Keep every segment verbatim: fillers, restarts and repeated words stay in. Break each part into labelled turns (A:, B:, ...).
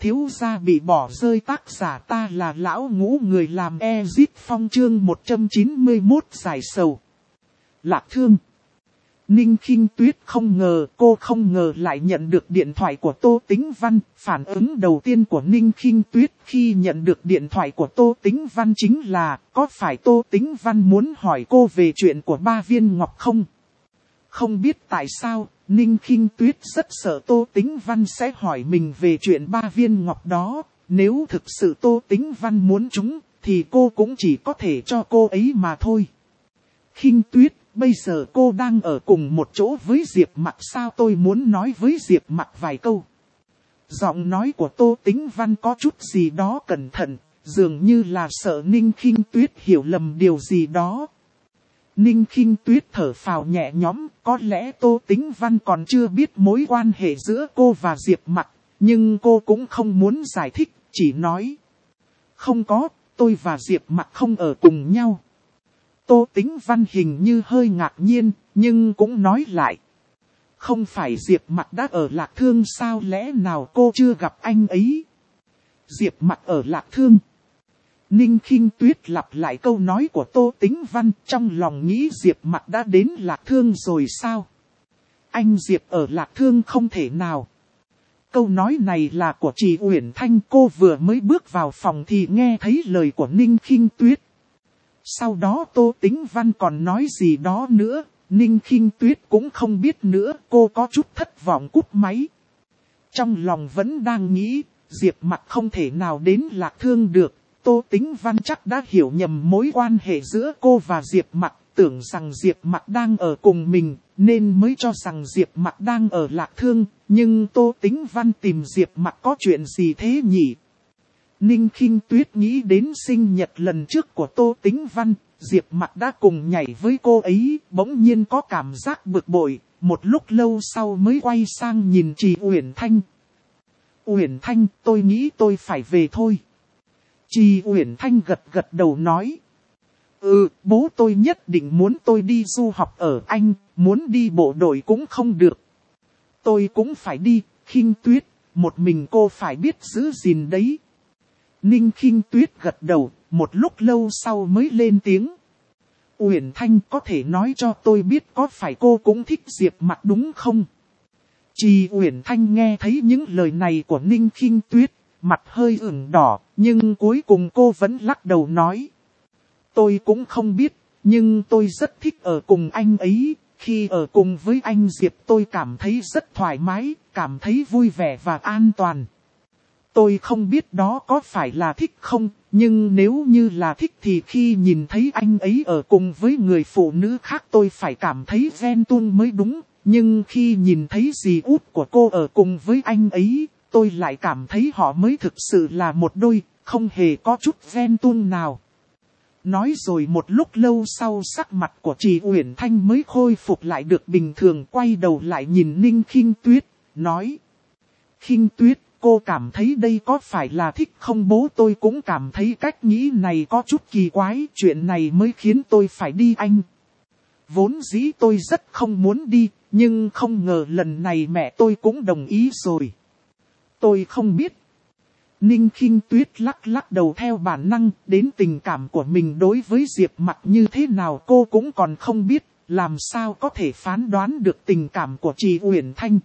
A: thiếu gia bị bỏ rơi, tác giả ta là lão ngũ, người làm Ezit Phong, chương một trăm chín mươi mốt giải sầu. Lạc Thương. Ninh Khinh Tuyết không ngờ, cô không ngờ lại nhận được điện thoại của Tô Tĩnh Văn. Phản ứng đầu tiên của Ninh Khinh Tuyết khi nhận được điện thoại của Tô Tĩnh Văn chính là, có phải Tô Tĩnh Văn muốn hỏi cô về chuyện của ba viên ngọc không? Không biết tại sao, Ninh Khinh Tuyết rất sợ Tô Tĩnh Văn sẽ hỏi mình về chuyện ba viên ngọc đó. Nếu thực sự Tô Tĩnh Văn muốn chúng, thì cô cũng chỉ có thể cho cô ấy mà thôi. Khinh Tuyết, bây giờ cô đang ở cùng một chỗ với Diệp Mặc sao, tôi muốn nói với Diệp Mặc vài câu. Giọng nói của Tô Tĩnh Văn có chút gì đó cẩn thận, dường như là sợ Ninh Khinh Tuyết hiểu lầm điều gì đó. Ninh Khinh Tuyết thở phào nhẹ nhõm, có lẽ Tô Tĩnh Văn còn chưa biết mối quan hệ giữa cô và Diệp Mặc, nhưng cô cũng không muốn giải thích, chỉ nói. Không có, tôi và Diệp Mặc không ở cùng nhau. Tô Tĩnh Văn hình như hơi ngạc nhiên, nhưng cũng nói lại. Không phải Diệp Mặc đã ở Lạc Thương sao, lẽ nào cô chưa gặp anh ấy? Diệp Mặc ở Lạc Thương. Ninh Khinh Tuyết lặp lại câu nói của Tô Tĩnh Văn, trong lòng nghĩ Diệp Mặc đã đến Lạc Thương rồi sao? Anh Diệp ở Lạc Thương không thể nào. Câu nói này là của chị Uyển Thanh, cô vừa mới bước vào phòng thì nghe thấy lời của Ninh Khinh Tuyết. Sau đó Tô Tĩnh Văn còn nói gì đó nữa, Ninh Khinh Tuyết cũng không biết nữa, cô có chút thất vọng cúp máy. Trong lòng vẫn đang nghĩ, Diệp Mặc không thể nào đến Lạc Thương được. Tô Tĩnh Văn chắc đã hiểu nhầm mối quan hệ giữa cô và Diệp Mặc, tưởng rằng Diệp Mặc đang ở cùng mình, nên mới cho rằng Diệp Mặc đang ở Lạc Thương, nhưng Tô Tĩnh Văn tìm Diệp Mặc có chuyện gì thế nhỉ? Ninh Khinh Tuyết nghĩ đến sinh nhật lần trước của Tô Tĩnh Văn, Diệp Mặc đã cùng nhảy với cô ấy, bỗng nhiên có cảm giác bực bội, một lúc lâu sau mới quay sang nhìn chị Uyển Thanh. Uyển Thanh, tôi nghĩ tôi phải về thôi. Chị Uyển Thanh gật gật đầu nói. Ừ, bố tôi nhất định muốn tôi đi du học ở Anh, muốn đi bộ đội cũng không được. Tôi cũng phải đi, Khinh Tuyết, một mình cô phải biết giữ gìn đấy. Ninh Khinh Tuyết gật đầu, một lúc lâu sau mới lên tiếng. Uyển Thanh, có thể nói cho tôi biết có phải cô cũng thích Diệp Mặc đúng không? Chị Uyển Thanh nghe thấy những lời này của Ninh Khinh Tuyết, mặt hơi ửng đỏ, nhưng cuối cùng cô vẫn lắc đầu nói. Tôi cũng không biết, nhưng tôi rất thích ở cùng anh ấy. Khi ở cùng với anh Diệp tôi cảm thấy rất thoải mái, cảm thấy vui vẻ và an toàn. Tôi không biết đó có phải là thích không, nhưng nếu như là thích thì khi nhìn thấy anh ấy ở cùng với người phụ nữ khác tôi phải cảm thấy ghen tuông mới đúng. Nhưng khi nhìn thấy dì út của cô ở cùng với anh ấy, tôi lại cảm thấy họ mới thực sự là một đôi, không hề có chút ghen tuông nào. Nói rồi một lúc lâu sau sắc mặt của chị Uyển Thanh mới khôi phục lại được bình thường, quay đầu lại nhìn Ninh Khinh Tuyết, nói. Khinh Tuyết, cô cảm thấy đây có phải là thích không? Bố tôi cũng cảm thấy cách nghĩ này có chút kỳ quái, chuyện này mới khiến tôi phải đi Anh. Vốn dĩ tôi rất không muốn đi, nhưng không ngờ lần này mẹ tôi cũng đồng ý rồi. Tôi không biết. Ninh Khinh Tuyết lắc lắc đầu theo bản năng, đến tình cảm của mình đối với Diệp Mặc như thế nào cô cũng còn không biết, làm sao có thể phán đoán được tình cảm của chị Uyển Thanh.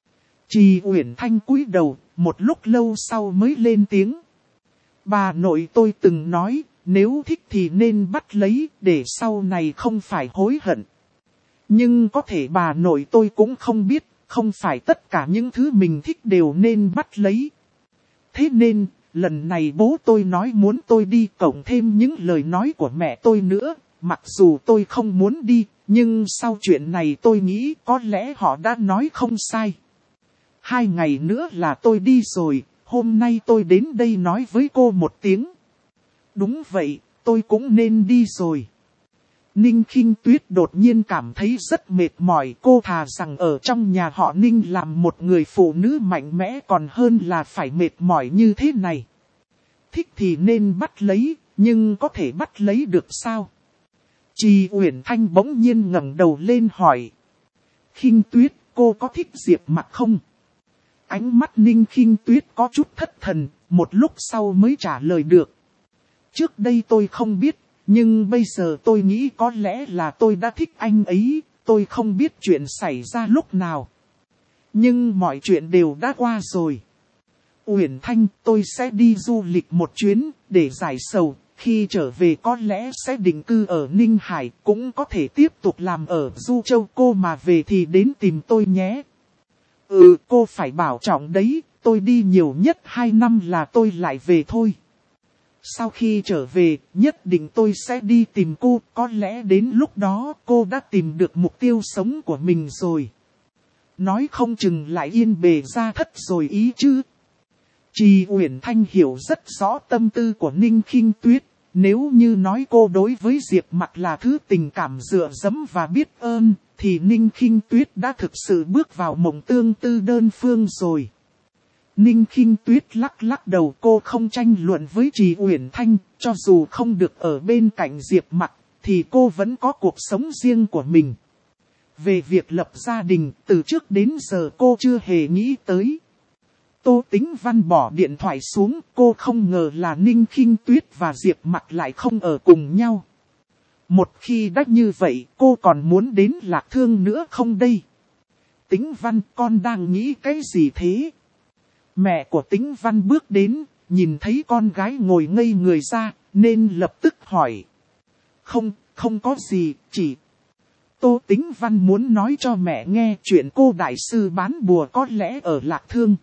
A: Chị Uyển Thanh cúi đầu, một lúc lâu sau mới lên tiếng. Bà nội tôi từng nói, nếu thích thì nên bắt lấy, để sau này không phải hối hận. Nhưng có thể bà nội tôi cũng không biết, không phải tất cả những thứ mình thích đều nên bắt lấy. Thế nên, lần này bố tôi nói muốn tôi đi, cộng thêm những lời nói của mẹ tôi nữa, mặc dù tôi không muốn đi, nhưng sau chuyện này tôi nghĩ có lẽ họ đã nói không sai. Hai ngày nữa là tôi đi rồi, hôm nay tôi đến đây nói với cô một tiếng. Đúng vậy, tôi cũng nên đi rồi. Ninh Khinh Tuyết đột nhiên cảm thấy rất mệt mỏi, cô thà rằng ở trong nhà họ Ninh làm một người phụ nữ mạnh mẽ còn hơn là phải mệt mỏi như thế này. Thích thì nên bắt lấy, nhưng có thể bắt lấy được sao? Chị Uyển Thanh bỗng nhiên ngẩng đầu lên hỏi. Khinh Tuyết, cô có thích Diệp Mặc không? Ánh mắt Ninh Khinh Tuyết có chút thất thần, một lúc sau mới trả lời được. Trước đây tôi không biết, nhưng bây giờ tôi nghĩ có lẽ là tôi đã thích anh ấy, tôi không biết chuyện xảy ra lúc nào. Nhưng mọi chuyện đều đã qua rồi. Uyển Thanh, tôi sẽ đi du lịch một chuyến, để giải sầu, khi trở về có lẽ sẽ định cư ở Ninh Hải, cũng có thể tiếp tục làm ở Du Châu. Cô mà về thì đến tìm tôi nhé. Ừ, cô phải bảo trọng đấy, tôi đi nhiều nhất hai năm là tôi lại về thôi. Sau khi trở về, nhất định tôi sẽ đi tìm cô, có lẽ đến lúc đó cô đã tìm được mục tiêu sống của mình rồi. Nói không chừng lại yên bề gia thất rồi ý chứ. Trì Uyển Thanh hiểu rất rõ tâm tư của Ninh Khinh Tuyết, nếu như nói cô đối với Diệp Mặc là thứ tình cảm dựa dẫm và biết ơn, thì Ninh Khinh Tuyết đã thực sự bước vào mộng tương tư đơn phương rồi. Ninh Khinh Tuyết lắc lắc đầu, cô không tranh luận với Trì Uyển Thanh, cho dù không được ở bên cạnh Diệp Mặc, thì cô vẫn có cuộc sống riêng của mình. Về việc lập gia đình, từ trước đến giờ cô chưa hề nghĩ tới. Tô Tĩnh Văn bỏ điện thoại xuống, cô không ngờ là Ninh Khinh Tuyết và Diệp Mặc lại không ở cùng nhau. Một khi đã như vậy, cô còn muốn đến Lạc Thương nữa không đây? Tĩnh Văn, con đang nghĩ cái gì thế? Mẹ của Tĩnh Văn bước đến, nhìn thấy con gái ngồi ngây người ra, nên lập tức hỏi. Không, không có gì, chỉ... Tô Tĩnh Văn muốn nói cho mẹ nghe chuyện cô đại sư bán bùa có lẽ ở Lạc Thương.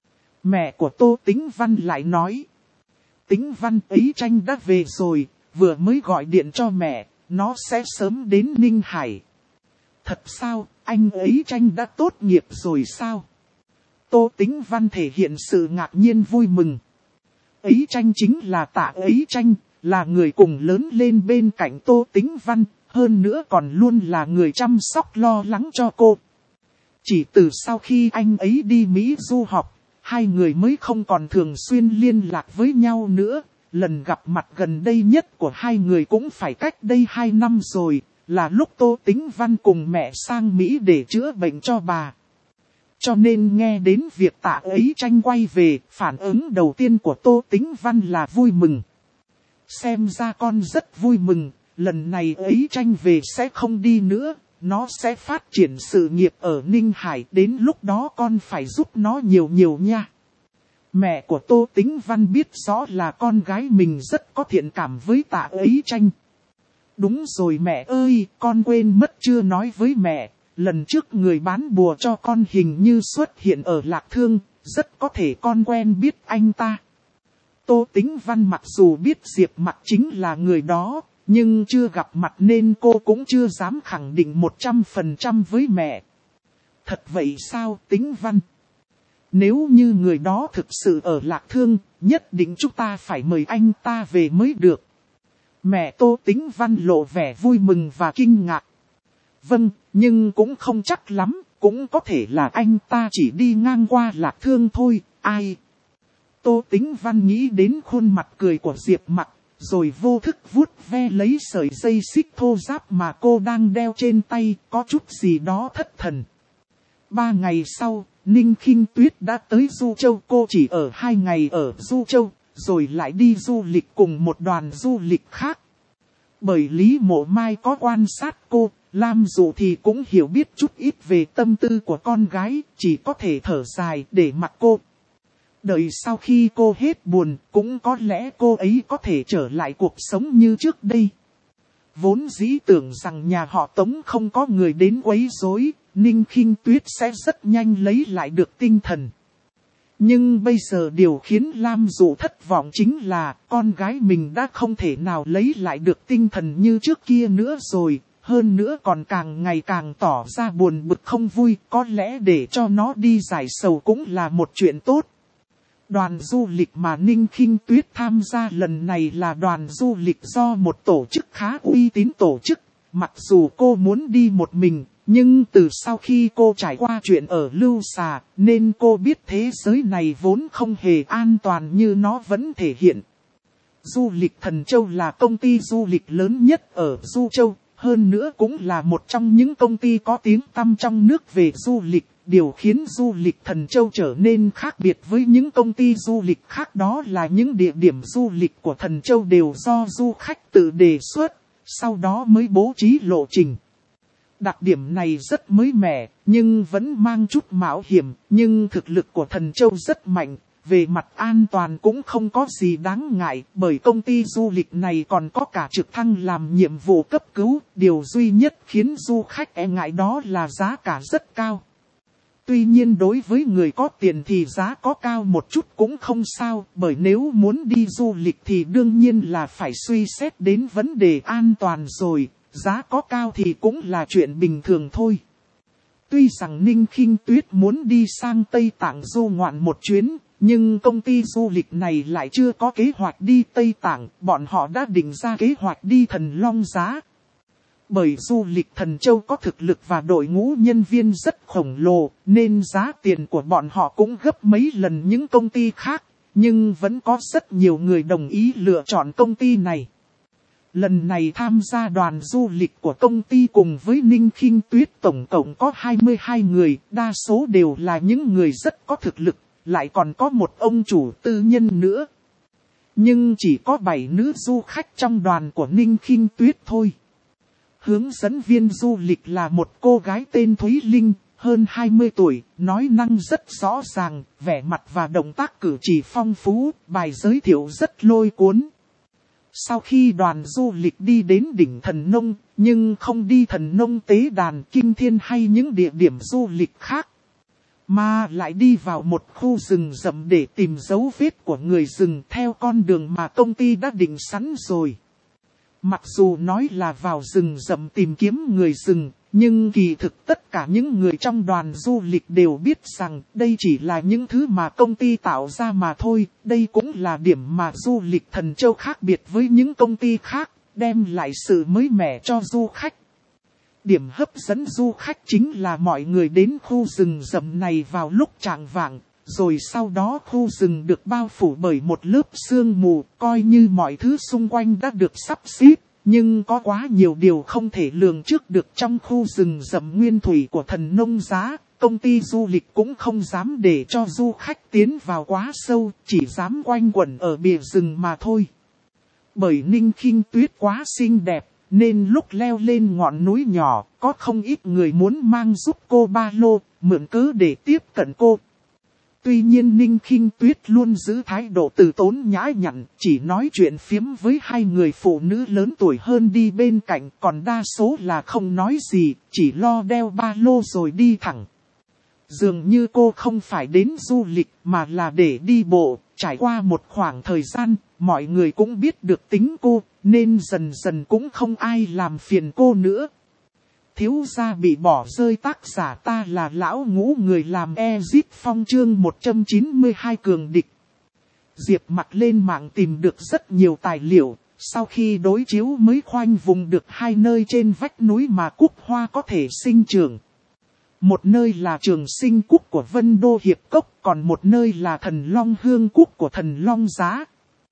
A: Mẹ của Tô Tĩnh Văn lại nói. Tĩnh Văn ấy Tranh đã về rồi, vừa mới gọi điện cho mẹ, nó sẽ sớm đến Ninh Hải. Thật sao, anh ấy Tranh đã tốt nghiệp rồi sao? Tô Tĩnh Văn thể hiện sự ngạc nhiên vui mừng. Ấy Tranh chính là Tạ Ấy Tranh, là người cùng lớn lên bên cạnh Tô Tĩnh Văn, hơn nữa còn luôn là người chăm sóc lo lắng cho cô. Chỉ từ sau khi anh ấy đi Mỹ du học, hai người mới không còn thường xuyên liên lạc với nhau nữa. Lần gặp mặt gần đây nhất của hai người cũng phải cách đây hai năm rồi, là lúc Tô Tĩnh Văn cùng mẹ sang Mỹ để chữa bệnh cho bà. Cho nên nghe đến việc Tạ Ấy Tranh quay về, phản ứng đầu tiên của Tô Tĩnh Văn là vui mừng. Xem ra con rất vui mừng, lần này Ấy Tranh về sẽ không đi nữa, nó sẽ phát triển sự nghiệp ở Ninh Hải, đến lúc đó con phải giúp nó nhiều nhiều nha. Mẹ của Tô Tĩnh Văn biết rõ là con gái mình rất có thiện cảm với Tạ Ấy Tranh. Đúng rồi mẹ ơi, con quên mất chưa nói với mẹ, lần trước người bán bùa cho con hình như xuất hiện ở Lạc Thương, rất có thể con quen biết anh ta. Tô Tĩnh Văn mặc dù biết Diệp Mặc chính là người đó, nhưng chưa gặp mặt nên cô cũng chưa dám khẳng định một trăm phần trăm với mẹ. Thật vậy sao Tĩnh Văn? Nếu như người đó thực sự ở Lạc Thương, nhất định chúng ta phải mời anh ta về mới được. Mẹ Tô Tĩnh Văn lộ vẻ vui mừng và kinh ngạc. Vâng, nhưng cũng không chắc lắm, cũng có thể là anh ta chỉ đi ngang qua Lạc Thương thôi, ai? Tô Tĩnh Văn nghĩ đến khuôn mặt cười của Diệp Mặc, rồi vô thức vuốt ve lấy sợi dây xích thô ráp mà cô đang đeo trên tay, có chút gì đó thất thần. Ba ngày sau, Ninh Khinh Tuyết đã tới Du Châu, cô chỉ ở hai ngày ở Du Châu, rồi lại đi du lịch cùng một đoàn du lịch khác. Bởi Lý Mộ Mai có quan sát cô, Lam Dụ thì cũng hiểu biết chút ít về tâm tư của con gái, chỉ có thể thở dài để mặc cô. Đợi sau khi cô hết buồn, cũng có lẽ cô ấy có thể trở lại cuộc sống như trước đây. Vốn dĩ tưởng rằng nhà họ Tống không có người đến quấy rối, Ninh Khinh Tuyết sẽ rất nhanh lấy lại được tinh thần. Nhưng bây giờ điều khiến Lam Dụ thất vọng chính là con gái mình đã không thể nào lấy lại được tinh thần như trước kia nữa rồi. Hơn nữa còn càng ngày càng tỏ ra buồn bực không vui, có lẽ để cho nó đi giải sầu cũng là một chuyện tốt. Đoàn du lịch mà Ninh Khinh Tuyết tham gia lần này là đoàn du lịch do một tổ chức khá uy tín tổ chức. Mặc dù cô muốn đi một mình, nhưng từ sau khi cô trải qua chuyện ở Lưu Xà, nên cô biết thế giới này vốn không hề an toàn như nó vẫn thể hiện. Du lịch Thần Châu là công ty du lịch lớn nhất ở Du Châu, hơn nữa cũng là một trong những công ty có tiếng tăm trong nước về du lịch, điều khiến du lịch Thần Châu trở nên khác biệt với những công ty du lịch khác đó là những địa điểm du lịch của Thần Châu đều do du khách tự đề xuất, sau đó mới bố trí lộ trình. Đặc điểm này rất mới mẻ, nhưng vẫn mang chút mạo hiểm, nhưng thực lực của Thần Châu rất mạnh. Về mặt an toàn cũng không có gì đáng ngại, bởi công ty du lịch này còn có cả trực thăng làm nhiệm vụ cấp cứu. Điều duy nhất khiến du khách e ngại đó là giá cả rất cao. Tuy nhiên đối với người có tiền thì giá có cao một chút cũng không sao, bởi nếu muốn đi du lịch thì đương nhiên là phải suy xét đến vấn đề an toàn rồi, giá có cao thì cũng là chuyện bình thường thôi. Tuy rằng Ninh Khinh Tuyết muốn đi sang Tây Tạng du ngoạn một chuyến, nhưng công ty du lịch này lại chưa có kế hoạch đi Tây Tạng, bọn họ đã định ra kế hoạch đi Thần Long Giá. Bởi du lịch Thần Châu có thực lực và đội ngũ nhân viên rất khổng lồ, nên giá tiền của bọn họ cũng gấp mấy lần những công ty khác, nhưng vẫn có rất nhiều người đồng ý lựa chọn công ty này. Lần này tham gia đoàn du lịch của công ty cùng với Ninh Khinh Tuyết tổng cộng có hai mươi hai người, đa số đều là những người rất có thực lực, lại còn có một ông chủ tư nhân nữa. Nhưng chỉ có bảy nữ du khách trong đoàn của Ninh Khinh Tuyết thôi. Hướng dẫn viên du lịch là một cô gái tên Thúy Linh, hơn hai mươi tuổi, nói năng rất rõ ràng, vẻ mặt và động tác cử chỉ phong phú, bài giới thiệu rất lôi cuốn. Sau khi đoàn du lịch đi đến đỉnh Thần Nông, nhưng không đi Thần Nông Tế Đàn, Kinh Thiên hay những địa điểm du lịch khác, mà lại đi vào một khu rừng rậm để tìm dấu vết của người rừng theo con đường mà công ty đã định sẵn rồi. Mặc dù nói là vào rừng rậm tìm kiếm người rừng, nhưng kỳ thực tất cả những người trong đoàn du lịch đều biết rằng đây chỉ là những thứ mà công ty tạo ra mà thôi. Đây cũng là điểm mà du lịch Thần Châu khác biệt với những công ty khác, đem lại sự mới mẻ cho du khách. Điểm hấp dẫn du khách chính là mọi người đến khu rừng rậm này vào lúc chạng vạng, rồi sau đó khu rừng được bao phủ bởi một lớp sương mù, coi như mọi thứ xung quanh đã được sắp xếp. Nhưng có quá nhiều điều không thể lường trước được trong khu rừng rậm nguyên thủy của Thần Nông Giá, công ty du lịch cũng không dám để cho du khách tiến vào quá sâu, chỉ dám quanh quẩn ở bìa rừng mà thôi. Bởi Ninh Khinh Tuyết quá xinh đẹp, nên lúc leo lên ngọn núi nhỏ, có không ít người muốn mang giúp cô ba lô, mượn cớ để tiếp cận cô. Tuy nhiên Ninh Khinh Tuyết luôn giữ thái độ từ tốn nhã nhặn, chỉ nói chuyện phiếm với hai người phụ nữ lớn tuổi hơn đi bên cạnh, còn đa số là không nói gì, chỉ lo đeo ba lô rồi đi thẳng. Dường như cô không phải đến du lịch mà là để đi bộ, trải qua một khoảng thời gian, mọi người cũng biết được tính cô, nên dần dần cũng không ai làm phiền cô nữa. Thiếu gia bị bỏ rơi, tác giả ta là lão ngũ, người làm Exit Phong chương một trăm chín mươi hai cường địch. Diệp Mặc lên mạng tìm được rất nhiều tài liệu, sau khi đối chiếu mới khoanh vùng được hai nơi trên vách núi mà cúc hoa có thể sinh trưởng. Một nơi là trường sinh cúc của Vân Đô Hiệp Cốc, còn một nơi là Thần Long Hương Cúc của Thần Long Giá.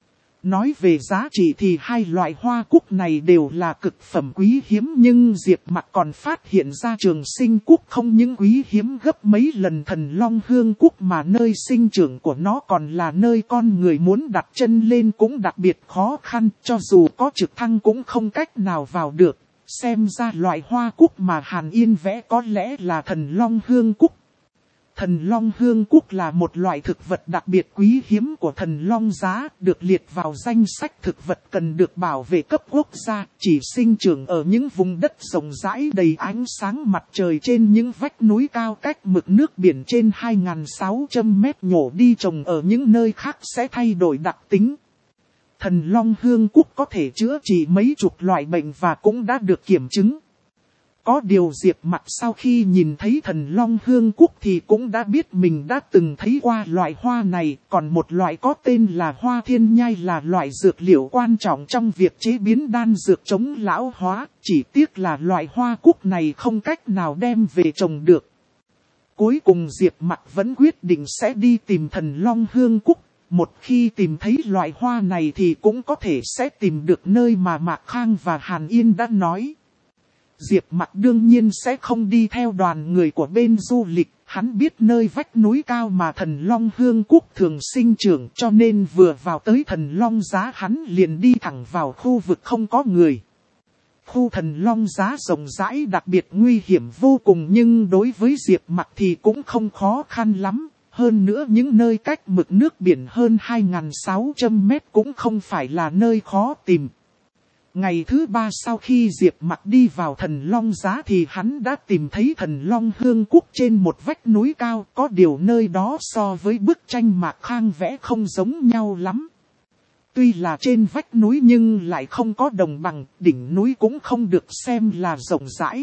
A: Nói về giá trị thì hai loại hoa cúc này đều là cực phẩm quý hiếm, nhưng Diệp Mặc còn phát hiện ra trường sinh cúc không những quý hiếm gấp mấy lần Thần Long Hương Cúc mà nơi sinh trưởng của nó còn là nơi con người muốn đặt chân lên cũng đặc biệt khó khăn, cho dù có trực thăng cũng không cách nào vào được. Xem ra loại hoa cúc mà Hàn Yên vẽ có lẽ là Thần Long Hương Cúc. Thần Long Hương Cúc là một loại thực vật đặc biệt quý hiếm của Thần Long Giá, được liệt vào danh sách thực vật cần được bảo vệ cấp quốc gia, chỉ sinh trưởng ở những vùng đất rộng rãi đầy ánh sáng mặt trời trên những vách núi cao cách mực nước biển trên hai nghìn sáu trăm mét, nhổ đi trồng ở những nơi khác sẽ thay đổi đặc tính. Thần Long Hương Cúc có thể chữa trị mấy chục loại bệnh và cũng đã được kiểm chứng. Có điều Diệp Mặc sau khi nhìn thấy Thần Long Hương Cúc thì cũng đã biết mình đã từng thấy qua loại hoa này, còn một loại có tên là hoa thiên nhai là loại dược liệu quan trọng trong việc chế biến đan dược chống lão hóa, chỉ tiếc là loại hoa cúc này không cách nào đem về trồng được. Cuối cùng Diệp Mặc vẫn quyết định sẽ đi tìm Thần Long Hương Cúc. Một khi tìm thấy loại hoa này thì cũng có thể sẽ tìm được nơi mà Mạc Khang và Hàn Yên đã nói. Diệp Mặc đương nhiên sẽ không đi theo đoàn người của bên du lịch, Hắn biết nơi vách núi cao mà thần long hương cúc thường sinh trưởng, cho nên vừa vào tới thần long giá hắn liền đi thẳng vào khu vực không có người. Khu thần long giá rộng rãi đặc biệt nguy hiểm vô cùng, nhưng đối với Diệp Mặc thì cũng không khó khăn lắm. Hơn nữa những nơi cách mực nước biển hơn hai nghìn sáu trăm mét cũng không phải là nơi khó tìm. Ngày thứ ba sau khi Diệp Mặc đi vào thần long giá thì hắn đã tìm thấy thần long hương cúc trên một vách núi cao. Có điều nơi đó so với bức tranh Mạc Khang vẽ không giống nhau lắm. Tuy là trên vách núi nhưng lại không có đồng bằng, đỉnh núi cũng không được xem là rộng rãi.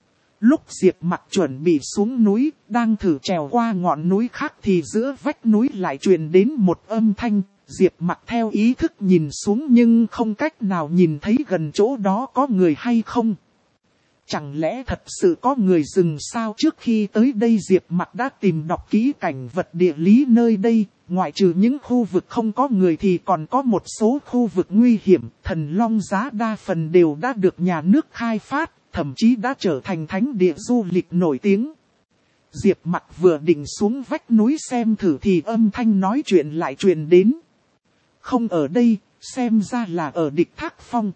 A: Lúc Diệp Mặc chuẩn bị xuống núi, đang thử trèo qua ngọn núi khác thì giữa vách núi lại truyền đến một âm thanh. Diệp Mặc theo ý thức nhìn xuống nhưng không cách nào nhìn thấy gần chỗ đó có người hay không. Chẳng lẽ thật sự có người rừng sao? Trước khi tới đây Diệp Mặc đã tìm đọc kỹ cảnh vật địa lý nơi đây. Ngoại trừ những khu vực không có người thì còn có một số khu vực nguy hiểm. Thần long giá đa phần đều đã được nhà nước khai phát, thậm chí đã trở thành thánh địa du lịch nổi tiếng. Diệp Mặc vừa định xuống vách núi xem thử thì âm thanh nói chuyện lại truyền đến. Không ở đây, xem ra là ở Địch Thác Phong.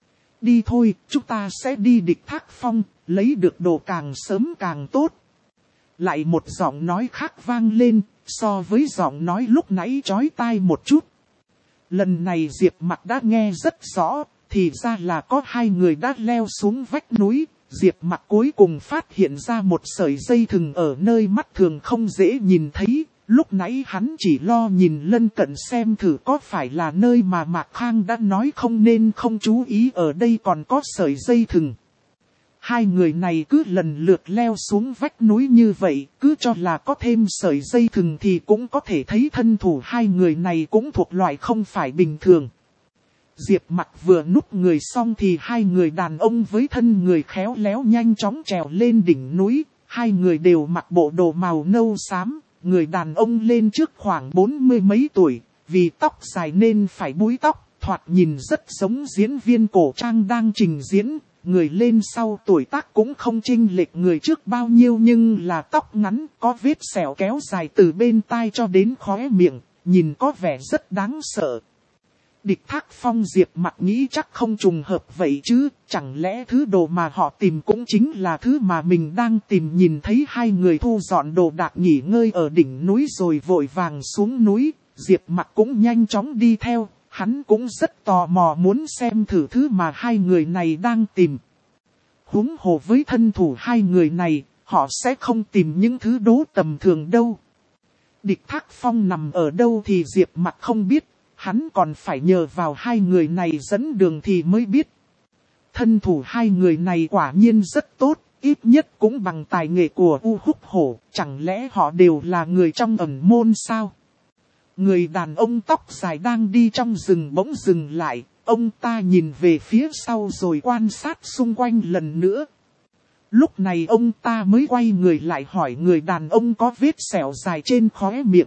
A: Đi thôi, chúng ta sẽ đi Địch Thác Phong, lấy được đồ càng sớm càng tốt. Lại một giọng nói khác vang lên, so với giọng nói lúc nãy chói tai một chút. Lần này Diệp Mặc đã nghe rất rõ, thì ra là có hai người đã leo xuống vách núi. Diệp Mặc cuối cùng phát hiện ra một sợi dây thừng ở nơi mắt thường không dễ nhìn thấy. Lúc nãy hắn chỉ lo nhìn lân cận xem thử có phải là nơi mà Mạc Khang đã nói không nên không chú ý ở đây còn có sợi dây thừng. Hai người này cứ lần lượt leo xuống vách núi như vậy, cứ cho là có thêm sợi dây thừng thì cũng có thể thấy thân thủ hai người này cũng thuộc loại không phải bình thường. Diệp Mặc vừa núp người xong thì hai người đàn ông với thân người khéo léo nhanh chóng trèo lên đỉnh núi. Hai người đều mặc bộ đồ màu nâu xám, người đàn ông lên trước khoảng bốn mươi mấy tuổi, vì tóc dài nên phải búi tóc, thoạt nhìn rất giống diễn viên cổ trang đang trình diễn. Người lên sau tuổi tác cũng không chênh lệch người trước bao nhiêu nhưng là tóc ngắn, có vết sẹo kéo dài từ bên tai cho đến khóe miệng, nhìn có vẻ rất đáng sợ. Địch Thác Phong Diệp Mặc nghĩ chắc không trùng hợp vậy chứ, chẳng lẽ thứ đồ mà họ tìm cũng chính là thứ mà mình đang tìm. Nhìn thấy hai người thu dọn đồ đạc nghỉ ngơi ở đỉnh núi rồi vội vàng xuống núi, Diệp Mặc cũng nhanh chóng đi theo. Hắn cũng rất tò mò muốn xem thử thứ mà hai người này đang tìm. Huống hồ với thân thủ hai người này, họ sẽ không tìm những thứ đố tầm thường đâu. Địch Thác Phong nằm ở đâu thì Diệp Mặc không biết, hắn còn phải nhờ vào hai người này dẫn đường thì mới biết. Thân thủ hai người này quả nhiên rất tốt, ít nhất cũng bằng tài nghệ của U Húc Hổ, chẳng lẽ họ đều là người trong ẩn môn sao? Người đàn ông tóc dài đang đi trong rừng bỗng dừng lại, ông ta nhìn về phía sau rồi quan sát xung quanh lần nữa. Lúc này ông ta mới quay người lại hỏi người đàn ông có vết sẹo dài trên khóe miệng.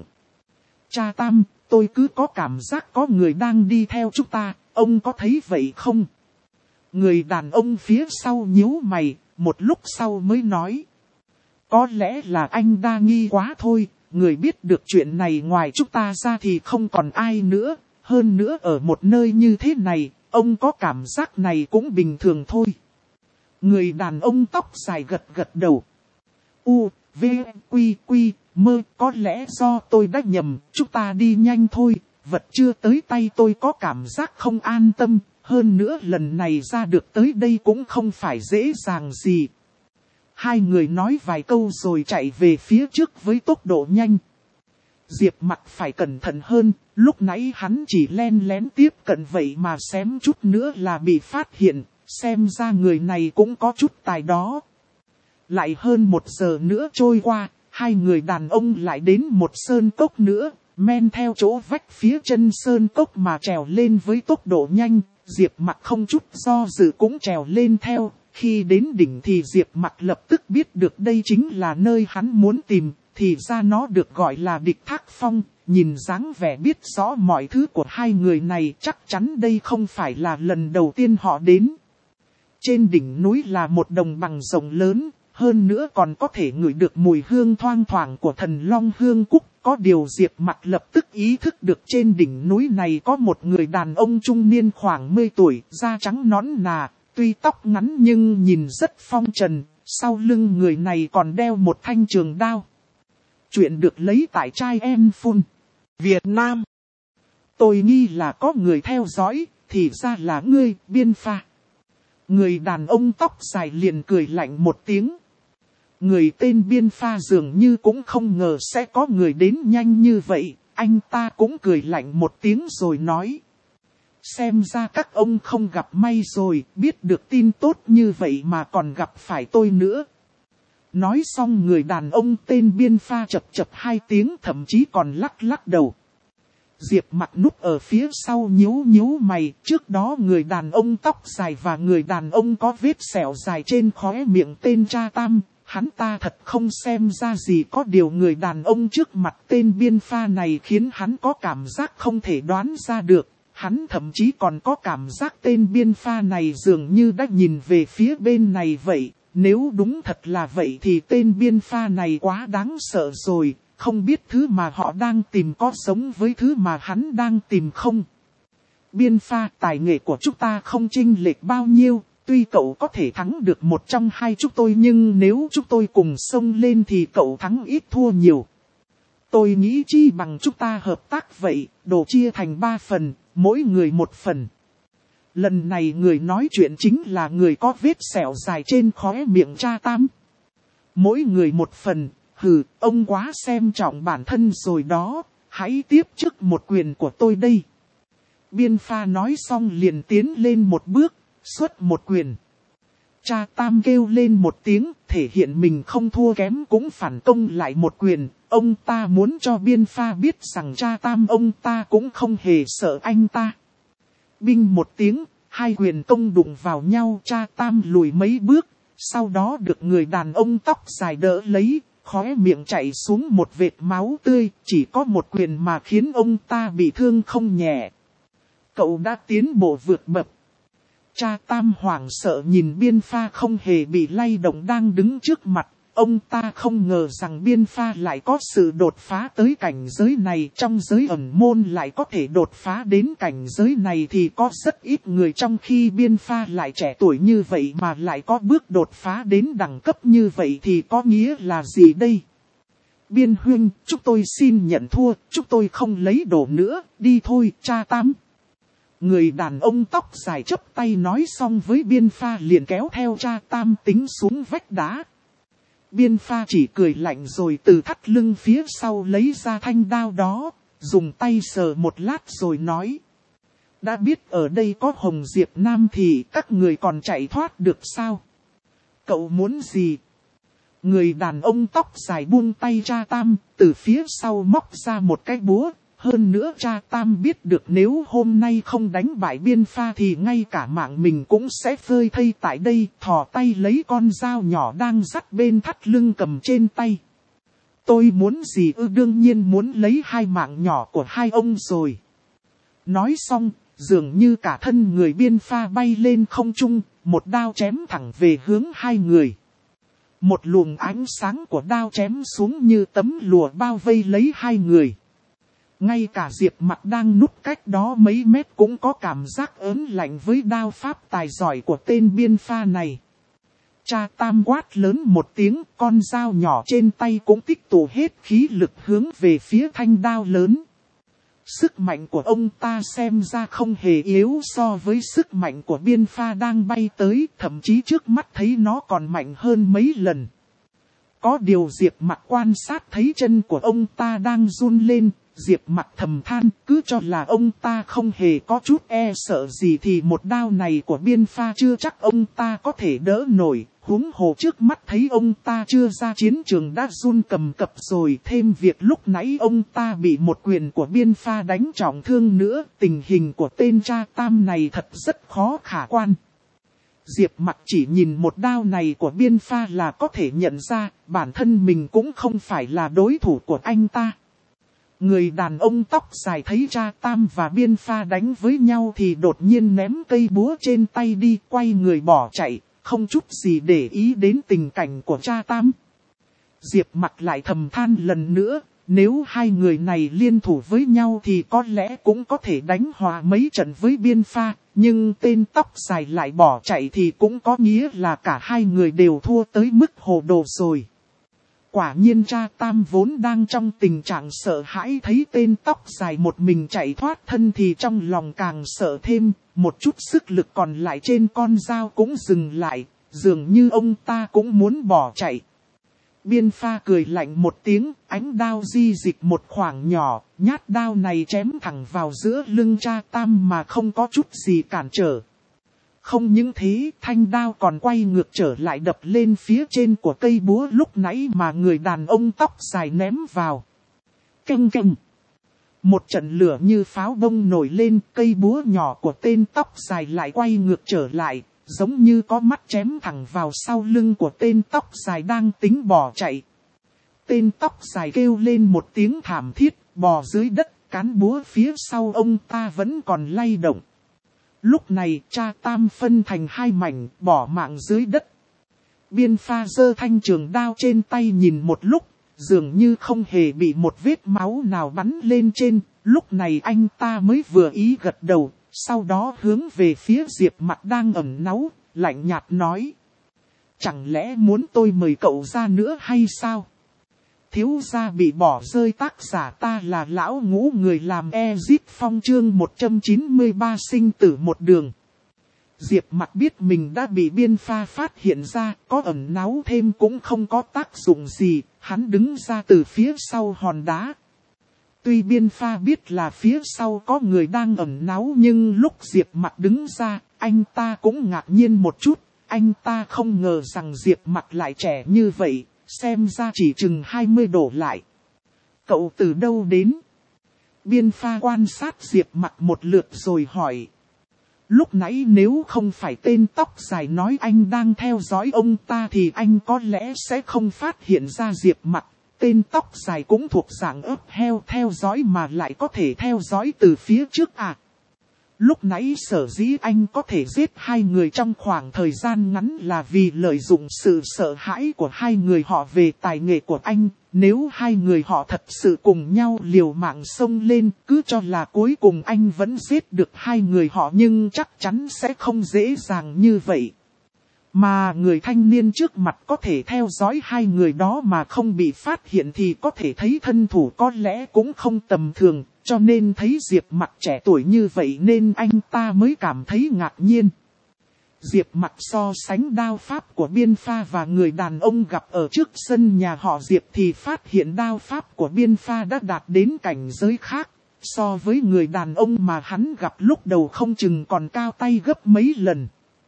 A: Cha Tam, tôi cứ có cảm giác có người đang đi theo chúng ta, ông có thấy vậy không? Người đàn ông phía sau nhíu mày, một lúc sau mới nói. Có lẽ là anh đa nghi quá thôi. Người biết được chuyện này ngoài chúng ta ra thì không còn ai nữa. Hơn nữa ở một nơi như thế này, ông có cảm giác này cũng bình thường thôi. Người đàn ông tóc dài gật gật đầu. U, V, Quy, Quy, Mơ, có lẽ do tôi đã nhầm, chúng ta đi nhanh thôi. Vật chưa tới tay tôi có cảm giác không an tâm. Hơn nữa lần này ra được tới đây cũng không phải dễ dàng gì. Hai người nói vài câu rồi chạy về phía trước với tốc độ nhanh. Diệp Mặc phải cẩn thận hơn, lúc nãy hắn chỉ len lén tiếp cận vậy mà xém chút nữa là bị phát hiện, xem ra người này cũng có chút tài đó. Lại hơn một giờ nữa trôi qua, hai người đàn ông lại đến một sơn cốc nữa, men theo chỗ vách phía chân sơn cốc mà trèo lên với tốc độ nhanh, Diệp Mặc không chút do dự cũng trèo lên theo. Khi đến đỉnh thì Diệp Mặc lập tức biết được đây chính là nơi hắn muốn tìm, thì ra nó được gọi là Địch Thác Phong. Nhìn dáng vẻ biết rõ mọi thứ của hai người này, chắc chắn đây không phải là lần đầu tiên họ đến. Trên đỉnh núi là một đồng bằng rộng lớn, hơn nữa còn có thể ngửi được mùi hương thoang thoảng của thần long hương cúc. Có điều Diệp Mặc lập tức ý thức được trên đỉnh núi này có một người đàn ông trung niên khoảng mười tuổi, da trắng nõn nà, tuy tóc ngắn nhưng nhìn rất phong trần, sau lưng người này còn đeo một thanh trường đao. Chuyện được lấy tại Trai Em Phun, Việt Nam. Tôi nghi là có người theo dõi, thì ra là ngươi, Biên Pha. Người đàn ông tóc dài liền cười lạnh một tiếng. Người tên Biên Pha dường như cũng không ngờ sẽ có người đến nhanh như vậy, anh ta cũng cười lạnh một tiếng rồi nói. Xem ra các ông không gặp may rồi, biết được tin tốt như vậy mà còn gặp phải tôi nữa. Nói xong người đàn ông tên Biên Pha chập chập hai tiếng, thậm chí còn lắc lắc đầu. Diệp Mặc núp ở phía sau nhíu nhíu mày, trước đó người đàn ông tóc dài và người đàn ông có vết sẹo dài trên khóe miệng tên Cha Tam, hắn ta thật không xem ra gì, có điều người đàn ông trước mặt tên Biên Pha này khiến hắn có cảm giác không thể đoán ra được. Hắn thậm chí còn có cảm giác tên Biên Pha này dường như đã nhìn về phía bên này vậy. Nếu đúng thật là vậy thì tên Biên Pha này quá đáng sợ rồi, không biết thứ mà họ đang tìm có giống với thứ mà hắn đang tìm không. Biên Pha, tài nghệ của chúng ta không chênh lệch bao nhiêu, tuy cậu có thể thắng được một trong hai chúng tôi nhưng nếu chúng tôi cùng xông lên thì cậu thắng ít thua nhiều. Tôi nghĩ chi bằng chúng ta hợp tác vậy, đồ chia thành ba phần, mỗi người một phần. Lần này người nói chuyện chính là người có vết sẹo dài trên khóe miệng Cha Tam. Mỗi người một phần, hừ, ông quá xem trọng bản thân rồi đó, hãy tiếp trước một quyền của tôi đây. Biên Pha nói xong liền tiến lên một bước, xuất một quyền. Cha Tam kêu lên một tiếng, thể hiện mình không thua kém cũng phản công lại một quyền. Ông ta muốn cho Biên Pha biết rằng Cha Tam ông ta cũng không hề sợ anh ta. Binh một tiếng, hai quyền công đụng vào nhau, Cha Tam lùi mấy bước, sau đó được người đàn ông tóc dài đỡ lấy, khóe miệng chảy xuống một vệt máu tươi, chỉ có một quyền mà khiến ông ta bị thương không nhẹ. Cậu đã tiến bộ vượt bậc. Cha Tam hoảng sợ nhìn Biên Pha không hề bị lay động đang đứng trước mặt. Ông ta không ngờ rằng Biên Pha lại có sự đột phá tới cảnh giới này. Trong giới ẩn môn lại có thể đột phá đến cảnh giới này thì có rất ít người, trong khi Biên Pha lại trẻ tuổi như vậy mà lại có bước đột phá đến đẳng cấp như vậy thì có nghĩa là gì đây? Biên huynh, chúng tôi xin nhận thua, chúng tôi không lấy đồ nữa, đi thôi, Cha Tam. Người đàn ông tóc dài chắp tay nói xong với Biên Pha liền kéo theo Cha Tam tính xuống vách đá. Biên Pha chỉ cười lạnh rồi từ thắt lưng phía sau lấy ra thanh đao đó, dùng tay sờ một lát rồi nói. Đã biết ở đây có Hồng Diệp Nam thì các người còn chạy thoát được sao? Cậu muốn gì? Người đàn ông tóc dài buông tay Cha Tam, từ phía sau móc ra một cái búa. Hơn nữa Cha Tam biết được nếu hôm nay không đánh bại Biên Pha thì ngay cả mạng mình cũng sẽ phơi thây tại đây, thò tay lấy con dao nhỏ đang dắt bên thắt lưng cầm trên tay. Tôi muốn gì ư? Đương nhiên muốn lấy hai mạng nhỏ của hai ông rồi. Nói xong, dường như cả thân người Biên Pha bay lên không trung, một đao chém thẳng về hướng hai người. Một luồng ánh sáng của đao chém xuống như tấm lụa bao vây lấy hai người. Ngay cả Diệp Mặc đang núp cách đó mấy mét cũng có cảm giác ớn lạnh với đao pháp tài giỏi của tên Biên Pha này. Cha Tam quát lớn một tiếng, con dao nhỏ trên tay cũng tích tụ hết khí lực hướng về phía thanh đao lớn. Sức mạnh của ông ta xem ra không hề yếu so với sức mạnh của Biên Pha đang bay tới, thậm chí trước mắt thấy nó còn mạnh hơn mấy lần. Có điều Diệp Mặc quan sát thấy chân của ông ta đang run lên. Diệp Mặc thầm than, cứ cho là ông ta không hề có chút e sợ gì thì một đao này của Biên Pha chưa chắc ông ta có thể đỡ nổi. Huống hồ trước mắt thấy ông ta chưa ra chiến trường đã run cầm cập rồi, thêm việc lúc nãy ông ta bị một quyền của Biên Pha đánh trọng thương nữa, tình hình của tên Cha Tam này thật rất khó khả quan. Diệp Mặc chỉ nhìn một đao này của Biên Pha là có thể nhận ra, bản thân mình cũng không phải là đối thủ của anh ta. Người đàn ông tóc dài thấy Cha Tam và Biên Pha đánh với nhau thì đột nhiên ném cây búa trên tay đi, quay người bỏ chạy, không chút gì để ý đến tình cảnh của cha Tam. Diệp Mặc lại thầm than lần nữa, nếu hai người này liên thủ với nhau thì có lẽ cũng có thể đánh hòa mấy trận với Biên Pha, nhưng tên tóc dài lại bỏ chạy thì cũng có nghĩa là cả hai người đều thua tới mức hồ đồ rồi. Quả nhiên cha Tam vốn đang trong tình trạng sợ hãi, thấy tên tóc dài một mình chạy thoát thân thì trong lòng càng sợ thêm, một chút sức lực còn lại trên con dao cũng dừng lại, dường như ông ta cũng muốn bỏ chạy. Biên Pha cười lạnh một tiếng, ánh đao di dịch một khoảng nhỏ, nhát đao này chém thẳng vào giữa lưng cha Tam mà không có chút gì cản trở. Không những thế, thanh đao còn quay ngược trở lại đập lên phía trên của cây búa lúc nãy mà người đàn ông tóc dài ném vào. Keng keng. Một trận lửa như pháo bông nổi lên, cây búa nhỏ của tên tóc dài lại quay ngược trở lại, giống như có mắt chém thẳng vào sau lưng của tên tóc dài đang tính bỏ chạy. Tên tóc dài kêu lên một tiếng thảm thiết, bò dưới đất, cán búa phía sau ông ta vẫn còn lay động. Lúc này cha Tam phân thành hai mảnh, bỏ mạng dưới đất. Biên Pha giơ thanh trường đao trên tay nhìn một lúc, dường như không hề bị một vết máu nào bắn lên trên. Lúc này anh ta mới vừa ý gật đầu, sau đó hướng về phía Diệp Mặc đang ẩn náu, lạnh nhạt nói. Chẳng lẽ muốn tôi mời cậu ra nữa hay sao? Thiếu gia bị bỏ rơi, tác giả ta là lão ngũ, người làm Exit Phong chương một trăm chín mươi ba sinh tử một đường. Diệp Mặc biết mình đã bị Biên Pha phát hiện ra, có ẩn náu thêm cũng không có tác dụng gì, hắn đứng ra từ phía sau hòn đá. Tuy Biên Pha biết là phía sau có người đang ẩn náu, nhưng lúc Diệp Mặc đứng ra, anh ta cũng ngạc nhiên một chút, anh ta không ngờ rằng Diệp Mặc lại trẻ như vậy. Xem ra chỉ chừng hai mươi đổ lại. Cậu từ đâu đến? Biên Pha quan sát Diệp Mặc một lượt rồi hỏi. Lúc nãy nếu không phải tên tóc dài nói anh đang theo dõi ông ta thì anh có lẽ sẽ không phát hiện ra Diệp Mặc. Tên tóc dài cũng thuộc dạng ớt heo theo dõi mà lại có thể theo dõi từ phía trước à? Lúc nãy sở dĩ anh có thể giết hai người trong khoảng thời gian ngắn là vì lợi dụng sự sợ hãi của hai người họ về tài nghệ của anh. Nếu hai người họ thật sự cùng nhau liều mạng xông lên, cứ cho là cuối cùng anh vẫn giết được hai người họ, nhưng chắc chắn sẽ không dễ dàng như vậy. Mà người thanh niên trước mặt có thể theo dõi hai người đó mà không bị phát hiện thì có thể thấy thân thủ có lẽ cũng không tầm thường. Cho nên thấy Diệp Mặc trẻ tuổi như vậy nên anh ta mới cảm thấy ngạc nhiên. Diệp Mặc so sánh đao pháp của Biên Pha và người đàn ông gặp ở trước sân nhà họ Diệp thì phát hiện đao pháp của Biên Pha đã đạt đến cảnh giới khác. So với người đàn ông mà hắn gặp lúc đầu không chừng còn cao tay gấp mấy lần.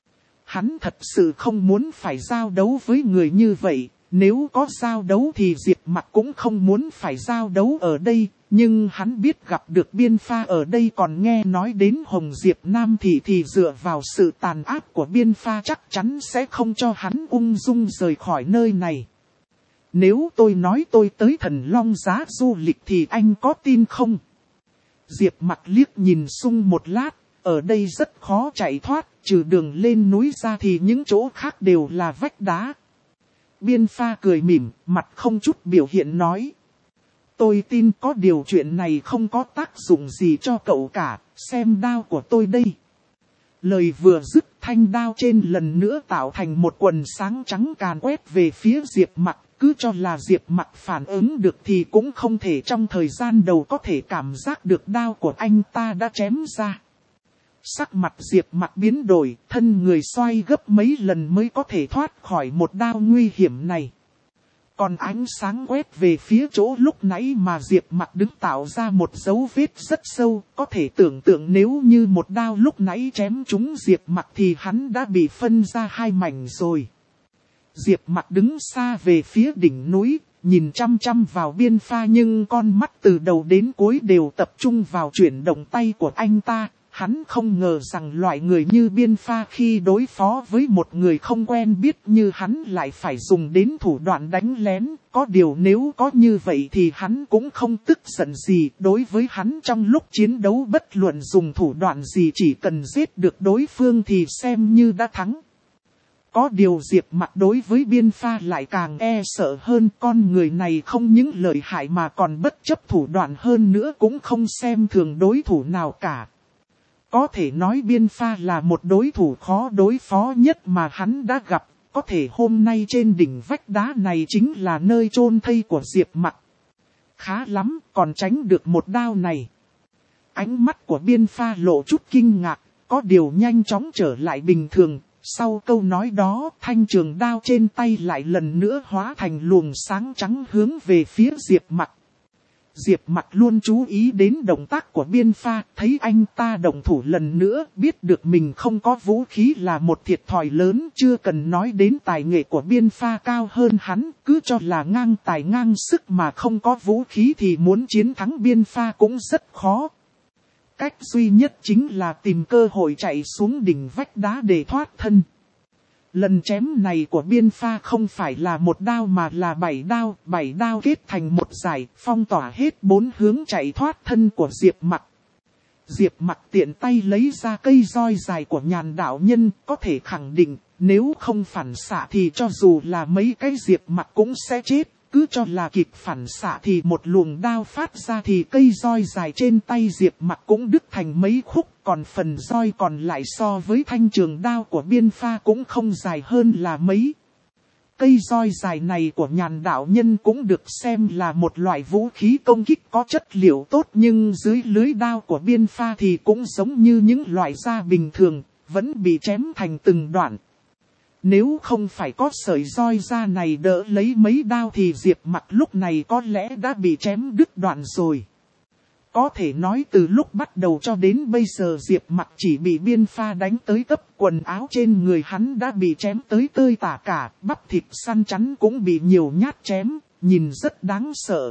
A: Hắn thật sự không muốn phải giao đấu với người như vậy. Nếu có giao đấu thì Diệp Mặc cũng không muốn phải giao đấu ở đây. Nhưng hắn biết gặp được Biên Pha ở đây còn nghe nói đến Hồng Diệp Nam Thị thì dựa vào sự tàn ác của Biên Pha chắc chắn sẽ không cho hắn ung dung rời khỏi nơi này. Nếu tôi nói tôi tới Thần Long Giá du lịch thì anh có tin không? Diệp Mặc liếc nhìn xung một lát, ở đây rất khó chạy thoát, trừ đường lên núi ra thì những chỗ khác đều là vách đá. Biên Pha cười mỉm, mặt không chút biểu hiện nói. Tôi tin có điều chuyện này không có tác dụng gì cho cậu cả, xem đao của tôi đây. Lời vừa dứt, thanh đao trên lần nữa tạo thành một quần sáng trắng càn quét về phía Diệp Mặc. Cứ cho là Diệp Mặc phản ứng được thì cũng không thể trong thời gian đầu có thể cảm giác được đao của anh ta đã chém ra. Sắc mặt Diệp Mặc biến đổi, thân người xoay gấp mấy lần mới có thể thoát khỏi một đao nguy hiểm này. Còn ánh sáng quét về phía chỗ lúc nãy mà Diệp Mặc đứng tạo ra một dấu vết rất sâu, có thể tưởng tượng nếu như một đao lúc nãy chém trúng Diệp Mặc thì hắn đã bị phân ra hai mảnh rồi. Diệp Mặc đứng xa về phía đỉnh núi, nhìn chăm chăm vào Biên Pha nhưng con mắt từ đầu đến cuối đều tập trung vào chuyển động tay của anh ta. Hắn không ngờ rằng loại người như Biên Pha khi đối phó với một người không quen biết như hắn lại phải dùng đến thủ đoạn đánh lén. Có điều nếu có như vậy thì hắn cũng không tức giận gì. Đối với hắn trong lúc chiến đấu bất luận dùng thủ đoạn gì chỉ cần giết được đối phương thì xem như đã thắng. Có điều Diệp Mặc đối với Biên Pha lại càng e sợ hơn, con người này không những lợi hại mà còn bất chấp thủ đoạn hơn nữa, cũng không xem thường đối thủ nào cả. Có thể nói Biên Pha là một đối thủ khó đối phó nhất mà hắn đã gặp, có thể hôm nay trên đỉnh vách đá này chính là nơi chôn thây của Diệp Mặc. Khá lắm, còn tránh được một đao này. Ánh mắt của Biên Pha lộ chút kinh ngạc, có điều nhanh chóng trở lại bình thường. Sau câu nói đó, thanh trường đao trên tay lại lần nữa hóa thành luồng sáng trắng hướng về phía Diệp Mặc. Diệp Mặc luôn chú ý đến động tác của Biên Pha, thấy anh ta động thủ lần nữa, biết được mình không có vũ khí là một thiệt thòi lớn, chưa cần nói đến tài nghệ của Biên Pha cao hơn hắn, cứ cho là ngang tài ngang sức mà không có vũ khí thì muốn chiến thắng Biên Pha cũng rất khó. Cách duy nhất chính là tìm cơ hội chạy xuống đỉnh vách đá để thoát thân. Lần chém này của Biên Pha không phải là một đao mà là bảy đao, bảy đao kết thành một dải, phong tỏa hết bốn hướng chạy thoát thân của Diệp Mặc. Diệp Mặc tiện tay lấy ra cây roi dài của Nhàn đạo nhân, có thể khẳng định, nếu không phản xạ thì cho dù là mấy cái Diệp Mặc cũng sẽ chết. Cứ cho là kịp phản xạ thì một luồng đao phát ra thì cây roi dài trên tay Diệp Mặc cũng đứt thành mấy khúc, còn phần roi còn lại so với thanh trường đao của Biên Pha cũng không dài hơn là mấy. Cây roi dài này của Nhàn đạo nhân cũng được xem là một loại vũ khí công kích có chất liệu tốt, nhưng dưới lưới đao của Biên Pha thì cũng giống như những loại da bình thường, vẫn bị chém thành từng đoạn. Nếu không phải có sợi roi da này đỡ lấy mấy đao thì Diệp Mặc lúc này có lẽ đã bị chém đứt đoạn rồi. Có thể nói từ lúc bắt đầu cho đến bây giờ Diệp Mặc chỉ bị Biên Pha đánh tới tấp, quần áo trên người hắn đã bị chém tới tơi tả cả, bắp thịt săn chắn cũng bị nhiều nhát chém, nhìn rất đáng sợ.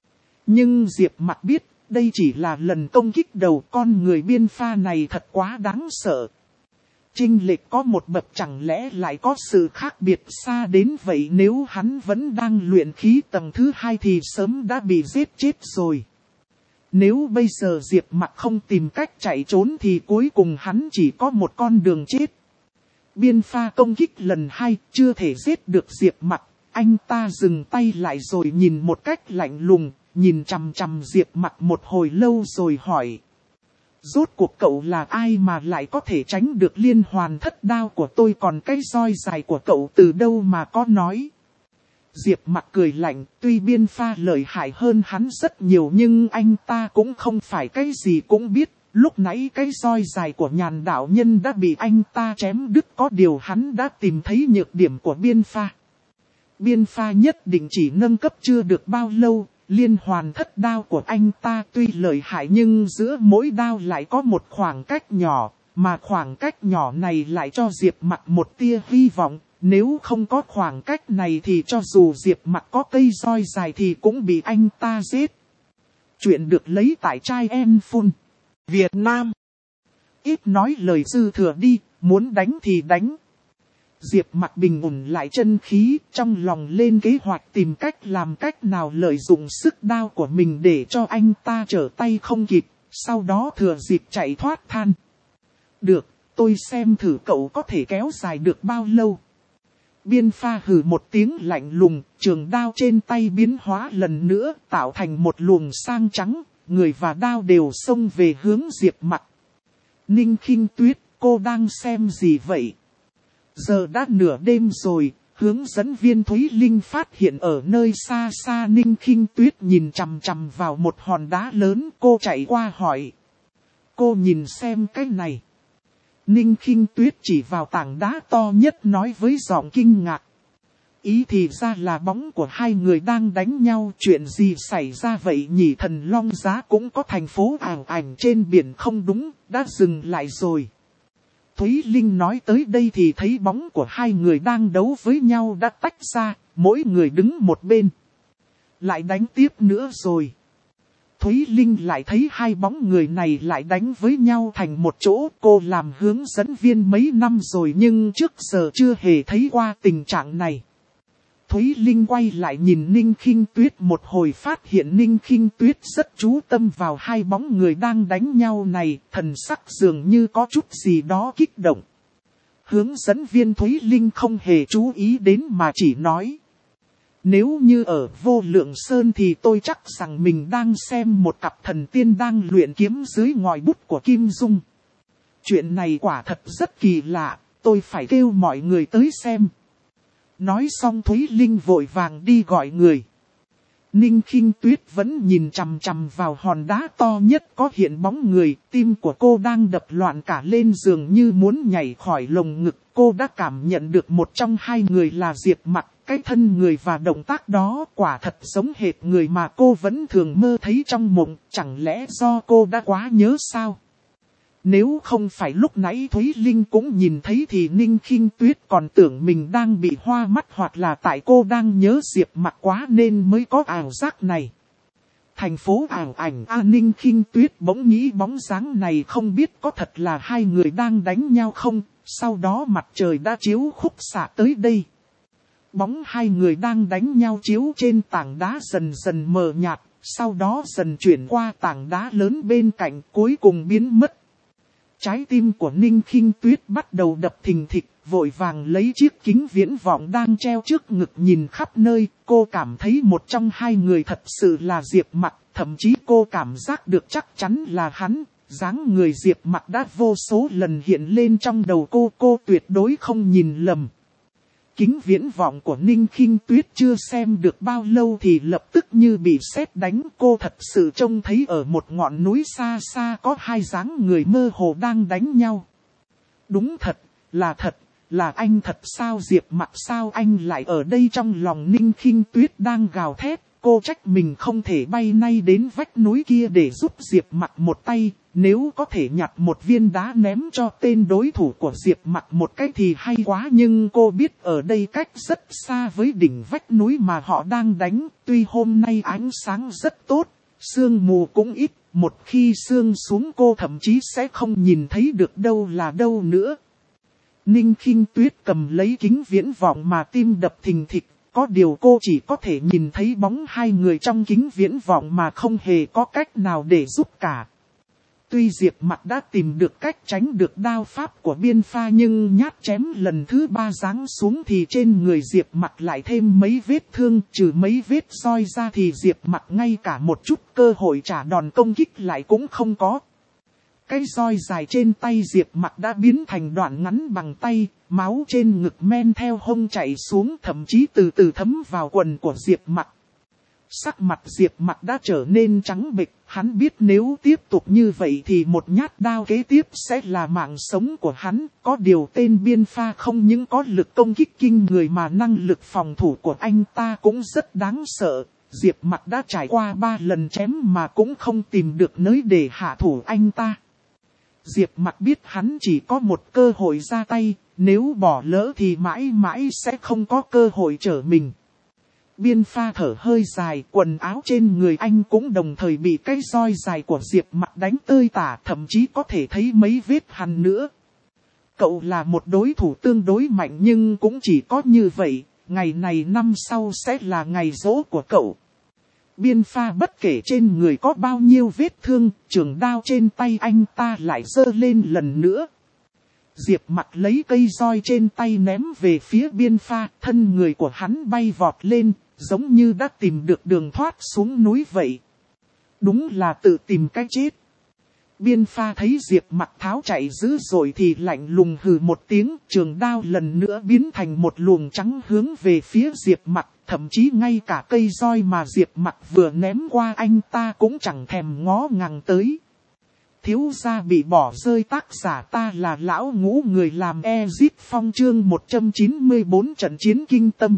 A: Nhưng Diệp Mặc biết, đây chỉ là lần công kích đầu, con người Biên Pha này thật quá đáng sợ. Chênh lệch có một bậc, chẳng lẽ lại có sự khác biệt xa đến vậy, nếu hắn vẫn đang luyện khí tầng thứ hai thì sớm đã bị giết chết rồi. Nếu bây giờ Diệp Mặc không tìm cách chạy trốn thì cuối cùng hắn chỉ có một con đường chết. Biên Pha công kích lần hai, chưa thể giết được Diệp Mặc, anh ta dừng tay lại rồi nhìn một cách lạnh lùng, nhìn chằm chằm Diệp Mặc một hồi lâu rồi hỏi. Rốt cuộc cậu là ai mà lại có thể tránh được liên hoàn thất đao của tôi, còn cái roi dài của cậu từ đâu mà có nói. Diệp Mặc cười lạnh, tuy Biên Pha lợi hại hơn hắn rất nhiều nhưng anh ta cũng không phải cái gì cũng biết. Lúc nãy cái roi dài của Nhàn đạo nhân đã bị anh ta chém đứt, có điều hắn đã tìm thấy nhược điểm của Biên Pha. Biên Pha nhất định chỉ nâng cấp chưa được bao lâu. Liên hoàn thất đao của anh ta tuy lợi hại nhưng giữa mỗi đao lại có một khoảng cách nhỏ, mà khoảng cách nhỏ này lại cho Diệp Mặc một tia hy vọng. Nếu không có khoảng cách này thì cho dù Diệp Mặc có cây roi dài thì cũng bị anh ta giết. Chuyện được lấy tại Trai Em Phun Việt Nam. Ít nói lời dư thừa đi, muốn đánh thì đánh. Diệp Mặc bình ổn lại chân khí, trong lòng lên kế hoạch tìm cách làm cách nào lợi dụng sức đao của mình để cho anh ta trở tay không kịp, sau đó thừa dịp chạy thoát than. Được, tôi xem thử cậu có thể kéo dài được bao lâu. Biên Pha hừ một tiếng lạnh lùng, trường đao trên tay biến hóa lần nữa, tạo thành một luồng sang trắng, người và đao đều xông về hướng Diệp Mặc. Ninh Khinh Tuyết, cô đang xem gì vậy? Giờ đã nửa đêm rồi, hướng dẫn viên Thúy Linh phát hiện ở nơi xa xa Ninh Khinh Tuyết nhìn chằm chằm vào một hòn đá lớn, cô chạy qua hỏi. Cô nhìn xem cái này. Ninh Khinh Tuyết chỉ vào tảng đá to nhất nói với giọng kinh ngạc. Ý thì ra là bóng của hai người đang đánh nhau, chuyện gì xảy ra vậy nhỉ? Thần Long Giá cũng có thành phố ảo ảnh trên biển không đúng, đã dừng lại rồi. Thúy Linh nói tới đây thì thấy bóng của hai người đang đấu với nhau đã tách ra, mỗi người đứng một bên. Lại đánh tiếp nữa rồi. Thúy Linh lại thấy hai bóng người này lại đánh với nhau thành một chỗ. Cô làm hướng dẫn viên mấy năm rồi nhưng trước giờ chưa hề thấy qua tình trạng này. Thúy Linh quay lại nhìn Ninh Khinh Tuyết một hồi, phát hiện Ninh Khinh Tuyết rất chú tâm vào hai bóng người đang đánh nhau này, thần sắc dường như có chút gì đó kích động. Hướng dẫn viên Thúy Linh không hề chú ý đến mà chỉ nói. Nếu như ở Vô Lượng Sơn thì tôi chắc rằng mình đang xem một cặp thần tiên đang luyện kiếm dưới ngòi bút của Kim Dung. Chuyện này quả thật rất kỳ lạ, tôi phải kêu mọi người tới xem. Nói xong Thúy Linh vội vàng đi gọi người. Ninh Khinh Tuyết vẫn nhìn chằm chằm vào hòn đá to nhất có hiện bóng người, tim của cô đang đập loạn cả lên giường như muốn nhảy khỏi lồng ngực. Cô đã cảm nhận được một trong hai người là Diệp Mặc, cái thân người và động tác đó quả thật giống hệt người mà cô vẫn thường mơ thấy trong mộng, chẳng lẽ do cô đã quá nhớ sao? Nếu không phải lúc nãy Thúy Linh cũng nhìn thấy thì Ninh Khinh Tuyết còn tưởng mình đang bị hoa mắt hoặc là tại cô đang nhớ Diệp Mặc quá nên mới có ảo giác này. Thành phố ảo ảnh A Ninh Khinh Tuyết bỗng nghĩ bóng dáng này không biết có thật là hai người đang đánh nhau không, sau đó mặt trời đã chiếu khúc xạ tới đây. Bóng hai người đang đánh nhau chiếu trên tảng đá dần dần mờ nhạt, sau đó dần chuyển qua tảng đá lớn bên cạnh cuối cùng biến mất. Trái tim của Ninh Khinh Tuyết bắt đầu đập thình thịch, vội vàng lấy chiếc kính viễn vọng đang treo trước ngực nhìn khắp nơi. Cô cảm thấy một trong hai người thật sự là Diệp Mặc, thậm chí cô cảm giác được chắc chắn là hắn. Dáng người Diệp Mặc đã vô số lần hiện lên trong đầu cô, cô tuyệt đối không nhìn lầm. Kính viễn vọng của Ninh Khinh Tuyết chưa xem được bao lâu thì lập tức như bị sét đánh. Cô thật sự trông thấy ở một ngọn núi xa xa có hai dáng người mơ hồ đang đánh nhau. Đúng thật, là thật, là anh thật sao? Diệp Mặc sao anh lại ở đây? Trong lòng Ninh Khinh Tuyết đang gào thét. Cô trách mình không thể bay nay đến vách núi kia để giúp Diệp Mặc một tay. Nếu có thể nhặt một viên đá ném cho tên đối thủ của Diệp Mặc một cái thì hay quá. Nhưng cô biết ở đây cách rất xa với đỉnh vách núi mà họ đang đánh. Tuy hôm nay ánh sáng rất tốt, sương mù cũng ít. Một khi sương xuống cô thậm chí sẽ không nhìn thấy được đâu là đâu nữa. Ninh Khinh Tuyết cầm lấy kính viễn vọng mà tim đập thình thịch. Có điều cô chỉ có thể nhìn thấy bóng hai người trong kính viễn vọng mà không hề có cách nào để giúp cả. Tuy Diệp Mặc đã tìm được cách tránh được đao pháp của Biên Pha nhưng nhát chém lần thứ ba giáng xuống thì trên người Diệp Mặc lại thêm mấy vết thương. Trừ mấy vết roi ra thì Diệp Mặc ngay cả một chút cơ hội trả đòn công kích lại cũng không có. Cái roi dài trên tay Diệp Mặc đã biến thành đoạn ngắn bằng tay, máu trên ngực men theo hông chảy xuống thậm chí từ từ thấm vào quần của Diệp Mặc. Sắc mặt Diệp Mặc đã trở nên trắng bệch, hắn biết nếu tiếp tục như vậy thì một nhát đao kế tiếp sẽ là mạng sống của hắn. Có điều tên Biên Pha không những có lực công kích kinh người mà năng lực phòng thủ của anh ta cũng rất đáng sợ. Diệp Mặc đã trải qua ba lần chém mà cũng không tìm được nơi để hạ thủ anh ta. Diệp Mặc biết hắn chỉ có một cơ hội ra tay, nếu bỏ lỡ thì mãi mãi sẽ không có cơ hội trở mình. Biên Pha thở hơi dài, quần áo trên người anh cũng đồng thời bị cái roi dài của Diệp Mặc đánh tơi tả, thậm chí có thể thấy mấy vết hằn nữa. Cậu là một đối thủ tương đối mạnh nhưng cũng chỉ có như vậy, ngày này năm sau sẽ là ngày giỗ của cậu. Biên Pha bất kể trên người có bao nhiêu vết thương, trường đao trên tay anh ta lại giơ lên lần nữa. Diệp Mặc lấy cây roi trên tay ném về phía Biên Pha, thân người của hắn bay vọt lên, giống như đã tìm được đường thoát xuống núi vậy. Đúng là tự tìm cái chết. Biên Pha thấy Diệp Mặc tháo chạy dữ rồi thì lạnh lùng hừ một tiếng, trường đao lần nữa biến thành một luồng trắng hướng về phía Diệp Mặc, thậm chí ngay cả cây roi mà Diệp Mặc vừa ném qua anh ta cũng chẳng thèm ngó ngàng tới. Thiếu gia bị bỏ rơi, tác giả ta là lão ngũ, người làm Ezit Phong, chương một trăm chín mươi tư trận chiến kinh tâm.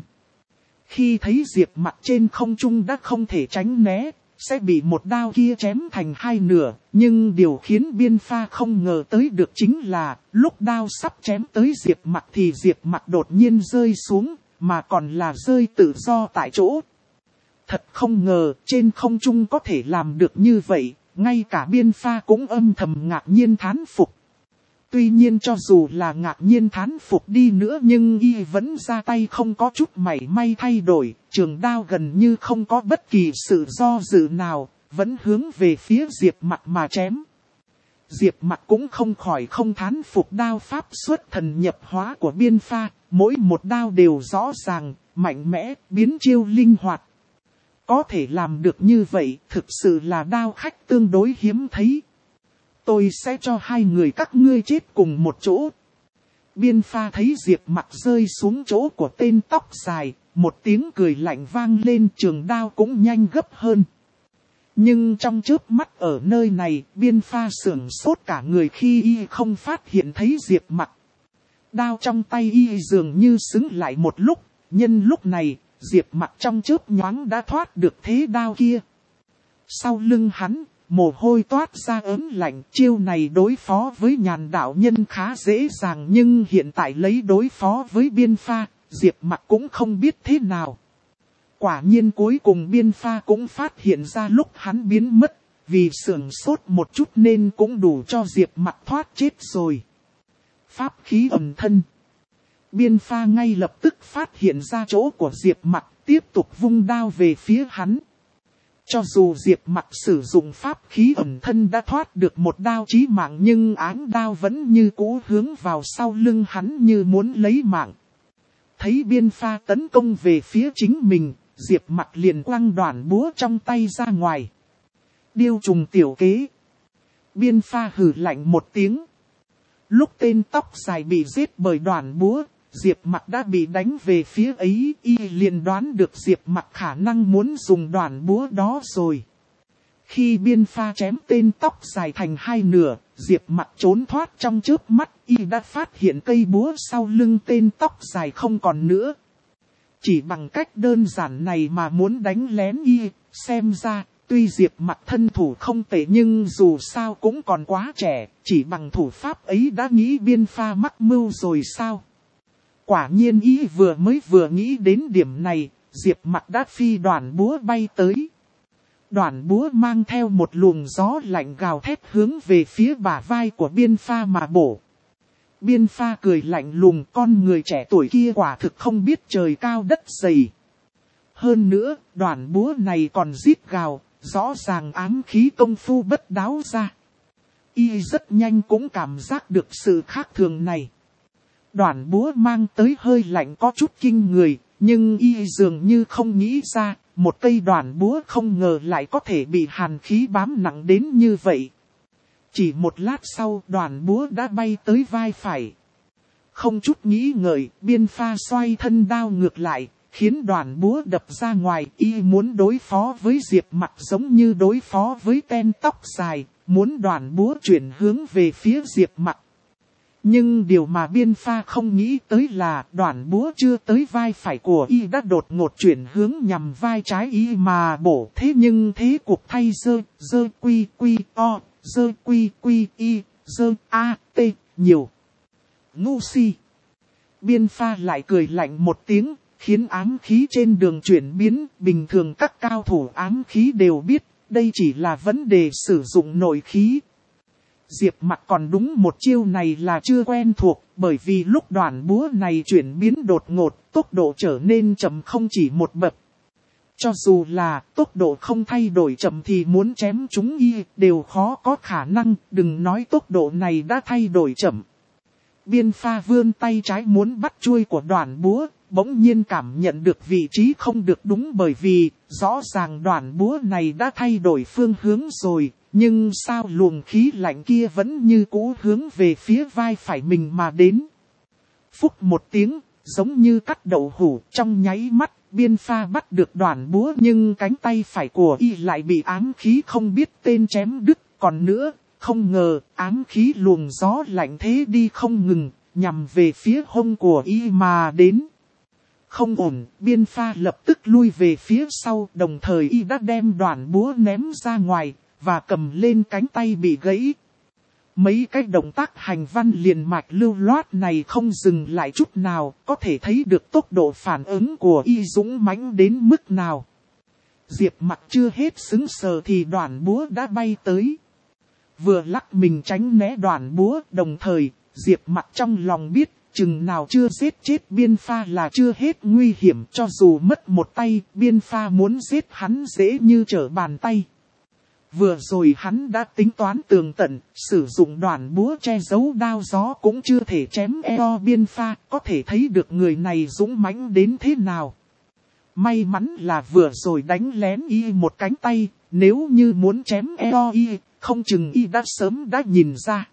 A: Khi thấy Diệp Mặc trên không trung đã không thể tránh né, sẽ bị một đao kia chém thành hai nửa, nhưng điều khiến Biên Pha không ngờ tới được chính là, lúc đao sắp chém tới Diệp Mặc thì Diệp Mặc đột nhiên rơi xuống, mà còn là rơi tự do tại chỗ. Thật không ngờ, trên không trung có thể làm được như vậy, ngay cả Biên Pha cũng âm thầm ngạc nhiên thán phục. Tuy nhiên cho dù là ngạc nhiên thán phục đi nữa nhưng y vẫn ra tay không có chút mảy may thay đổi, trường đao gần như không có bất kỳ sự do dự nào, vẫn hướng về phía Diệp Mặc mà chém. Diệp Mặc cũng không khỏi không thán phục đao pháp xuất thần nhập hóa của Biên Pha, mỗi một đao đều rõ ràng, mạnh mẽ, biến chiêu linh hoạt. Có thể làm được như vậy, thực sự là đao khách tương đối hiếm thấy. Tôi sẽ cho hai người các ngươi chết cùng một chỗ. Biên Pha thấy Diệp Mặc rơi xuống chỗ của tên tóc dài, một tiếng cười lạnh vang lên, trường đao cũng nhanh gấp hơn. Nhưng trong chớp mắt ở nơi này, Biên Pha sửng sốt cả người khi y không phát hiện thấy Diệp Mặc. Đao trong tay y dường như xứng lại một lúc, nhân lúc này, Diệp Mặc trong chớp nhoáng đã thoát được thế đao kia. Sau lưng hắn, mồ hôi toát ra ớn lạnh, chiêu này đối phó với Nhàn đạo nhân khá dễ dàng, nhưng hiện tại lấy đối phó với Biên Pha, Diệp Mặc cũng không biết thế nào. Quả nhiên cuối cùng Biên Pha cũng phát hiện ra lúc hắn biến mất, vì sửng sốt một chút nên cũng đủ cho Diệp Mặc thoát chết rồi. Pháp khí ẩn thân. Biên Pha ngay lập tức phát hiện ra chỗ của Diệp Mặc, tiếp tục vung đao về phía hắn. Cho dù Diệp Mặc sử dụng pháp khí ẩn thân đã thoát được một đao chí mạng, nhưng áng đao vẫn như cũ hướng vào sau lưng hắn như muốn lấy mạng. Thấy Biên Pha tấn công về phía chính mình, Diệp Mặc liền quăng đoản búa trong tay ra ngoài. Điêu trùng tiểu kế. Biên Pha hừ lạnh một tiếng. Lúc tên tóc dài bị giết bởi đoản búa, Diệp Mặc đã bị đánh về phía ấy, y liền đoán được Diệp Mặc khả năng muốn dùng đoản búa đó rồi. Khi Biên Pha chém tên tóc dài thành hai nửa, Diệp Mặc trốn thoát trong chớp mắt, y đã phát hiện cây búa sau lưng tên tóc dài không còn nữa. Chỉ bằng cách đơn giản này mà muốn đánh lén y, xem ra, tuy Diệp Mặc thân thủ không tệ nhưng dù sao cũng còn quá trẻ, chỉ bằng thủ pháp ấy đã nghĩ Biên Pha mắc mưu rồi sao? Quả nhiên y vừa mới vừa nghĩ đến điểm này, Diệp Mặc đã phi đoản búa bay tới. Đoản búa mang theo một luồng gió lạnh gào thét hướng về phía bả vai của Biên Pha mà bổ. Biên Pha cười lạnh lùng, con người trẻ tuổi kia quả thực không biết trời cao đất dày. Hơn nữa, đoản búa này còn rít gào, rõ ràng ám khí công phu bất đáo ra. Y rất nhanh cũng cảm giác được sự khác thường này. Đoản búa mang tới hơi lạnh có chút kinh người, nhưng y dường như không nghĩ ra, một cây đoản búa không ngờ lại có thể bị hàn khí bám nặng đến như vậy. Chỉ một lát sau, đoản búa đã bay tới vai phải. Không chút nghĩ ngợi, Biên Pha xoay thân đao ngược lại, khiến đoản búa đập ra ngoài. Y muốn đối phó với Diệp Mặc giống như đối phó với tên tóc dài, muốn đoản búa chuyển hướng về phía Diệp Mặc. Nhưng điều mà Biên Pha không nghĩ tới là đoản búa chưa tới vai phải của y đã đột ngột chuyển hướng nhằm vai trái y mà bổ. Thế nhưng thế cuộc thay dơ, dơ quy quy o, dơ quy quy y, dơ a t nhiều. Ngu si. Biên Pha lại cười lạnh một tiếng, khiến ám khí trên đường chuyển biến. Bình thường các cao thủ ám khí đều biết, đây chỉ là vấn đề sử dụng nội khí. Diệp Mặc còn đúng một chiêu này là chưa quen thuộc, bởi vì lúc đoản búa này chuyển biến đột ngột, tốc độ trở nên chậm không chỉ một bậc. Cho dù là tốc độ không thay đổi chậm thì muốn chém chúng y đều khó có khả năng, đừng nói tốc độ này đã thay đổi chậm. Biên Pha vươn tay trái muốn bắt chuôi của đoản búa, bỗng nhiên cảm nhận được vị trí không được đúng, bởi vì rõ ràng đoản búa này đã thay đổi phương hướng rồi. Nhưng sao luồng khí lạnh kia vẫn như cũ hướng về phía vai phải mình mà đến. Phúc một tiếng, giống như cắt đậu hũ, trong nháy mắt, Biên Pha bắt được đoản búa nhưng cánh tay phải của y lại bị ám khí không biết tên chém đứt. Còn nữa, không ngờ, ám khí luồng gió lạnh thế đi không ngừng, nhằm về phía hông của y mà đến. Không ổn, Biên Pha lập tức lui về phía sau, đồng thời y đã đem đoản búa ném ra ngoài và cầm lên cánh tay bị gãy. Mấy cái động tác hành văn liền mạch lưu loát này không dừng lại chút nào, có thể thấy được tốc độ phản ứng của y dũng mãnh đến mức nào. Diệp Mặc chưa hết sững sờ thì đoản búa đã bay tới. Vừa lắc mình tránh né đoản búa, đồng thời, Diệp Mặc trong lòng biết, chừng nào chưa giết chết Biên Pha là chưa hết nguy hiểm, cho dù mất một tay, Biên Pha muốn giết hắn dễ như trở bàn tay. Vừa rồi hắn đã tính toán tường tận, sử dụng đoạn búa che giấu đao gió cũng chưa thể chém eo Biên Pha, có thể thấy được người này dũng mãnh đến thế nào. May mắn là vừa rồi đánh lén y một cánh tay, nếu như muốn chém eo y, không chừng y đã sớm đã nhìn ra.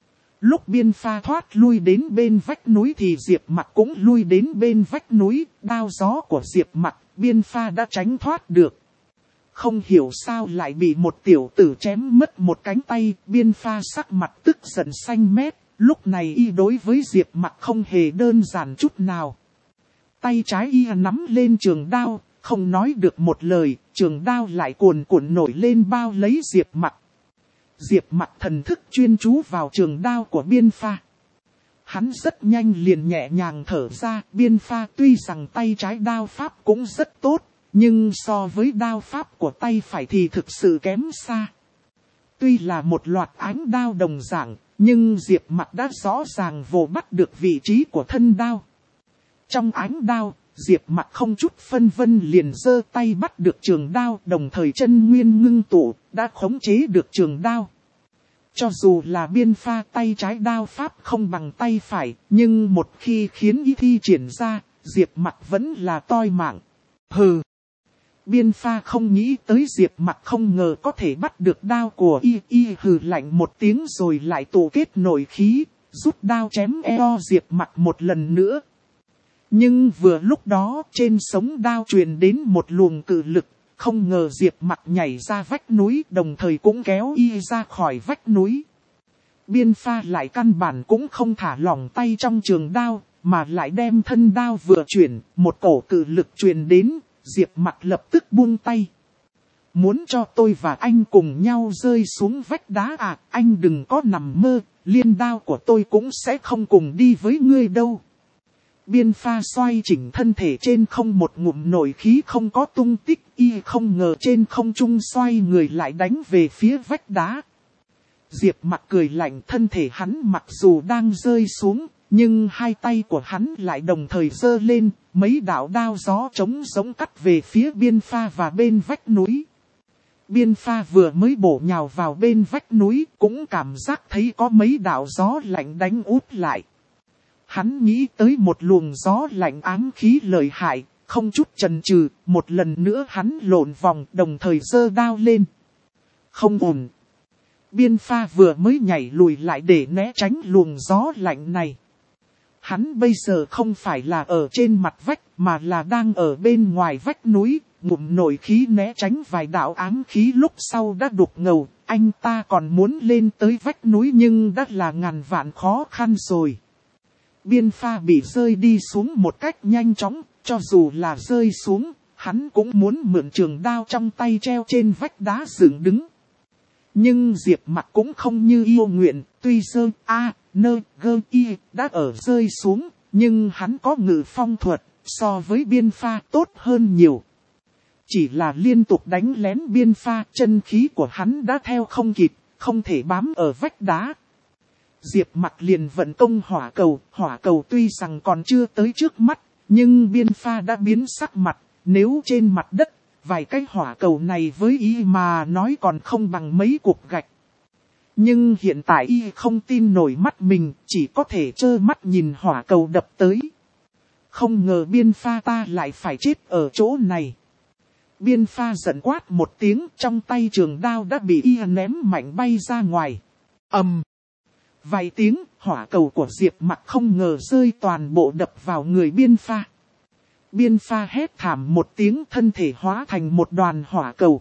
A: Lúc Biên Pha thoát lui đến bên vách núi thì Diệp Mặc cũng lui đến bên vách núi, đao gió của Diệp Mặc, Biên Pha đã tránh thoát được. Không hiểu sao lại bị một tiểu tử chém mất một cánh tay, Biên Pha sắc mặt tức giận xanh mét, lúc này y đối với Diệp Mặc không hề đơn giản chút nào. Tay trái y nắm lên trường đao, không nói được một lời, trường đao lại cuồn cuộn nổi lên bao lấy Diệp Mặc. Diệp Mặc thần thức chuyên chú vào trường đao của Biên Pha. Hắn rất nhanh liền nhẹ nhàng thở ra, Biên Pha tuy rằng tay trái đao pháp cũng rất tốt, nhưng so với đao pháp của tay phải thì thực sự kém xa. Tuy là một loạt ánh đao đồng dạng, nhưng Diệp Mặc đã rõ ràng vồ bắt được vị trí của thân đao. Trong ánh đao, Diệp Mặc không chút phân vân liền giơ tay bắt được trường đao, đồng thời chân nguyên ngưng tụ, đã khống chế được trường đao. Cho dù là Biên Pha tay trái đao pháp không bằng tay phải, nhưng một khi khiến y thi triển ra, Diệp Mặc vẫn là toi mạng. Hừ! Biên Pha không nghĩ tới Diệp Mặc không ngờ có thể bắt được đao của y, y hừ lạnh một tiếng rồi lại tụ kết nội khí, rút đao chém eo Diệp Mặc một lần nữa. Nhưng vừa lúc đó trên sống đao truyền đến một luồng cự lực, không ngờ Diệp Mặc nhảy ra vách núi đồng thời cũng kéo y ra khỏi vách núi. Biên Pha lại căn bản cũng không thả lỏng tay trong trường đao, mà lại đem thân đao vừa chuyển, một cổ cự lực truyền đến, Diệp Mặc lập tức buông tay. Muốn cho tôi và anh cùng nhau rơi xuống vách đá à, anh đừng có nằm mơ, liên đao của tôi cũng sẽ không cùng đi với ngươi đâu. Biên Pha xoay chỉnh thân thể trên không, một ngụm nổi khí không có tung tích, y không ngờ trên không trung xoay người lại đánh về phía vách đá. Diệp Mặc cười lạnh, thân thể hắn mặc dù đang rơi xuống, nhưng hai tay của hắn lại đồng thời giơ lên, mấy đạo đao gió trống giống cắt về phía Biên Pha và bên vách núi. Biên Pha vừa mới bổ nhào vào bên vách núi, cũng cảm giác thấy có mấy đạo gió lạnh đánh úp lại. Hắn nghĩ tới một luồng gió lạnh ám khí lợi hại, không chút chần chừ, một lần nữa hắn lộn vòng đồng thời giơ đao lên. Không ổn. Biên Pha vừa mới nhảy lùi lại để né tránh luồng gió lạnh này. Hắn bây giờ không phải là ở trên mặt vách mà là đang ở bên ngoài vách núi, ngụm nổi khí né tránh vài đạo ám khí lúc sau đã đục ngầu, anh ta còn muốn lên tới vách núi nhưng đã là ngàn vạn khó khăn rồi. Biên Pha bị rơi đi xuống một cách nhanh chóng, cho dù là rơi xuống, hắn cũng muốn mượn trường đao trong tay treo trên vách đá dựng đứng. Nhưng Diệp Mặc cũng không như yêu nguyện, tuy sơ a, nơ, gơ y đã ở rơi xuống, nhưng hắn có ngự phong thuật, so với Biên Pha tốt hơn nhiều. Chỉ là liên tục đánh lén Biên Pha, chân khí của hắn đã theo không kịp, không thể bám ở vách đá. Diệp Mặc liền vận công hỏa cầu, hỏa cầu tuy rằng còn chưa tới trước mắt, nhưng Biên Pha đã biến sắc mặt, nếu trên mặt đất, vài cái hỏa cầu này với y mà nói còn không bằng mấy cục gạch. Nhưng hiện tại y không tin nổi mắt mình, chỉ có thể trơ mắt nhìn hỏa cầu đập tới. Không ngờ Biên Pha ta lại phải chết ở chỗ này. Biên Pha giận quát một tiếng, trong tay trường đao đã bị y ném mạnh bay ra ngoài. Ầm! Vài tiếng, hỏa cầu của Diệp Mặc không ngờ rơi toàn bộ đập vào người Biên Pha. Biên Pha hét thảm một tiếng, thân thể hóa thành một đoàn hỏa cầu.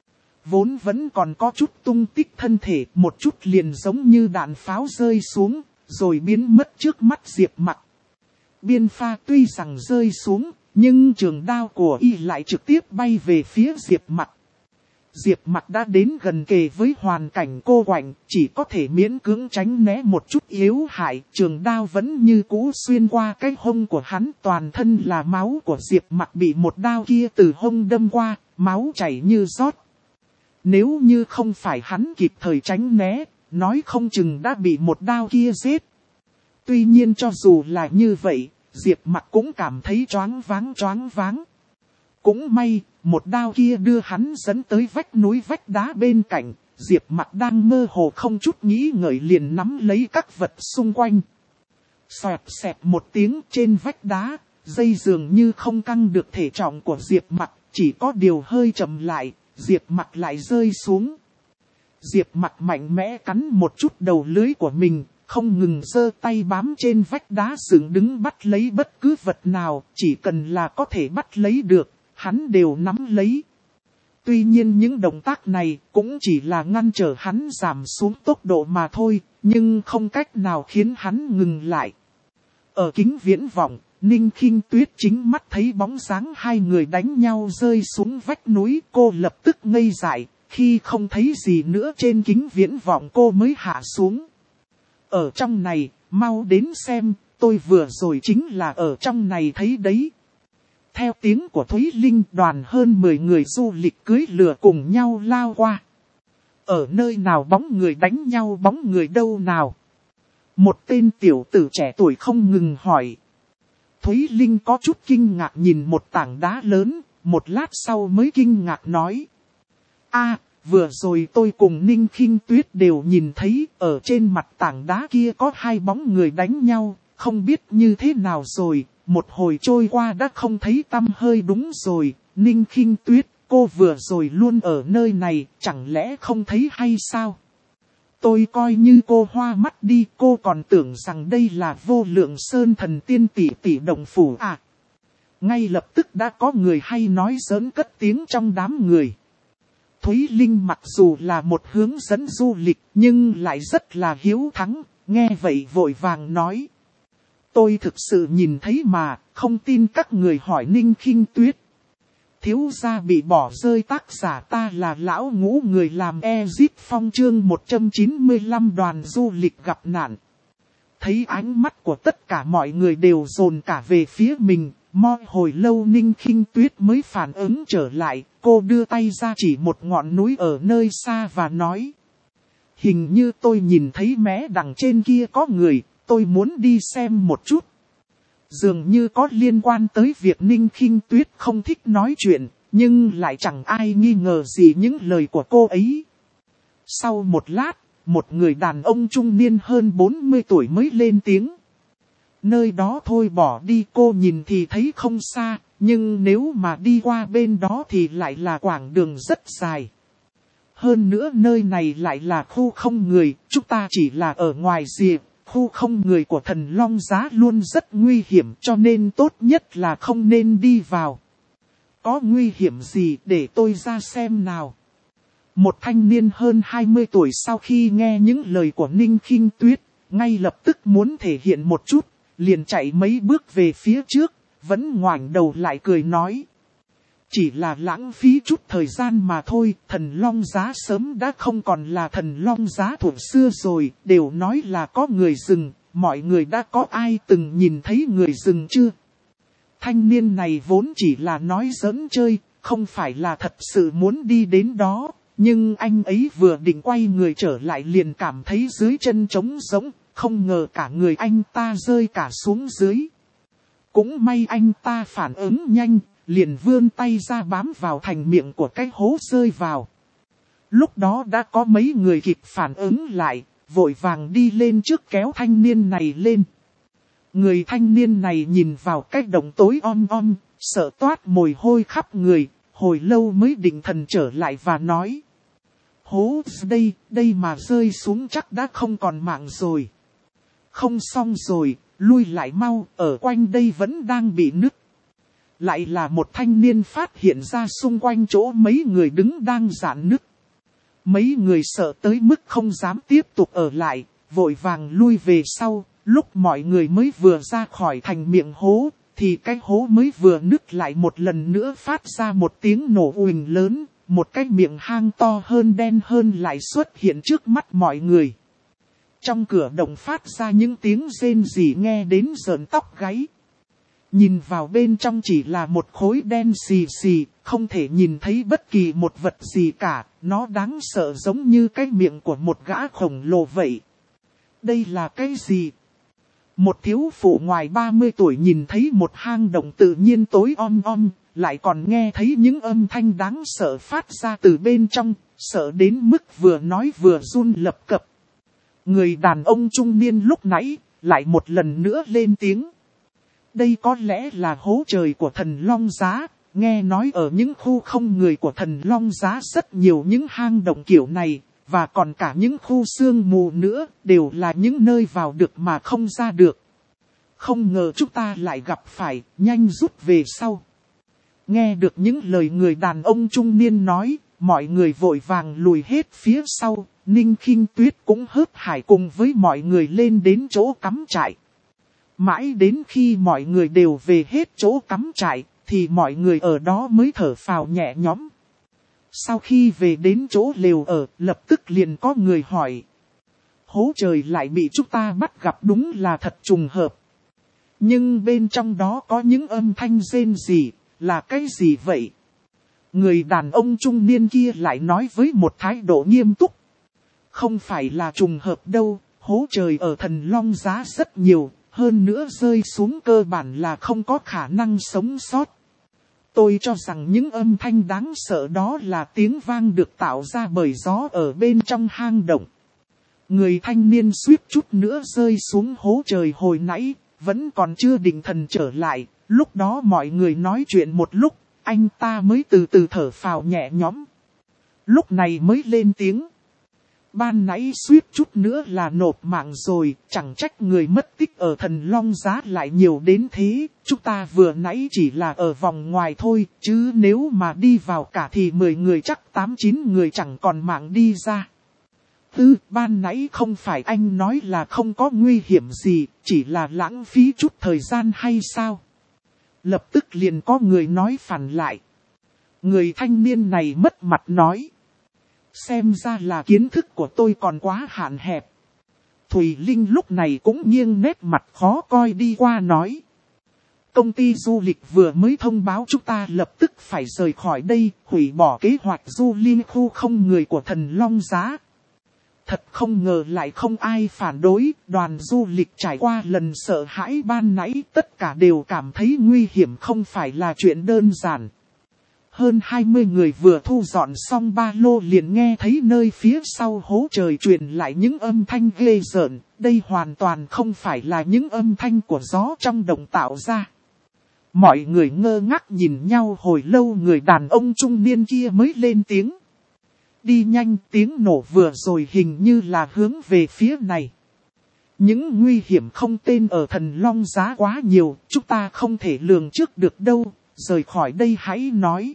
A: Vốn vẫn còn có chút tung tích thân thể, một chút liền giống như đạn pháo rơi xuống, rồi biến mất trước mắt Diệp Mặc. Biên Pha tuy rằng rơi xuống, nhưng trường đao của y lại trực tiếp bay về phía Diệp Mặc. Diệp Mặc đã đến gần kề với hoàn cảnh cô quạnh, chỉ có thể miễn cưỡng tránh né một chút yếu hại, trường đao vẫn như cũ xuyên qua cái hông của hắn, toàn thân là máu của Diệp Mặc bị một đao kia từ hông đâm qua, máu chảy như rót. Nếu như không phải hắn kịp thời tránh né, nói không chừng đã bị một đao kia giết. Tuy nhiên cho dù là như vậy, Diệp Mặc cũng cảm thấy choáng váng choáng váng. Cũng may, một đao kia đưa hắn dẫn tới vách núi vách đá bên cạnh, Diệp Mặc đang mơ hồ không chút nghĩ ngợi liền nắm lấy các vật xung quanh. Xoẹt xẹt một tiếng trên vách đá, dây dường như không căng được thể trọng của Diệp Mặc, chỉ có điều hơi chậm lại, Diệp Mặc lại rơi xuống. Diệp Mặc mạnh mẽ cắn một chút đầu lưới của mình, không ngừng giơ tay bám trên vách đá dựng đứng bắt lấy bất cứ vật nào, chỉ cần là có thể bắt lấy được, hắn đều nắm lấy. Tuy nhiên những động tác này cũng chỉ là ngăn trở hắn giảm xuống tốc độ mà thôi, nhưng không cách nào khiến hắn ngừng lại. Ở kính viễn vọng, Ninh Khinh Tuyết chính mắt thấy bóng dáng hai người đánh nhau rơi xuống vách núi, cô lập tức ngây dại, khi không thấy gì nữa trên kính viễn vọng cô mới hạ xuống. Ở trong này, mau đến xem, tôi vừa rồi chính là ở trong này thấy đấy. Theo tiếng của Thúy Linh, đoàn hơn mười người du lịch cưỡi lừa cùng nhau lao qua. Ở nơi nào bóng người đánh nhau bóng người đâu nào? Một tên tiểu tử trẻ tuổi không ngừng hỏi. Thúy Linh có chút kinh ngạc nhìn một tảng đá lớn, một lát sau mới kinh ngạc nói. A, vừa rồi tôi cùng Ninh Khinh Tuyết đều nhìn thấy ở trên mặt tảng đá kia có hai bóng người đánh nhau, không biết như thế nào rồi, một hồi trôi qua đã không thấy tăm hơi đúng rồi, Ninh Khinh Tuyết, cô vừa rồi luôn ở nơi này, chẳng lẽ không thấy hay sao? Tôi coi như cô hoa mắt đi, cô còn tưởng rằng đây là Vô Lượng Sơn thần tiên tỷ tỷ đồng phủ à? Ngay lập tức đã có người hay nói giỡn cất tiếng trong đám người. Thúy Linh mặc dù là một hướng dẫn du lịch nhưng lại rất là hiếu thắng, nghe vậy vội vàng nói. Tôi thực sự nhìn thấy mà, không tin các người hỏi Ninh Khinh Tuyết. Thiếu gia bị bỏ rơi tác giả ta là lão ngũ người làm Exit Phong chương một trăm chín mươi lăm đoàn du lịch gặp nạn. Thấy ánh mắt của tất cả mọi người đều dồn cả về phía mình, một hồi lâu Ninh Khinh Tuyết mới phản ứng trở lại, cô đưa tay ra chỉ một ngọn núi ở nơi xa và nói. Hình như tôi nhìn thấy mé đằng trên kia có người, tôi muốn đi xem một chút. Dường như có liên quan tới việc Ninh Khinh Tuyết không thích nói chuyện, nhưng lại chẳng ai nghi ngờ gì những lời của cô ấy. Sau một lát, một người đàn ông trung niên hơn bốn mươi tuổi mới lên tiếng. Nơi đó thôi bỏ đi, cô nhìn thì thấy không xa, nhưng nếu mà đi qua bên đó thì lại là quãng đường rất dài. Hơn nữa nơi này lại là khu không người, chúng ta chỉ là ở ngoài rìa. Khu không người của thần Long Giá luôn rất nguy hiểm cho nên tốt nhất là không nên đi vào. Có nguy hiểm gì để tôi ra xem nào? Một thanh niên hơn hai mươi tuổi sau khi nghe những lời của Ninh Khinh Tuyết, ngay lập tức muốn thể hiện một chút, liền chạy mấy bước về phía trước, vẫn ngoảnh đầu lại cười nói. Chỉ là lãng phí chút thời gian mà thôi, thần Long Giá sớm đã không còn là thần Long Giá thuở xưa rồi, đều nói là có người rừng, mọi người đã có ai từng nhìn thấy người rừng chưa? Thanh niên này vốn chỉ là nói giỡn chơi, không phải là thật sự muốn đi đến đó, nhưng anh ấy vừa định quay người trở lại liền cảm thấy dưới chân trống rỗng, không ngờ cả người anh ta rơi cả xuống dưới. Cũng may anh ta phản ứng nhanh. Liền vươn tay ra bám vào thành miệng của cái hố rơi vào. Lúc đó đã có mấy người kịp phản ứng lại, vội vàng đi lên trước kéo thanh niên này lên. Người thanh niên này nhìn vào cái động tối om om, sợ toát mồ hôi khắp người, hồi lâu mới định thần trở lại và nói. Hố đây, đây mà rơi xuống chắc đã không còn mạng rồi. Không xong rồi, lui lại mau, ở quanh đây vẫn đang bị nứt. Lại là một thanh niên phát hiện ra xung quanh chỗ mấy người đứng đang rạn nứt. Mấy người sợ tới mức không dám tiếp tục ở lại, vội vàng lui về sau. Lúc mọi người mới vừa ra khỏi thành miệng hố, thì cái hố mới vừa nứt lại một lần nữa phát ra một tiếng nổ uỳnh lớn. Một cái miệng hang to hơn đen hơn lại xuất hiện trước mắt mọi người. Trong cửa động phát ra những tiếng rên rỉ nghe đến rợn tóc gáy. Nhìn vào bên trong chỉ là một khối đen xì xì, không thể nhìn thấy bất kỳ một vật gì cả, nó đáng sợ giống như cái miệng của một gã khổng lồ vậy. Đây là cái gì? Một thiếu phụ ngoài ba mươi tuổi nhìn thấy một hang động tự nhiên tối om om, lại còn nghe thấy những âm thanh đáng sợ phát ra từ bên trong, sợ đến mức vừa nói vừa run lập cập. Người đàn ông trung niên lúc nãy, lại một lần nữa lên tiếng. Đây có lẽ là hố trời của thần Long Giá, nghe nói ở những khu không người của thần Long Giá rất nhiều những hang động kiểu này, và còn cả những khu sương mù nữa, đều là những nơi vào được mà không ra được. Không ngờ chúng ta lại gặp phải, nhanh rút về sau. Nghe được những lời người đàn ông trung niên nói, mọi người vội vàng lùi hết phía sau, Ninh Khinh Tuyết cũng hớt hải cùng với mọi người lên đến chỗ cắm trại. Mãi đến khi mọi người đều về hết chỗ cắm trại, thì mọi người ở đó mới thở phào nhẹ nhõm. Sau khi về đến chỗ lều ở, lập tức liền có người hỏi. Hố trời lại bị chúng ta bắt gặp đúng là thật trùng hợp. Nhưng bên trong đó có những âm thanh rên rỉ, là cái gì vậy? Người đàn ông trung niên kia lại nói với một thái độ nghiêm túc. Không phải là trùng hợp đâu, hố trời ở thần Long Giá rất nhiều, hơn nữa rơi xuống cơ bản là không có khả năng sống sót. Tôi cho rằng những âm thanh đáng sợ đó là tiếng vang được tạo ra bởi gió ở bên trong hang động. Người thanh niên suýt chút nữa rơi xuống hố trời hồi nãy, vẫn còn chưa định thần trở lại, lúc đó mọi người nói chuyện một lúc, anh ta mới từ từ thở phào nhẹ nhõm. Lúc này mới lên tiếng. Ban nãy suýt chút nữa là nộp mạng rồi, chẳng trách người mất tích ở thần Long Giá lại nhiều đến thế, chúng ta vừa nãy chỉ là ở vòng ngoài thôi, chứ nếu mà đi vào cả thì mười người chắc tám chín người chẳng còn mạng đi ra. Tư, ban nãy không phải anh nói là không có nguy hiểm gì, chỉ là lãng phí chút thời gian hay sao? Lập tức liền có người nói phản lại. Người thanh niên này mất mặt nói. Xem ra là kiến thức của tôi còn quá hạn hẹp. Thùy Linh lúc này cũng nghiêng nét mặt khó coi đi qua nói. Công ty du lịch vừa mới thông báo chúng ta lập tức phải rời khỏi đây, hủy bỏ kế hoạch du lịch khu không người của thần Long Giá. Thật không ngờ lại không ai phản đối, đoàn du lịch trải qua lần sợ hãi ban nãy tất cả đều cảm thấy nguy hiểm không phải là chuyện đơn giản. Hơn hai mươi người vừa thu dọn xong ba lô liền nghe thấy nơi phía sau hố trời truyền lại những âm thanh ghê rợn, đây hoàn toàn không phải là những âm thanh của gió trong động tạo ra. Mọi người ngơ ngác nhìn nhau hồi lâu, người đàn ông trung niên kia mới lên tiếng. Đi nhanh, tiếng nổ vừa rồi hình như là hướng về phía này. Những nguy hiểm không tên ở thần Long Giá quá nhiều, chúng ta không thể lường trước được đâu, rời khỏi đây hãy nói.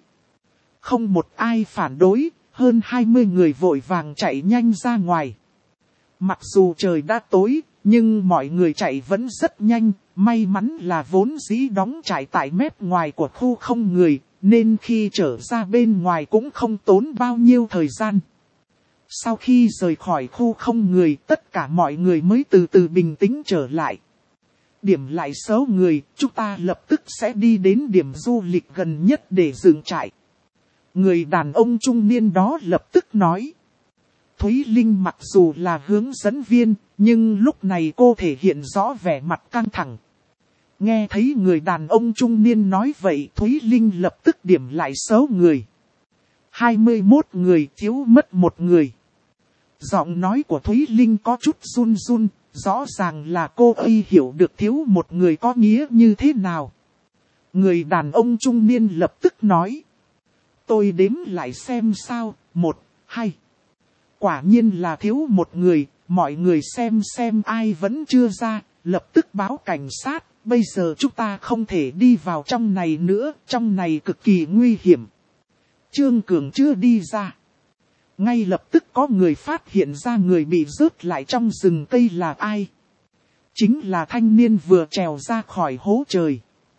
A: Không một ai phản đối, hơn hai mươi người vội vàng chạy nhanh ra ngoài. Mặc dù trời đã tối, nhưng mọi người chạy vẫn rất nhanh, may mắn là vốn dĩ đóng trại tại mép ngoài của khu không người, nên khi trở ra bên ngoài cũng không tốn bao nhiêu thời gian. Sau khi rời khỏi khu không người, tất cả mọi người mới từ từ bình tĩnh trở lại. Điểm lại số người, chúng ta lập tức sẽ đi đến điểm du lịch gần nhất để dừng trại. Người đàn ông trung niên đó lập tức nói. Thúy Linh mặc dù là hướng dẫn viên, nhưng lúc này cô thể hiện rõ vẻ mặt căng thẳng. Nghe thấy người đàn ông trung niên nói vậy, Thúy Linh lập tức điểm lại số người. hai mươi mốt người, thiếu mất một người. Giọng nói của Thúy Linh có chút run run, rõ ràng là cô ấy hiểu được thiếu một người có nghĩa như thế nào. Người đàn ông trung niên lập tức nói. Tôi đếm lại xem sao, một, hai. Quả nhiên là thiếu một người, mọi người xem xem ai vẫn chưa ra, lập tức báo cảnh sát. Bây giờ chúng ta không thể đi vào trong này nữa, trong này cực kỳ nguy hiểm. Trương Cường chưa đi ra. Ngay lập tức có người phát hiện ra người bị rớt lại trong rừng cây là ai. Chính là thanh niên vừa trèo ra khỏi hố trời.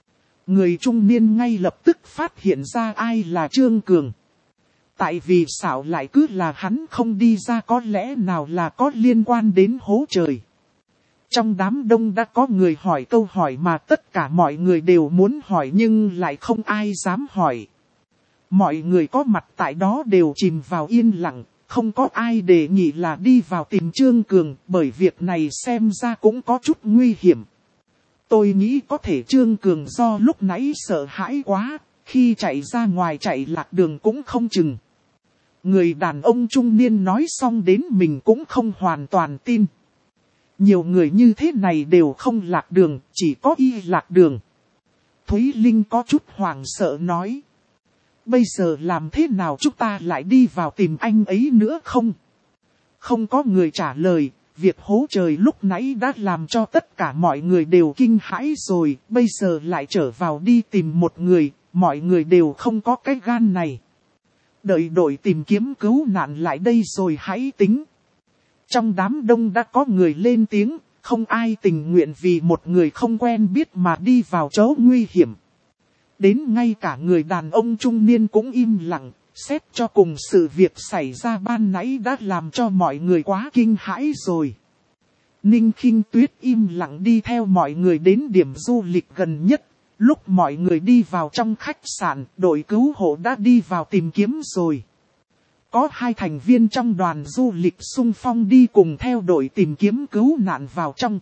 A: Người trung niên ngay lập tức phát hiện ra ai là Trương Cường. Tại vì xảo lại cứ là hắn không đi ra, có lẽ nào là có liên quan đến hố trời. Trong đám đông đã có người hỏi câu hỏi mà tất cả mọi người đều muốn hỏi nhưng lại không ai dám hỏi. Mọi người có mặt tại đó đều chìm vào yên lặng, không có ai đề nghị là đi vào tìm Trương Cường, bởi việc này xem ra cũng có chút nguy hiểm. Tôi nghĩ có thể Trương Cường do lúc nãy sợ hãi quá, Khi chạy ra ngoài chạy lạc đường cũng không chừng. Người đàn ông trung niên nói xong đến mình cũng không hoàn toàn tin. Nhiều người như thế này đều không lạc đường, chỉ có y lạc đường. Thúy Linh có chút hoảng sợ nói. Bây giờ làm thế nào chúng ta lại đi vào tìm anh ấy nữa không? Không có người trả lời, việc hố trời lúc nãy đã làm cho tất cả mọi người đều kinh hãi rồi, bây giờ lại trở vào đi tìm một người, mọi người đều không có cái gan này. Đợi đội tìm kiếm cứu nạn lại đây rồi hãy tính. Trong đám đông đã có người lên tiếng, không ai tình nguyện vì một người không quen biết mà đi vào chỗ nguy hiểm. Đến ngay cả người đàn ông trung niên cũng im lặng, xét cho cùng sự việc xảy ra ban nãy đã làm cho mọi người quá kinh hãi rồi. Ninh Khinh Tuyết im lặng đi theo mọi người đến điểm du lịch gần nhất. Lúc mọi người đi vào trong khách sạn, đội cứu hộ đã đi vào tìm kiếm rồi. Có hai thành viên trong đoàn du lịch xung phong đi cùng theo đội tìm kiếm cứu nạn vào trong.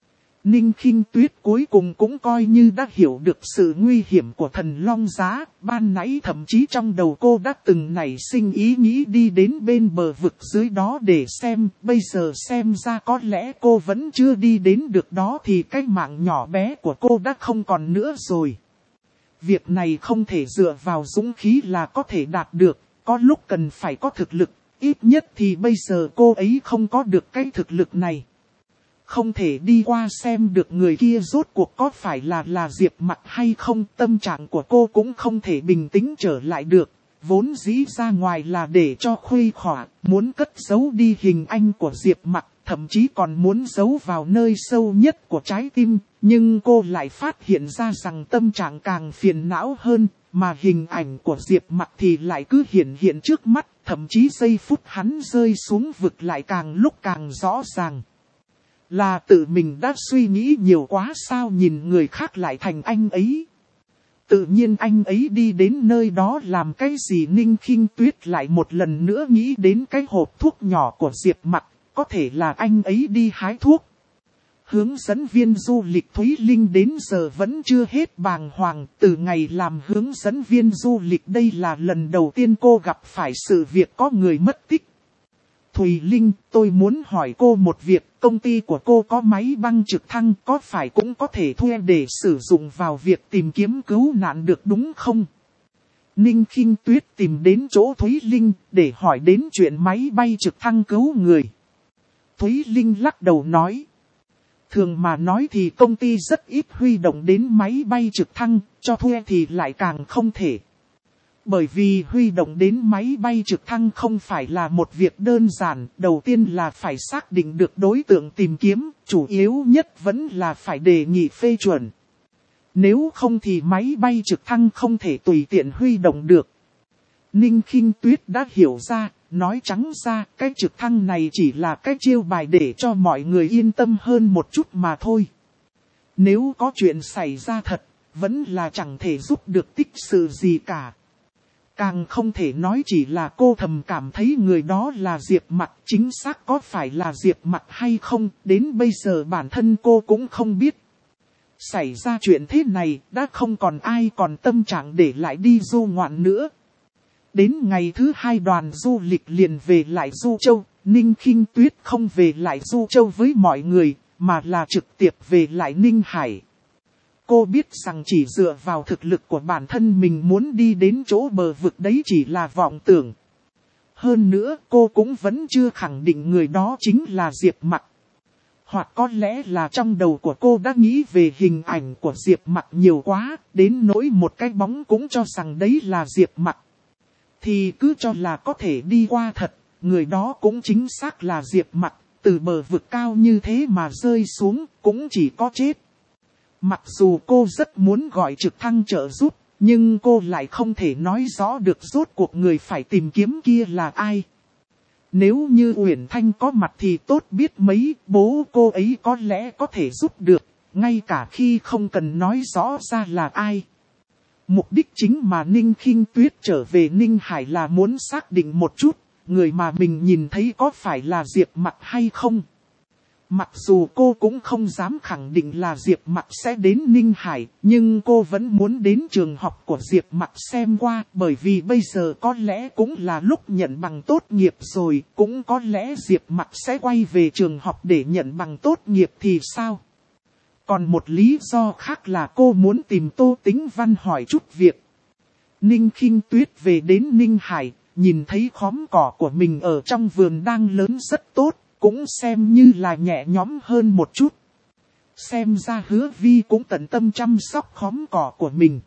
A: Ninh Khinh Tuyết cuối cùng cũng coi như đã hiểu được sự nguy hiểm của thần Long Giá. Ban nãy thậm chí trong đầu cô đã từng nảy sinh ý nghĩ đi đến bên bờ vực dưới đó để xem. Bây giờ xem ra có lẽ cô vẫn chưa đi đến được đó thì cái mạng nhỏ bé của cô đã không còn nữa rồi. Việc này không thể dựa vào dũng khí là có thể đạt được. Có lúc cần phải có thực lực. Ít nhất thì bây giờ cô ấy không có được cái thực lực này. Không thể đi qua xem được người kia rốt cuộc có phải là là Diệp Mặc hay không. Tâm trạng của cô cũng không thể bình tĩnh trở lại được. Vốn dĩ ra ngoài là để cho khuây khỏa, muốn cất giấu đi hình ảnh của Diệp Mặc, thậm chí còn muốn giấu vào nơi sâu nhất của trái tim. Nhưng cô lại phát hiện ra rằng tâm trạng càng phiền não hơn, mà hình ảnh của Diệp Mặc thì lại cứ hiện hiện trước mắt. Thậm chí giây phút hắn rơi xuống vực lại càng lúc càng rõ ràng. Là tự mình đã suy nghĩ nhiều quá sao nhìn người khác lại thành anh ấy. Tự nhiên anh ấy đi đến nơi đó làm cái gì Ninh Khinh Tuyết lại một lần nữa nghĩ đến cái hộp thuốc nhỏ của Diệp Mặc. Có thể là anh ấy đi hái thuốc. Hướng dẫn viên du lịch Thúy Linh đến giờ vẫn chưa hết bàng hoàng. Từ ngày làm hướng dẫn viên du lịch đây là lần đầu tiên cô gặp phải sự việc có người mất tích. Thùy Linh, tôi muốn hỏi cô một việc, công ty của cô có máy băng trực thăng có phải cũng có thể thuê để sử dụng vào việc tìm kiếm cứu nạn được đúng không? Ninh Khinh Tuyết tìm đến chỗ Thúy Linh để hỏi đến chuyện máy bay trực thăng cứu người. Thúy Linh lắc đầu nói. Thường mà nói thì công ty rất ít huy động đến máy bay trực thăng, cho thuê thì lại càng không thể. Bởi vì huy động đến máy bay trực thăng không phải là một việc đơn giản, đầu tiên là phải xác định được đối tượng tìm kiếm, chủ yếu nhất vẫn là phải đề nghị phê chuẩn. Nếu không thì máy bay trực thăng không thể tùy tiện huy động được. Ninh Khinh Tuyết đã hiểu ra, nói trắng ra, cái trực thăng này chỉ là cái chiêu bài để cho mọi người yên tâm hơn một chút mà thôi. Nếu có chuyện xảy ra thật, vẫn là chẳng thể giúp được tích sự gì cả. Càng không thể nói chỉ là cô thầm cảm thấy người đó là Diệp Mặc, chính xác có phải là Diệp Mặc hay không, đến bây giờ bản thân cô cũng không biết. Xảy ra chuyện thế này, đã không còn ai còn tâm trạng để lại đi du ngoạn nữa. Đến ngày thứ hai đoàn du lịch liền về lại Du Châu, Ninh Khinh Tuyết không về lại Du Châu với mọi người, mà là trực tiếp về lại Ninh Hải. Cô biết rằng chỉ dựa vào thực lực của bản thân mình muốn đi đến chỗ bờ vực đấy chỉ là vọng tưởng. Hơn nữa cô cũng vẫn chưa khẳng định người đó chính là Diệp Mặc. Hoặc có lẽ là trong đầu của cô đã nghĩ về hình ảnh của Diệp Mặc nhiều quá, đến nỗi một cái bóng cũng cho rằng đấy là Diệp Mặc. Thì cứ cho là có thể đi qua thật, người đó cũng chính xác là Diệp Mặc, từ bờ vực cao như thế mà rơi xuống cũng chỉ có chết. Mặc dù cô rất muốn gọi trực thăng trợ giúp, nhưng cô lại không thể nói rõ được rốt cuộc người phải tìm kiếm kia là ai. Nếu như Uyển Thanh có mặt thì tốt biết mấy, bố cô ấy có lẽ có thể giúp được, ngay cả khi không cần nói rõ ra là ai. Mục đích chính mà Ninh Khinh Tuyết trở về Ninh Hải là muốn xác định một chút, người mà mình nhìn thấy có phải là Diệp Mặc hay không. Mặc dù cô cũng không dám khẳng định là Diệp Mặc sẽ đến Ninh Hải, nhưng cô vẫn muốn đến trường học của Diệp Mặc xem qua, bởi vì bây giờ có lẽ cũng là lúc nhận bằng tốt nghiệp rồi, cũng có lẽ Diệp Mặc sẽ quay về trường học để nhận bằng tốt nghiệp thì sao? Còn một lý do khác là cô muốn tìm Tô Tĩnh Văn hỏi chút việc. Ninh Khinh Tuyết về đến Ninh Hải, nhìn thấy khóm cỏ của mình ở trong vườn đang lớn rất tốt, cũng xem như là nhẹ nhõm hơn một chút. Xem ra Hứa Vi cũng tận tâm chăm sóc khóm cỏ của mình.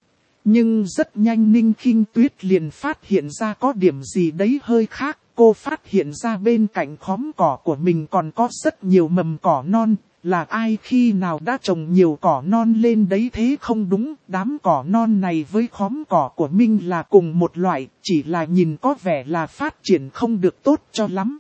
A: Nhưng rất nhanh Ninh Khinh Tuyết liền phát hiện ra có điểm gì đấy hơi khác. Cô phát hiện ra bên cạnh khóm cỏ của mình còn có rất nhiều mầm cỏ non. Là ai khi nào đã trồng nhiều cỏ non lên đấy thế không đúng. Đám cỏ non này với khóm cỏ của mình là cùng một loại. Chỉ là nhìn có vẻ là phát triển không được tốt cho lắm.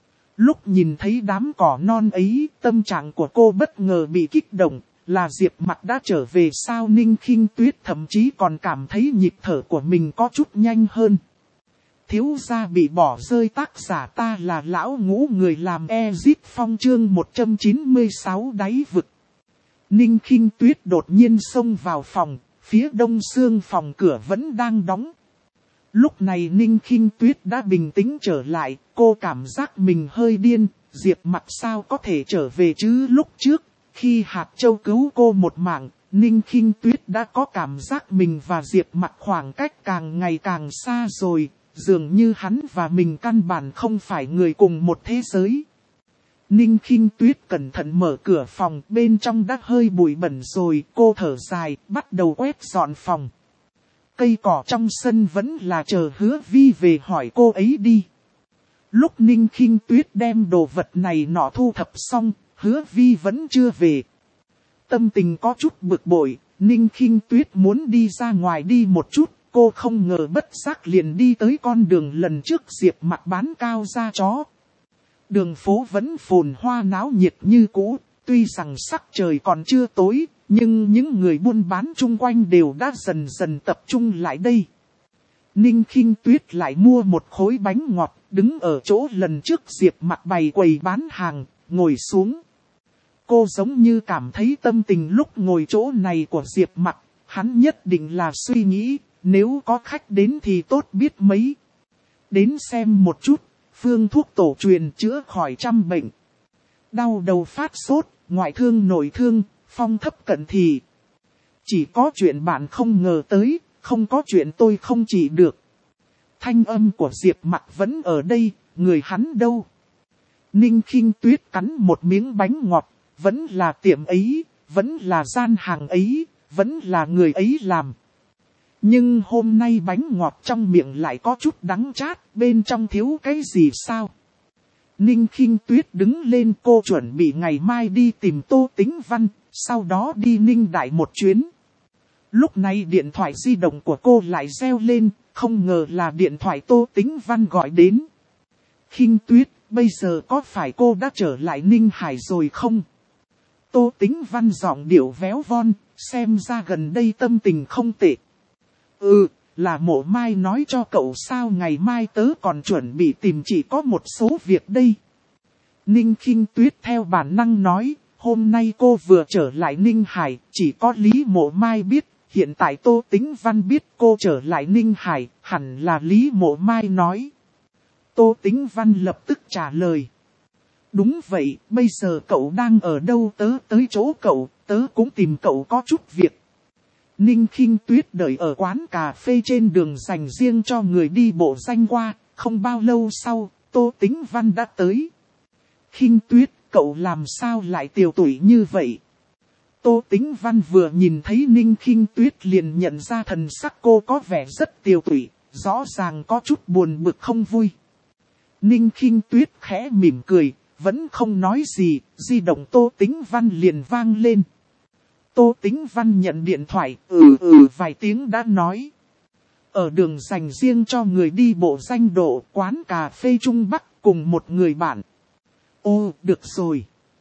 A: Lúc nhìn thấy đám cỏ non ấy, tâm trạng của cô bất ngờ bị kích động, là Diệp Mặc đã trở về sao. Ninh Khinh Tuyết thậm chí còn cảm thấy nhịp thở của mình có chút nhanh hơn. Thiếu gia bị bỏ rơi, tác giả ta là lão ngũ, người làm Ezit Phong chương một trăm chín mươi sáu đáy vực. Ninh Khinh Tuyết đột nhiên xông vào phòng, phía đông xương phòng cửa vẫn đang đóng. Lúc này Ninh Khinh Tuyết đã bình tĩnh trở lại, cô cảm giác mình hơi điên, Diệp Mặc sao có thể trở về chứ. Lúc trước, khi Hạt Châu cứu cô một mạng, Ninh Khinh Tuyết đã có cảm giác mình và Diệp Mặc khoảng cách càng ngày càng xa rồi, dường như hắn và mình căn bản không phải người cùng một thế giới. Ninh Khinh Tuyết cẩn thận mở cửa phòng, bên trong đã hơi bụi bẩn rồi, cô thở dài, bắt đầu quét dọn phòng. Cây cỏ trong sân vẫn là chờ Hứa Vi về hỏi cô ấy đi. Lúc Ninh Khinh Tuyết đem đồ vật này nọ thu thập xong, Hứa Vi vẫn chưa về. Tâm tình có chút bực bội, Ninh Khinh Tuyết muốn đi ra ngoài đi một chút, cô không ngờ bất giác liền đi tới con đường lần trước Diệp Mặc bán cao da chó. Đường phố vẫn phồn hoa náo nhiệt như cũ, tuy rằng sắc trời còn chưa tối, nhưng những người buôn bán chung quanh đều đã dần dần tập trung lại đây. Ninh Khinh Tuyết lại mua một khối bánh ngọt, đứng ở chỗ lần trước Diệp Mặc bày quầy bán hàng, ngồi xuống. Cô giống như cảm thấy tâm tình lúc ngồi chỗ này của Diệp Mặc, hắn nhất định là suy nghĩ, nếu có khách đến thì tốt biết mấy. Đến xem một chút, phương thuốc tổ truyền chữa khỏi trăm bệnh. Đau đầu phát sốt, ngoại thương nội thương, phong thấp cận thì. Chỉ có chuyện bạn không ngờ tới, không có chuyện tôi không trị được. Thanh âm của Diệp Mặc vẫn ở đây, người hắn đâu? Ninh Khinh Tuyết cắn một miếng bánh ngọt, vẫn là tiệm ấy, vẫn là gian hàng ấy, vẫn là người ấy làm. Nhưng hôm nay bánh ngọt trong miệng lại có chút đắng chát, bên trong thiếu cái gì sao? Ninh Khinh Tuyết đứng lên, cô chuẩn bị ngày mai đi tìm Tô Tĩnh Văn, sau đó đi Ninh Đại một chuyến. Lúc này điện thoại di động của cô lại reo lên, không ngờ là điện thoại Tô Tĩnh Văn gọi đến. Khinh Tuyết, bây giờ có phải cô đã trở lại Ninh Hải rồi không? Tô Tĩnh Văn giọng điệu véo von, xem ra gần đây tâm tình không tệ. Ừ, là Mộ Mai nói cho cậu sao, ngày mai tớ còn chuẩn bị tìm chỉ có một số việc đây. Ninh Khinh Tuyết theo bản năng nói, hôm nay cô vừa trở lại Ninh Hải, chỉ có Lý Mộ Mai biết, hiện tại Tô Tĩnh Văn biết cô trở lại Ninh Hải, hẳn là Lý Mộ Mai nói. Tô Tĩnh Văn lập tức trả lời. Đúng vậy, bây giờ cậu đang ở đâu, tớ tới chỗ cậu, tớ cũng tìm cậu có chút việc. Ninh Khinh Tuyết đợi ở quán cà phê trên đường dành riêng cho người đi bộ danh qua, không bao lâu sau, Tô Tĩnh Văn đã tới. Khinh Tuyết, cậu làm sao lại tiều tụy như vậy? Tô Tĩnh Văn vừa nhìn thấy Ninh Khinh Tuyết liền nhận ra thần sắc cô có vẻ rất tiều tụy, rõ ràng có chút buồn bực không vui. Ninh Khinh Tuyết khẽ mỉm cười, vẫn không nói gì, di động Tô Tĩnh Văn liền vang lên. Tô Tĩnh Văn nhận điện thoại, ừ ừ vài tiếng đã nói. Ở đường dành riêng cho người đi bộ danh độ, quán cà phê Trung Bắc cùng một người bạn. Ô, được rồi.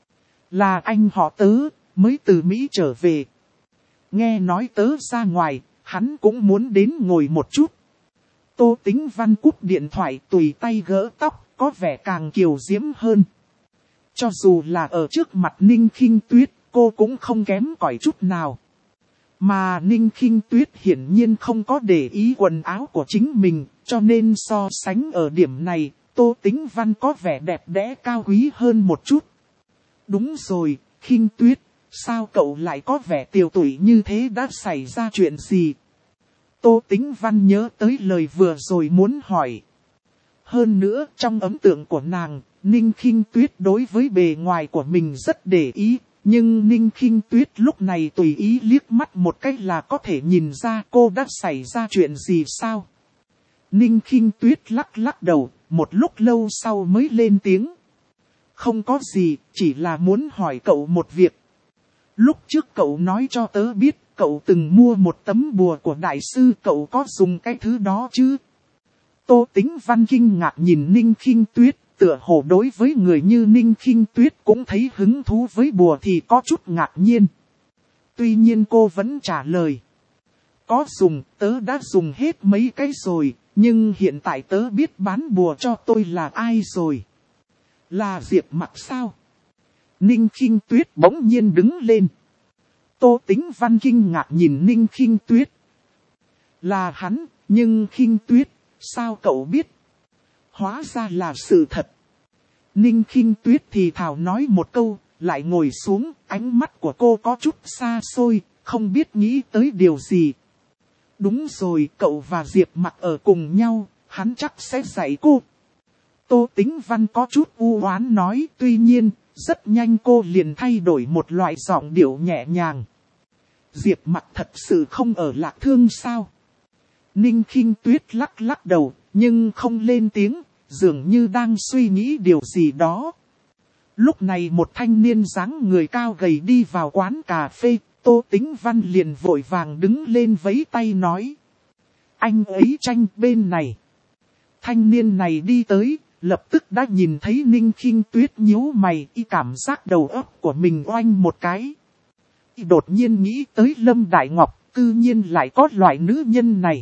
A: Là anh họ Tớ, mới từ Mỹ trở về. Nghe nói Tớ ra ngoài, hắn cũng muốn đến ngồi một chút. Tô Tĩnh Văn cúp điện thoại, tùy tay gỡ tóc, có vẻ càng kiều diễm hơn. Cho dù là ở trước mặt Ninh Khinh Tuyết, cô cũng không kém cỏi chút nào. Mà Ninh Khinh Tuyết hiển nhiên không có để ý quần áo của chính mình, cho nên so sánh ở điểm này, Tô Tĩnh Văn có vẻ đẹp đẽ cao quý hơn một chút. Đúng rồi, Khinh Tuyết, sao cậu lại có vẻ tiều tụy như thế, đã xảy ra chuyện gì? Tô Tĩnh Văn nhớ tới lời vừa rồi muốn hỏi. Hơn nữa, trong ấn tượng của nàng, Ninh Khinh Tuyết đối với bề ngoài của mình rất để ý. Nhưng Ninh Khinh Tuyết lúc này tùy ý liếc mắt một cái là có thể nhìn ra cô đã xảy ra chuyện gì sao? Ninh Khinh Tuyết lắc lắc đầu, một lúc lâu sau mới lên tiếng. Không có gì, chỉ là muốn hỏi cậu một việc. Lúc trước cậu nói cho tớ biết, cậu từng mua một tấm bùa của đại sư, cậu có dùng cái thứ đó chứ? Tô Tĩnh Văn kinh ngạc nhìn Ninh Khinh Tuyết, tựa hồ đối với người như Ninh Khinh Tuyết cũng thấy hứng thú với bùa thì có chút ngạc nhiên. Tuy nhiên cô vẫn trả lời. Có dùng, tớ đã dùng hết mấy cái rồi, nhưng hiện tại tớ biết bán bùa cho tôi là ai rồi. Là Diệp Mặc sao? Ninh Khinh Tuyết bỗng nhiên đứng lên. Tô Tĩnh Văn kinh ngạc nhìn Ninh Khinh Tuyết. Là hắn, nhưng Khinh Tuyết, sao cậu biết? Hóa ra là sự thật. Ninh Khinh Tuyết thì thào nói một câu, lại ngồi xuống, ánh mắt của cô có chút xa xôi, không biết nghĩ tới điều gì. Đúng rồi, cậu và Diệp Mặc ở cùng nhau, hắn chắc sẽ dạy cô. Tô Tĩnh Văn có chút u oán nói, tuy nhiên, rất nhanh cô liền thay đổi một loại giọng điệu nhẹ nhàng. Diệp Mặc thật sự không ở Lạc Thương sao? Ninh Khinh Tuyết lắc lắc đầu, nhưng không lên tiếng, dường như đang suy nghĩ điều gì đó. Lúc này một thanh niên dáng người cao gầy đi vào quán cà phê, Tô Tĩnh Văn liền vội vàng đứng lên vẫy tay nói. Anh ấy tranh bên này. Thanh niên này đi tới, lập tức đã nhìn thấy Ninh Khinh Tuyết nhíu mày, y cảm giác đầu óc của mình oanh một cái. Y đột nhiên nghĩ tới Lâm Đại Ngọc, cư nhiên lại có loại nữ nhân này.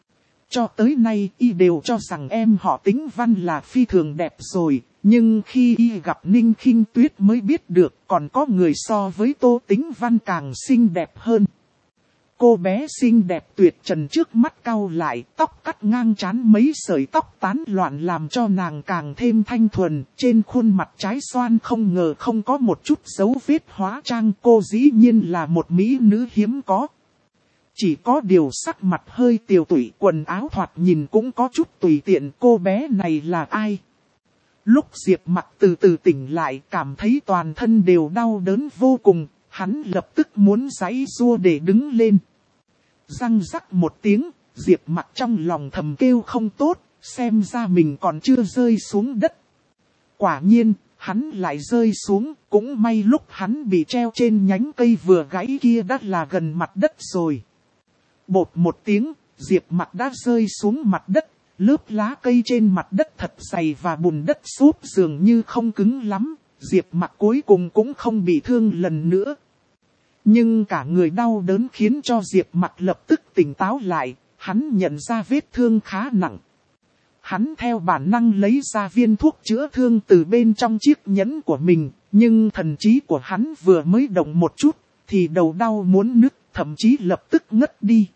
A: Cho tới nay y đều cho rằng em họ Tĩnh Văn là phi thường đẹp rồi, nhưng khi y gặp Ninh Khinh Tuyết mới biết được còn có người so với Tô Tĩnh Văn càng xinh đẹp hơn. Cô bé xinh đẹp tuyệt trần trước mắt cau lại, tóc cắt ngang trán mấy sợi tóc tán loạn làm cho nàng càng thêm thanh thuần, trên khuôn mặt trái xoan không ngờ không có một chút dấu vết hóa trang, cô dĩ nhiên là một mỹ nữ hiếm có. Chỉ có điều sắc mặt hơi tiều tụy, quần áo thoạt nhìn cũng có chút tùy tiện, cô bé này là ai? Lúc Diệp Mặc từ từ tỉnh lại, cảm thấy toàn thân đều đau đớn vô cùng, hắn lập tức muốn giãy giụa để đứng lên. Răng rắc một tiếng, Diệp Mặc trong lòng thầm kêu không tốt, xem ra mình còn chưa rơi xuống đất. Quả nhiên, hắn lại rơi xuống, cũng may lúc hắn bị treo trên nhánh cây vừa gãy kia đã là gần mặt đất rồi. Bột một tiếng, Diệp Mặc đã rơi xuống mặt đất, lớp lá cây trên mặt đất thật dày và bùn đất xốp dường như không cứng lắm, Diệp Mặc cuối cùng cũng không bị thương lần nữa. Nhưng cả người đau đớn khiến cho Diệp Mặc lập tức tỉnh táo lại, hắn nhận ra vết thương khá nặng. Hắn theo bản năng lấy ra viên thuốc chữa thương từ bên trong chiếc nhẫn của mình, nhưng thần trí của hắn vừa mới động một chút, thì đầu đau muốn nứt, thậm chí lập tức ngất đi.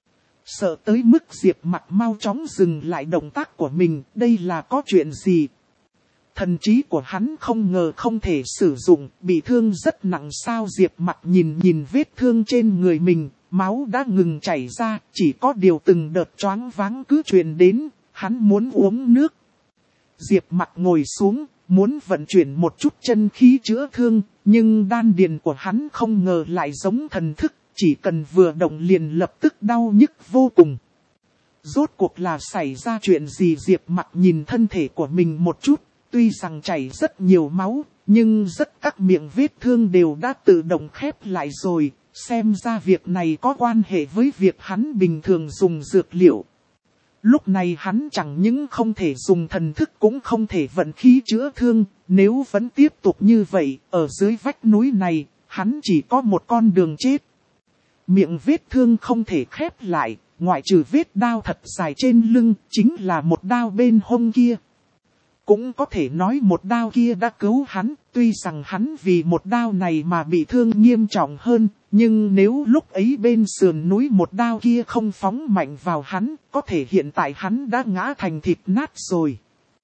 A: Sợ tới mức Diệp Mặc mau chóng dừng lại động tác của mình, đây là có chuyện gì? Thần trí của hắn không ngờ không thể sử dụng, bị thương rất nặng sao? Diệp Mặc nhìn nhìn vết thương trên người mình, máu đã ngừng chảy ra, chỉ có điều từng đợt choáng váng cứ truyền đến, hắn muốn uống nước. Diệp Mặc ngồi xuống, muốn vận chuyển một chút chân khí chữa thương, nhưng đan điền của hắn không ngờ lại giống thần thức, chỉ cần vừa động liền lập tức đau nhức vô cùng. Rốt cuộc là xảy ra chuyện gì? Diệp Mặc nhìn thân thể của mình một chút, tuy rằng chảy rất nhiều máu, nhưng rất các miệng vết thương đều đã tự động khép lại rồi, xem ra việc này có quan hệ với việc hắn bình thường dùng dược liệu. Lúc này hắn chẳng những không thể dùng thần thức cũng không thể vận khí chữa thương, nếu vẫn tiếp tục như vậy, ở dưới vách núi này, hắn chỉ có một con đường chết. Miệng vết thương không thể khép lại, ngoại trừ vết đao thật dài trên lưng, chính là một đao bên hông kia. cũng có thể nói một đao kia đã cứu hắn, tuy rằng hắn vì một đao này mà bị thương nghiêm trọng hơn, nhưng nếu lúc ấy bên sườn núi một đao kia không phóng mạnh vào hắn, có thể hiện tại hắn đã ngã thành thịt nát rồi.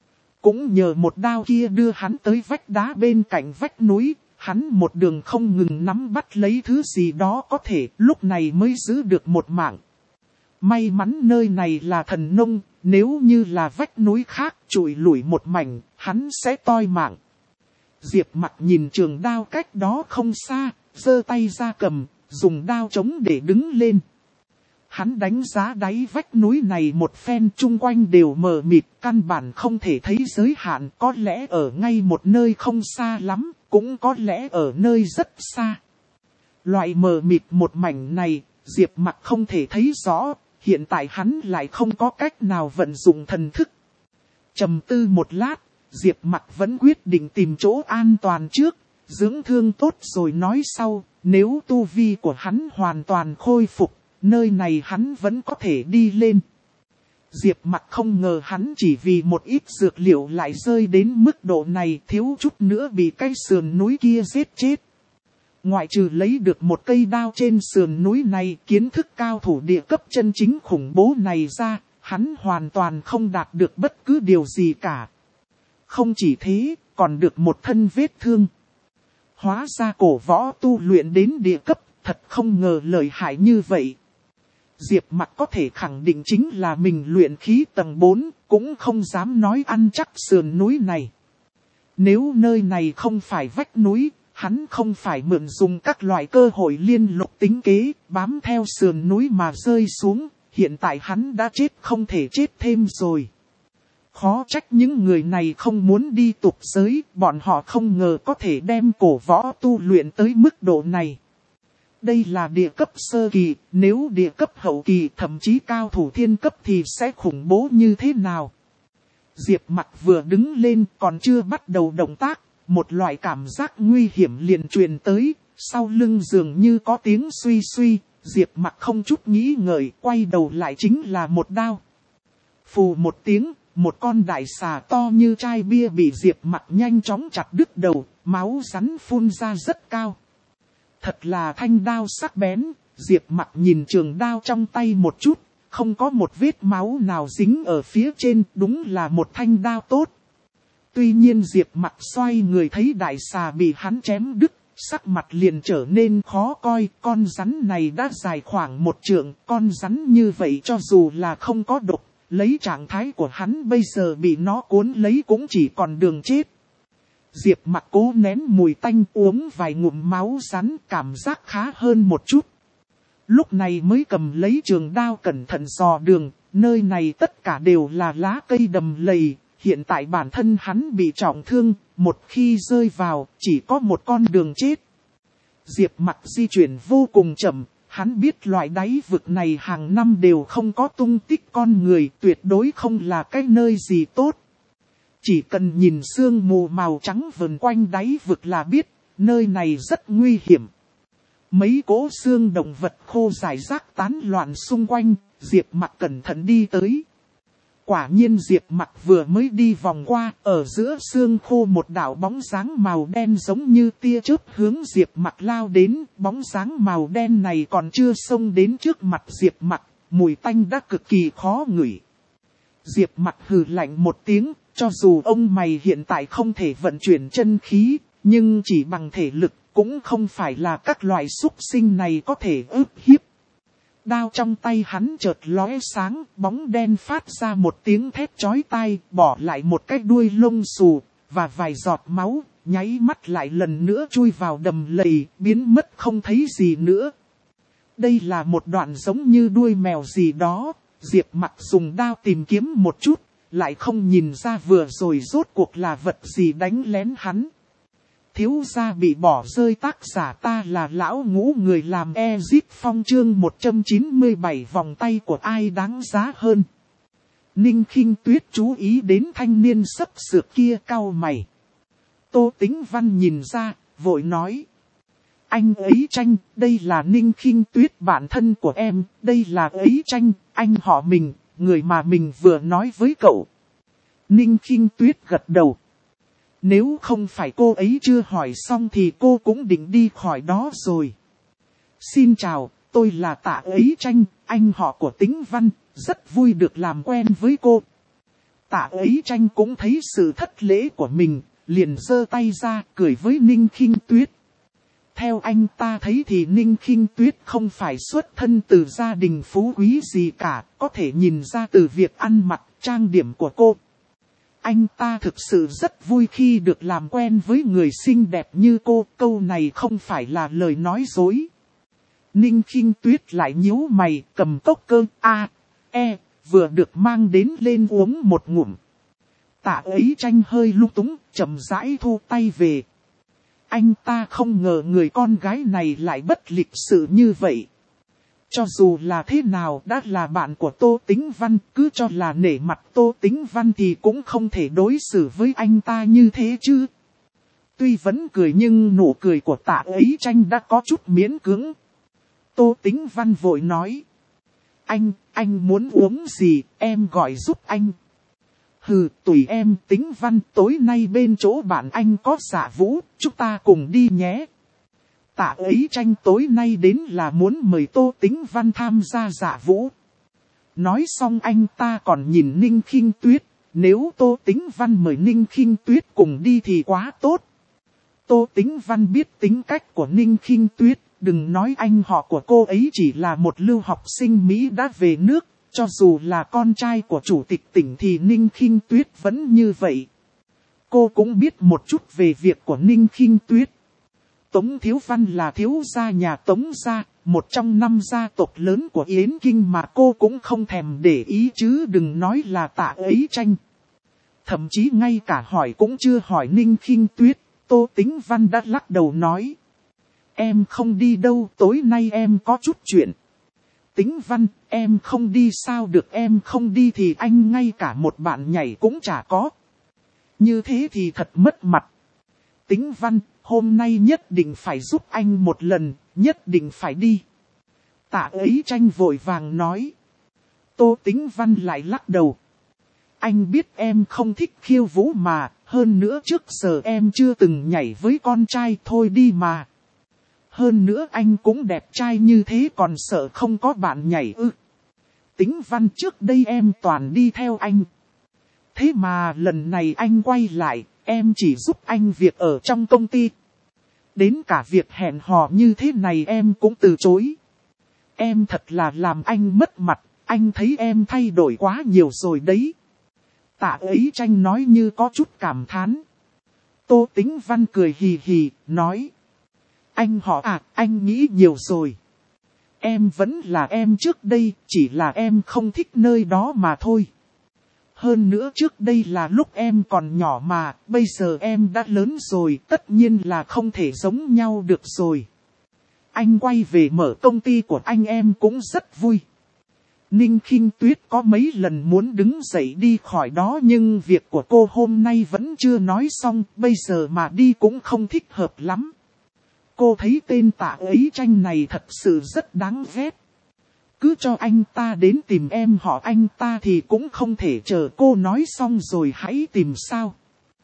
A: Cũng nhờ một đao kia đưa hắn tới vách đá bên cạnh vách núi, hắn một đường không ngừng nắm bắt lấy thứ gì đó có thể, lúc này mới giữ được một mạng. May mắn nơi này là thần nông, nếu như là vách núi khác trụi lủi một mảnh, hắn sẽ toi mạng. Diệp Mặc nhìn trường đao cách đó không xa, giơ tay ra cầm, dùng đao chống để đứng lên. Hắn đánh giá đáy vách núi này một phen, chung quanh đều mờ mịt, căn bản không thể thấy giới hạn, có lẽ ở ngay một nơi không xa lắm, cũng có lẽ ở nơi rất xa. Loại mờ mịt một mảnh này, Diệp Mặc không thể thấy rõ, hiện tại hắn lại không có cách nào vận dụng thần thức. Trầm tư một lát, Diệp Mặc vẫn quyết định tìm chỗ an toàn trước, dưỡng thương tốt rồi nói sau, nếu tu vi của hắn hoàn toàn khôi phục, nơi này hắn vẫn có thể đi lên. Diệp Mặc không ngờ hắn chỉ vì một ít dược liệu lại rơi đến mức độ này, thiếu chút nữa bị cái sườn núi kia giết chết. Ngoại trừ lấy được một cây đao trên sườn núi này, kiến thức cao thủ địa cấp chân chính khủng bố này ra, hắn hoàn toàn không đạt được bất cứ điều gì cả. Không chỉ thế, còn được một thân vết thương. Hóa ra cổ võ tu luyện đến địa cấp, thật không ngờ lợi hại như vậy. Diệp Mặc có thể khẳng định chính là mình luyện khí tầng bốn, cũng không dám nói ăn chắc sườn núi này. Nếu nơi này không phải vách núi, hắn không phải mượn dùng các loại cơ hội liên lục tính kế, bám theo sườn núi mà rơi xuống, hiện tại hắn đã chết không thể chết thêm rồi. Khó trách những người này không muốn đi tục giới, bọn họ không ngờ có thể đem cổ võ tu luyện tới mức độ này. Đây là địa cấp sơ kỳ, nếu địa cấp hậu kỳ thậm chí cao thủ thiên cấp thì sẽ khủng bố như thế nào? Diệp Mặc vừa đứng lên còn chưa bắt đầu động tác, một loại cảm giác nguy hiểm liền truyền tới, sau lưng dường như có tiếng suy suy, Diệp Mặc không chút nghĩ ngợi, quay đầu lại chính là một đao. Phù một tiếng, một con đại xà to như chai bia bị Diệp Mặc nhanh chóng chặt đứt đầu, máu rắn phun ra rất cao. Thật là thanh đao sắc bén, Diệp Mặc nhìn trường đao trong tay một chút, không có một vết máu nào dính ở phía trên, đúng là một thanh đao tốt. Tuy nhiên Diệp Mặc xoay người thấy đại xà bị hắn chém đứt, sắc mặt liền trở nên khó coi, con rắn này đã dài khoảng một trượng, con rắn như vậy cho dù là không có độc, lấy trạng thái của hắn bây giờ bị nó cuốn lấy cũng chỉ còn đường chết. Diệp Mặc cố nén mùi tanh, uống vài ngụm máu rắn, cảm giác khá hơn một chút. Lúc này mới cầm lấy trường đao cẩn thận dò đường, nơi này tất cả đều là lá cây đầm lầy, hiện tại bản thân hắn bị trọng thương, một khi rơi vào, chỉ có một con đường chết. Diệp Mặc di chuyển vô cùng chậm, hắn biết loại đáy vực này hàng năm đều không có tung tích con người, tuyệt đối không là cái nơi gì tốt. Chỉ cần nhìn sương mù màu trắng vần quanh đáy vực là biết, nơi này rất nguy hiểm. Mấy cỗ xương động vật khô rải rác tán loạn xung quanh, Diệp Mặc cẩn thận đi tới. Quả nhiên Diệp Mặc vừa mới đi vòng qua, ở giữa xương khô một đạo bóng dáng màu đen giống như tia chớp hướng Diệp Mặc lao đến, bóng dáng màu đen này còn chưa xông đến trước mặt Diệp Mặc, mùi tanh đã cực kỳ khó ngửi. Diệp Mặc hừ lạnh một tiếng, cho dù ông mày hiện tại không thể vận chuyển chân khí, nhưng chỉ bằng thể lực cũng không phải là các loại súc sinh này có thể ức hiếp. Đao trong tay hắn chợt lóe sáng, bóng đen phát ra một tiếng thét chói tai, bỏ lại một cái đuôi lông xù, và vài giọt máu, nháy mắt lại lần nữa chui vào đầm lầy, biến mất không thấy gì nữa. Đây là một đoạn giống như đuôi mèo gì đó, Diệp Mặc dùng đao tìm kiếm một chút, lại không nhìn ra vừa rồi rốt cuộc là vật gì đánh lén hắn. Thiếu gia bị bỏ rơi, tác giả ta là lão ngũ người làm Ezit Phong chương một trăm chín mươi bảy vòng tay của ai đáng giá hơn. Ninh Khinh Tuyết chú ý đến thanh niên sấp sược kia cau mày. Tô Tĩnh Văn nhìn ra, vội nói. Anh ấy Tranh, đây là Ninh Khinh Tuyết bạn thân của em, đây là ấy Tranh, anh họ mình, người mà mình vừa nói với cậu. Ninh Khinh Tuyết gật đầu. Nếu không phải cô ấy chưa hỏi xong thì cô cũng định đi khỏi đó rồi. Xin chào, tôi là Tạ Ấy Tranh, anh họ của Tĩnh Văn, rất vui được làm quen với cô. Tạ Ấy Tranh cũng thấy sự thất lễ của mình, liền giơ tay ra cười với Ninh Khinh Tuyết. Theo anh ta thấy thì Ninh Khinh Tuyết không phải xuất thân từ gia đình phú quý gì cả, có thể nhìn ra từ việc ăn mặc, trang điểm của cô. Anh ta thực sự rất vui khi được làm quen với người xinh đẹp như cô, câu này không phải là lời nói dối. Ninh Khinh Tuyết lại nhíu mày, cầm cốc cơ A, E, vừa được mang đến lên uống một ngụm. Tạ Ấy Tranh hơi lung túng, chậm rãi thu tay về. Anh ta không ngờ người con gái này lại bất lịch sự như vậy. Cho dù là thế nào đã là bạn của Tô Tĩnh Văn, cứ cho là nể mặt Tô Tĩnh Văn thì cũng không thể đối xử với anh ta như thế chứ. Tuy vẫn cười nhưng nụ cười của Tạ Ấy Tranh đã có chút miễn cưỡng. Tô Tĩnh Văn vội nói. Anh, anh muốn uống gì, em gọi giúp anh. Hừ, tùy em. Tĩnh Văn, tối nay bên chỗ bạn anh có dạ vũ, chúng ta cùng đi nhé. Tạ Ấy Tranh tối nay đến là muốn mời Tô Tĩnh Văn tham gia dạ vũ. Nói xong anh ta còn nhìn Ninh Khinh Tuyết, nếu Tô Tĩnh Văn mời Ninh Khinh Tuyết cùng đi thì quá tốt. Tô Tĩnh Văn biết tính cách của Ninh Khinh Tuyết, đừng nói anh họ của cô ấy chỉ là một lưu học sinh Mỹ đã về nước, cho dù là con trai của chủ tịch tỉnh thì Ninh Khinh Tuyết vẫn như vậy. Cô cũng biết một chút về việc của Ninh Khinh Tuyết. Tống Thiếu Văn là thiếu gia nhà Tống gia, một trong năm gia tộc lớn của Yến Kinh mà cô cũng không thèm để ý chứ đừng nói là Tạ Ấy Tranh. Thậm chí ngay cả hỏi cũng chưa hỏi Ninh Khinh Tuyết, Tô Tĩnh Văn đã lắc đầu nói. Em không đi đâu, tối nay em có chút chuyện. Tĩnh Văn, em không đi sao được, em không đi thì anh ngay cả một bạn nhảy cũng chả có. Như thế thì thật mất mặt. Tĩnh Văn, hôm nay nhất định phải giúp anh một lần, nhất định phải đi. Tạ Ấy Tranh vội vàng nói. Tô Tĩnh Văn lại lắc đầu. Anh biết em không thích khiêu vũ mà, hơn nữa trước giờ em chưa từng nhảy với con trai, thôi đi mà. Hơn nữa anh cũng đẹp trai như thế còn sợ không có bạn nhảy ư. Tĩnh Văn, trước đây em toàn đi theo anh. Thế mà lần này anh quay lại, em chỉ giúp anh việc ở trong công ty. Đến cả việc hẹn hò như thế này em cũng từ chối. Em thật là làm anh mất mặt, anh thấy em thay đổi quá nhiều rồi đấy. Tạ Ấy Tranh nói như có chút cảm thán. Tô Tĩnh Văn cười hì hì, nói. Anh họ à, anh nghĩ nhiều rồi. Em vẫn là em trước đây, chỉ là em không thích nơi đó mà thôi. Hơn nữa trước đây là lúc em còn nhỏ mà, bây giờ em đã lớn rồi, tất nhiên là không thể giống nhau được rồi. Anh quay về mở công ty của anh em cũng rất vui. Ninh Khinh Tuyết có mấy lần muốn đứng dậy đi khỏi đó nhưng việc của cô hôm nay vẫn chưa nói xong, bây giờ mà đi cũng không thích hợp lắm. Cô thấy tên Tạ Ấy Tranh này thật sự rất đáng ghét. Cứ cho anh ta đến tìm em họ anh ta thì cũng không thể chờ cô nói xong rồi hãy tìm sao.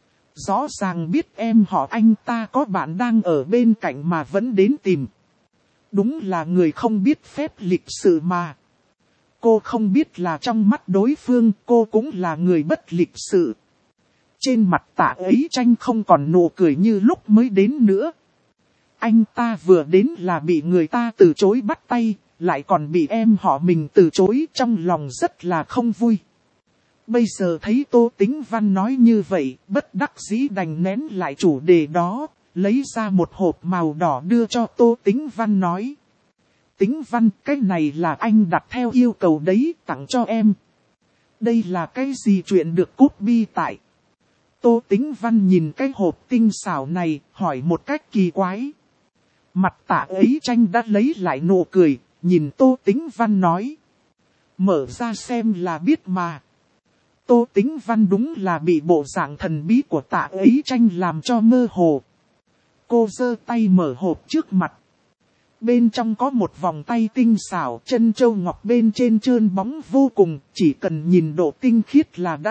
A: Rõ ràng biết em họ anh ta có bạn đang ở bên cạnh mà vẫn đến tìm. Đúng là người không biết phép lịch sự mà. Cô không biết là trong mắt đối phương cô cũng là người bất lịch sự. Trên mặt Tạ Ấy Tranh không còn nụ cười như lúc mới đến nữa. Anh ta vừa đến là bị người ta từ chối bắt tay, lại còn bị em họ mình từ chối, trong lòng rất là không vui. Bây giờ thấy Tô Tĩnh Văn nói như vậy, bất đắc dĩ đành nén lại chủ đề đó, lấy ra một hộp màu đỏ đưa cho Tô Tĩnh Văn nói. Tĩnh Văn, cái này là anh đặt theo yêu cầu đấy, tặng cho em. Đây là cái gì chuyện được cút bi tại. Tô Tĩnh Văn nhìn cái hộp tinh xảo này, hỏi một cách kỳ quái. Mặt Tạ Ấy Tranh đã lấy lại nụ cười, nhìn Tô Tĩnh Văn nói. Mở ra xem là biết mà. Tô Tĩnh Văn đúng là bị bộ dạng thần bí của Tạ Ấy Tranh làm cho mơ hồ. Cô giơ tay mở hộp trước mặt. Bên trong có một vòng tay tinh xảo, chân châu ngọc bên trên trơn bóng vô cùng, chỉ cần nhìn độ tinh khiết là đã biết,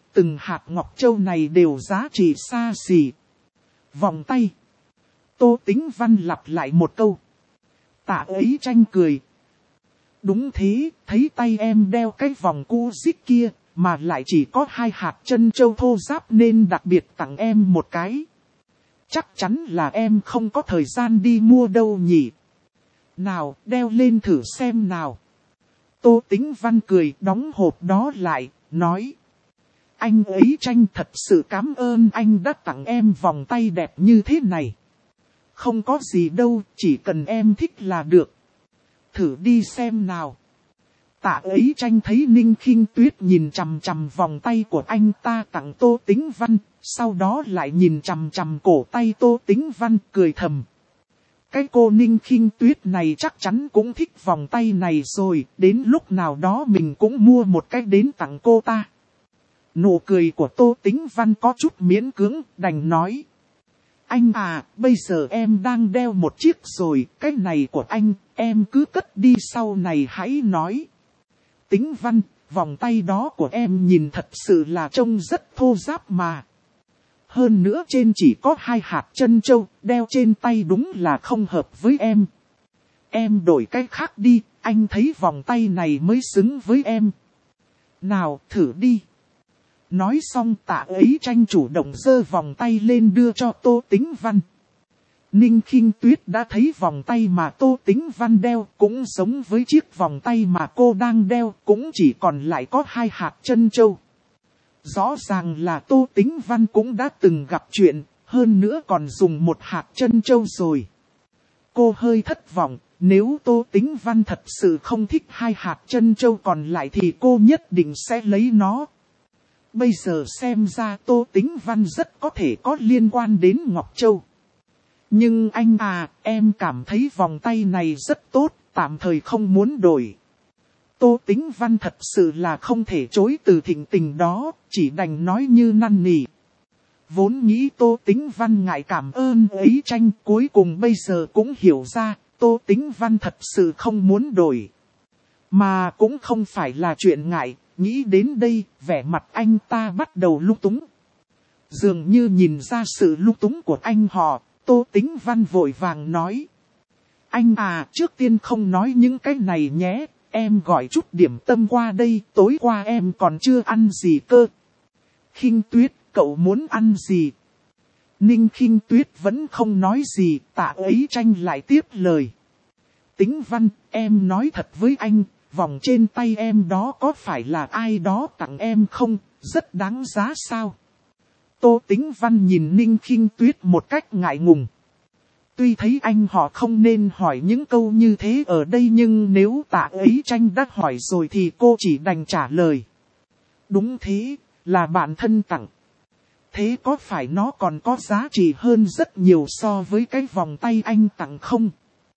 A: từng hạt ngọc châu này đều giá trị xa xỉ. Vòng tay. Tô Tĩnh Văn lặp lại một câu. Tạ Ấy Tranh cười. Đúng thế, thấy tay em đeo cái vòng cu xích kia, mà lại chỉ có hai hạt chân châu thô ráp nên đặc biệt tặng em một cái. Chắc chắn là em không có thời gian đi mua đâu nhỉ. Nào, đeo lên thử xem nào. Tô Tĩnh Văn cười đóng hộp đó lại, nói. Anh Ấy Tranh thật sự cảm ơn anh đã tặng em vòng tay đẹp như thế này. Không có gì đâu, chỉ cần em thích là được. Thử đi xem nào. Tạ Ấy Tranh thấy Ninh Khinh Tuyết nhìn chằm chằm vòng tay của anh ta tặng Tô Tĩnh Văn, sau đó lại nhìn chằm chằm cổ tay Tô Tĩnh Văn cười thầm. Cái cô Ninh Khinh Tuyết này chắc chắn cũng thích vòng tay này rồi, đến lúc nào đó mình cũng mua một cái đến tặng cô ta. Nụ cười của Tô Tĩnh Văn có chút miễn cưỡng, đành nói. Anh à, bây giờ em đang đeo một chiếc rồi, cái này của anh, em cứ cất đi sau này hãy nói. Tĩnh Văn, vòng tay đó của em nhìn thật sự là trông rất thô ráp mà. Hơn nữa trên chỉ có hai hạt chân châu, đeo trên tay đúng là không hợp với em. Em đổi cái khác đi, anh thấy vòng tay này mới xứng với em. Nào, thử đi. Nói xong Tạ Ấy Tranh chủ động giơ vòng tay lên đưa cho Tô Tĩnh Văn. Ninh Khinh Tuyết đã thấy vòng tay mà Tô Tĩnh Văn đeo cũng giống với chiếc vòng tay mà cô đang đeo, cũng chỉ còn lại có hai hạt chân châu. Rõ ràng là Tô Tĩnh Văn cũng đã từng gặp chuyện, hơn nữa còn dùng một hạt chân châu rồi. Cô hơi thất vọng, nếu Tô Tĩnh Văn thật sự không thích hai hạt chân châu còn lại thì cô nhất định sẽ lấy nó. Bây giờ xem ra Tô Tĩnh Văn rất có thể có liên quan đến Ngọc Châu. Nhưng anh à, em cảm thấy vòng tay này rất tốt, tạm thời không muốn đổi. Tô Tĩnh Văn thật sự là không thể chối từ thịnh tình đó, chỉ đành nói như năn nỉ. Vốn nghĩ Tô Tĩnh Văn ngại cảm ơn Ấy Tranh, cuối cùng bây giờ cũng hiểu ra, Tô Tĩnh Văn thật sự không muốn đổi. Mà cũng không phải là chuyện ngại, nghĩ đến đây, vẻ mặt anh ta bắt đầu lung túng. Dường như nhìn ra sự lung túng của anh họ, Tô Tĩnh Văn vội vàng nói. Anh à, trước tiên không nói những cái này nhé, em gọi chút điểm tâm qua đây, tối qua em còn chưa ăn gì cơ. Khinh Tuyết, cậu muốn ăn gì? Ninh Khinh Tuyết vẫn không nói gì, Tạ Ấy Tranh lại tiếp lời. Tĩnh Văn, em nói thật với anh, vòng trên tay em đó có phải là ai đó tặng em không, rất đáng giá sao? Tô Tĩnh Văn nhìn Ninh Khinh Tuyết một cách ngại ngùng. Tuy thấy anh họ không nên hỏi những câu như thế ở đây nhưng nếu Tạ Ấy Tranh đã hỏi rồi thì cô chỉ đành trả lời. Đúng thế, là bạn thân tặng. Thế có phải nó còn có giá trị hơn rất nhiều so với cái vòng tay anh tặng không?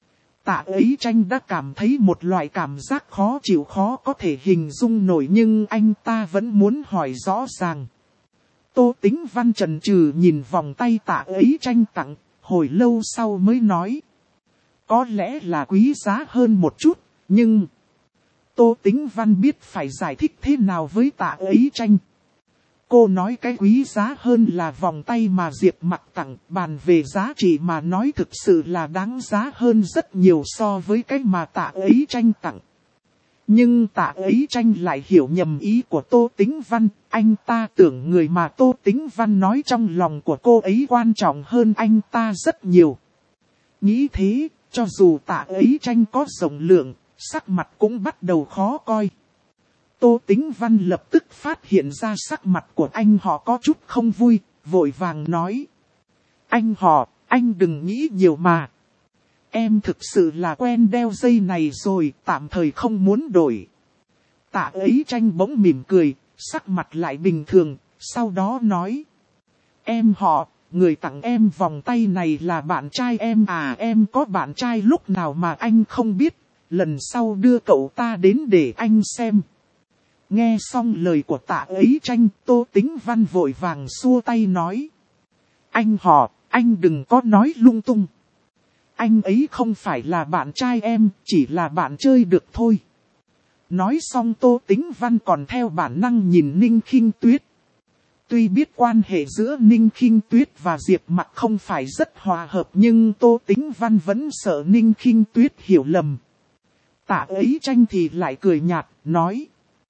A: Tạ Ấy Tranh đã cảm thấy một loại cảm giác khó chịu khó có thể hình dung nổi nhưng anh ta vẫn muốn hỏi rõ ràng. Tô Tĩnh Văn chần chừ nhìn vòng tay Tạ Ấy Tranh tặng, hồi lâu sau mới nói. Có lẽ là quý giá hơn một chút, nhưng... Tô Tĩnh Văn biết phải giải thích thế nào với Tạ Ấy Tranh. Cô nói cái quý giá hơn là vòng tay mà Diệp Mặc tặng, bàn về giá trị mà nói thực sự là đáng giá hơn rất nhiều so với cái mà Tạ Ấy Tranh tặng. Nhưng Tạ Ấy Tranh lại hiểu nhầm ý của Tô Tĩnh Văn, anh ta tưởng người mà Tô Tĩnh Văn nói trong lòng của cô ấy quan trọng hơn anh ta rất nhiều. Nghĩ thế, cho dù Tạ Ấy Tranh có rộng lượng, sắc mặt cũng bắt đầu khó coi. Tô Tĩnh Văn lập tức phát hiện ra sắc mặt của anh họ có chút không vui, vội vàng nói. Anh họ, anh đừng nghĩ nhiều mà. Em thực sự là quen đeo dây này rồi, tạm thời không muốn đổi. Tạ Ấy Tranh bỗng mỉm cười, sắc mặt lại bình thường, sau đó nói. Em họ, người tặng em vòng tay này là bạn trai em à, em có bạn trai lúc nào mà anh không biết, lần sau đưa cậu ta đến để anh xem. Nghe xong lời của Tạ Ấy Tranh, Tô Tĩnh Văn vội vàng xua tay nói. Anh họ, anh đừng có nói lung tung. Anh ấy không phải là bạn trai em, chỉ là bạn chơi được thôi. Nói xong Tô Tĩnh Văn còn theo bản năng nhìn Ninh Khinh Tuyết. Tuy biết quan hệ giữa Ninh Khinh Tuyết và Diệp Mặc không phải rất hòa hợp, nhưng Tô Tĩnh Văn vẫn sợ Ninh Khinh Tuyết hiểu lầm. Tạ Ấy Tranh thì lại cười nhạt, nói.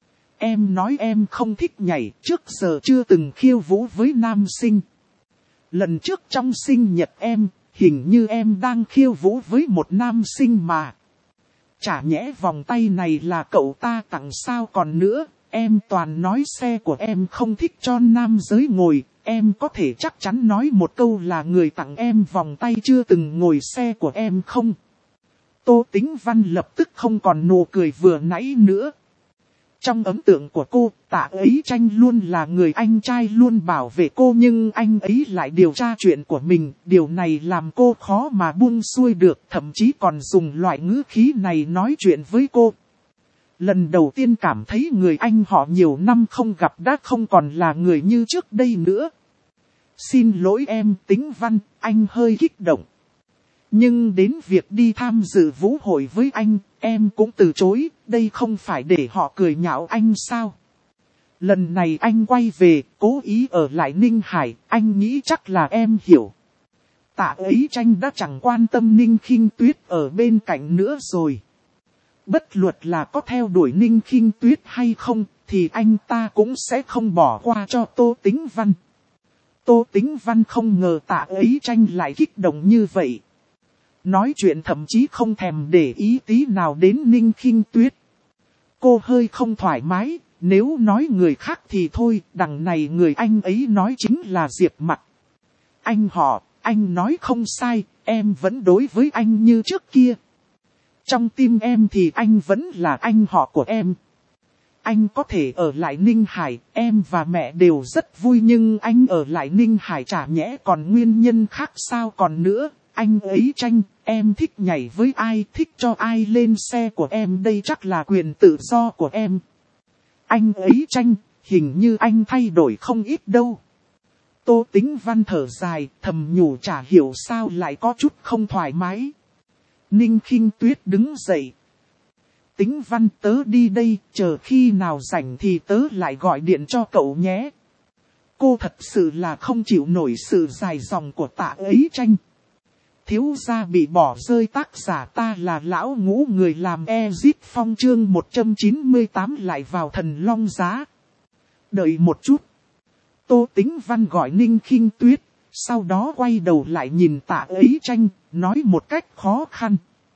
A: Em nói em không thích nhảy, trước giờ chưa từng khiêu vũ với nam sinh. Lần trước trong sinh nhật em, hình như em đang khiêu vũ với một nam sinh mà. Chả nhẽ vòng tay này là cậu ta tặng sao còn nữa, em toàn nói xe của em không thích cho nam giới ngồi, em có thể chắc chắn nói một câu là người tặng em vòng tay chưa từng ngồi xe của em không? Tô Tĩnh Văn lập tức không còn nụ cười vừa nãy nữa. Trong ấn tượng của cô, Tạ Ấy Tranh luôn là người anh trai luôn bảo vệ cô, nhưng anh ấy lại điều tra chuyện của mình. Điều này làm cô khó mà buông xuôi được, thậm chí còn dùng loại ngữ khí này nói chuyện với cô. Lần đầu tiên cảm thấy người anh họ nhiều năm không gặp đã không còn là người như trước đây nữa. Xin lỗi em Tĩnh Văn, anh hơi kích động. Nhưng đến việc đi tham dự vũ hội với anh, em cũng từ chối, đây không phải để họ cười nhạo anh sao? Lần này anh quay về, cố ý ở lại Ninh Hải, anh nghĩ chắc là em hiểu. Tạ Ấy Tranh đã chẳng quan tâm Ninh Khinh Tuyết ở bên cạnh nữa rồi. Bất luận là có theo đuổi Ninh Khinh Tuyết hay không, thì anh ta cũng sẽ không bỏ qua cho Tô Tĩnh Văn. Tô Tĩnh Văn không ngờ Tạ Ấy Tranh lại kích động như vậy. Nói chuyện thậm chí không thèm để ý tí nào đến Ninh Khinh Tuyết. Cô hơi không thoải mái, nếu nói người khác thì thôi, đằng này người anh ấy nói chính là Diệp Mặc. Anh họ, anh nói không sai, em vẫn đối với anh như trước kia. Trong tim em thì anh vẫn là anh họ của em. Anh có thể ở lại Ninh Hải, em và mẹ đều rất vui, nhưng anh ở lại Ninh Hải chả nhẽ còn nguyên nhân khác sao còn nữa. Anh Ấy Tranh, em thích nhảy với ai, thích cho ai lên xe của em, đây chắc là quyền tự do của em. Anh Ấy Tranh, hình như anh thay đổi không ít đâu. Tô Tĩnh Văn thở dài, thầm nhủ chả hiểu sao lại có chút không thoải mái. Ninh Khinh Tuyết đứng dậy. Tĩnh Văn, tớ đi đây, chờ khi nào rảnh thì tớ lại gọi điện cho cậu nhé. Cô thật sự là không chịu nổi sự dài dòng của Tạ Ấy Tranh. Thiếu gia bị bỏ rơi, tác giả ta là lão ngũ, người làm Ezit Phong chương một trăm chín mươi tám lại vào Thần Long Giá. Đợi một chút. Tô Tĩnh Văn gọi Ninh Khinh Tuyết, sau đó quay đầu lại nhìn Tạ Ấy Tranh, nói một cách khó khăn.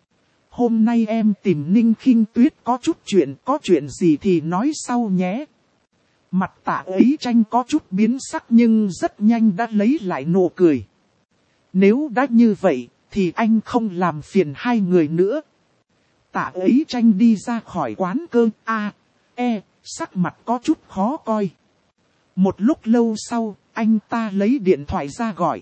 A: Hôm nay em tìm Ninh Khinh Tuyết có chút chuyện, có chuyện gì thì nói sau nhé. Mặt Tạ Ấy Tranh có chút biến sắc nhưng rất nhanh đã lấy lại nụ cười. Nếu đã như vậy, thì anh không làm phiền hai người nữa. Tạ Ấy Tranh đi ra khỏi quán cơm A, E, sắc mặt có chút khó coi. Một lúc lâu sau, anh ta lấy điện thoại ra gọi.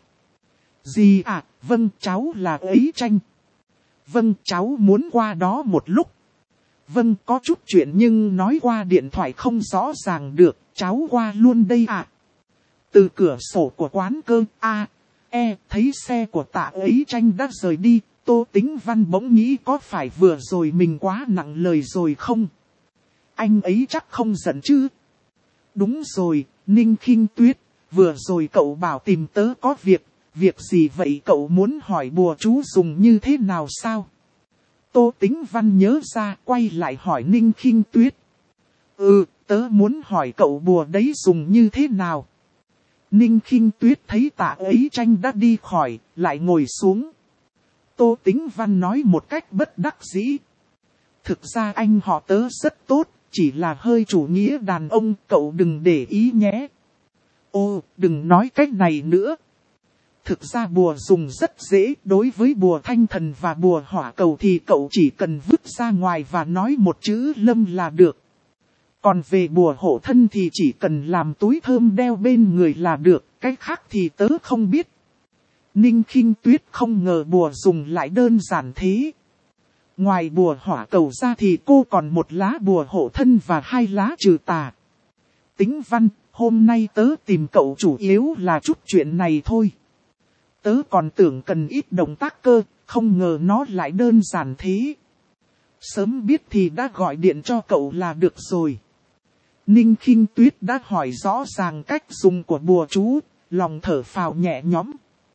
A: Gì à, vâng cháu là Ấy Tranh. Vâng cháu muốn qua đó một lúc. Vâng có chút chuyện nhưng nói qua điện thoại không rõ ràng được, cháu qua luôn đây ạ. À. Từ cửa sổ của quán cơm A, E, thấy xe của Tạ Ấy Tranh đã rời đi, Tô Tĩnh Văn bỗng nghĩ có phải vừa rồi mình quá nặng lời rồi không? Anh ấy chắc không giận chứ? Đúng rồi, Ninh Khinh Tuyết, vừa rồi cậu bảo tìm tớ có việc, việc gì vậy, cậu muốn hỏi bùa chú dùng như thế nào sao? Tô Tĩnh Văn nhớ ra, quay lại hỏi Ninh Khinh Tuyết. Ừ, tớ muốn hỏi cậu bùa đấy dùng như thế nào? Ninh Khinh Tuyết thấy Tạ Ấy Tranh đã đi khỏi, lại ngồi xuống. Tô Tĩnh Văn nói một cách bất đắc dĩ. Thực ra anh họ tớ rất tốt, chỉ là hơi chủ nghĩa đàn ông, cậu đừng để ý nhé. Ô, đừng nói cách này nữa. Thực ra bùa dùng rất dễ, đối với bùa thanh thần và bùa hỏa cầu thì cậu chỉ cần vứt ra ngoài và nói một chữ lâm là được. Còn về bùa hộ thân thì chỉ cần làm túi thơm đeo bên người là được, cái khác thì tớ không biết. Ninh Khinh Tuyết không ngờ bùa dùng lại đơn giản thế. Ngoài bùa hỏa cầu ra thì cô còn một lá bùa hộ thân và hai lá trừ tà. Tĩnh Văn, hôm nay tớ tìm cậu chủ yếu là chút chuyện này thôi. Tớ còn tưởng cần ít động tác cơ, không ngờ nó lại đơn giản thế. Sớm biết thì đã gọi điện cho cậu là được rồi. Ninh Khinh Tuyết đã hỏi rõ ràng cách dùng của bùa chú, lòng thở phào nhẹ nhõm.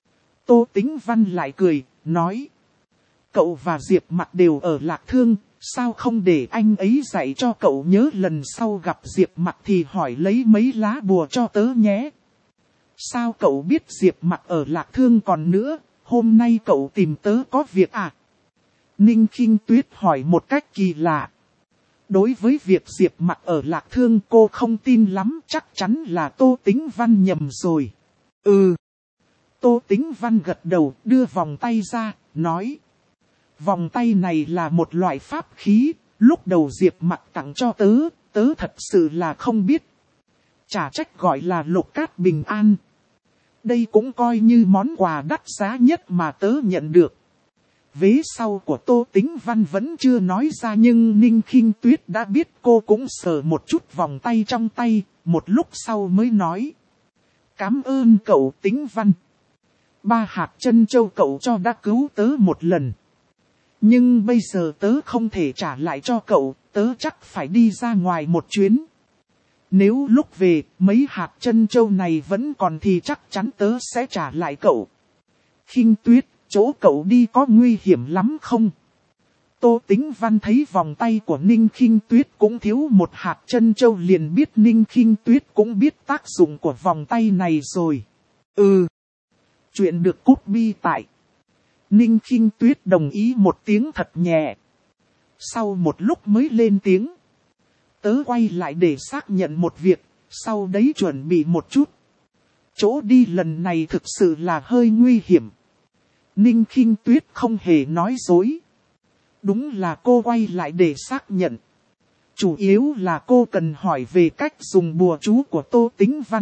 A: Tô Tĩnh Văn lại cười, nói. Cậu và Diệp Mặc đều ở Lạc Thương, sao không để anh ấy dạy cho cậu, nhớ lần sau gặp Diệp Mặc thì hỏi lấy mấy lá bùa cho tớ nhé. Sao cậu biết Diệp Mặc ở Lạc Thương còn nữa, hôm nay cậu tìm tớ có việc à? Ninh Khinh Tuyết hỏi một cách kỳ lạ. Đối với việc Diệp Mặc ở Lạc Thương cô không tin lắm, chắc chắn là Tô Tĩnh Văn nhầm rồi. Ừ. Tô Tĩnh Văn gật đầu, đưa vòng tay ra, nói. Vòng tay này là một loại pháp khí, lúc đầu Diệp Mặc tặng cho tớ, tớ thật sự là không biết. Chả trách gọi là lục cát bình an. Đây cũng coi như món quà đắt giá nhất mà tớ nhận được. Vế sau của Tô Tĩnh Văn vẫn chưa nói ra nhưng Ninh Khinh Tuyết đã biết, cô cũng sờ một chút vòng tay trong tay, một lúc sau mới nói. Cảm ơn cậu Tĩnh Văn. Ba hạt chân châu cậu cho đã cứu tớ một lần. Nhưng bây giờ tớ không thể trả lại cho cậu, tớ chắc phải đi ra ngoài một chuyến. Nếu lúc về, mấy hạt chân châu này vẫn còn thì chắc chắn tớ sẽ trả lại cậu. Khinh Tuyết, chỗ cậu đi có nguy hiểm lắm không? Tô Tĩnh Văn thấy vòng tay của Ninh Khinh Tuyết cũng thiếu một hạt chân châu liền biết Ninh Khinh Tuyết cũng biết tác dụng của vòng tay này rồi. Ừ. Chuyện được cốt bi tại. Ninh Khinh Tuyết đồng ý một tiếng thật nhẹ. Sau một lúc mới lên tiếng. Tớ quay lại để xác nhận một việc, sau đấy chuẩn bị một chút. Chỗ đi lần này thực sự là hơi nguy hiểm. Ninh Khinh Tuyết không hề nói dối. Đúng là cô quay lại để xác nhận. Chủ yếu là cô cần hỏi về cách dùng bùa chú của Tô Tĩnh Văn.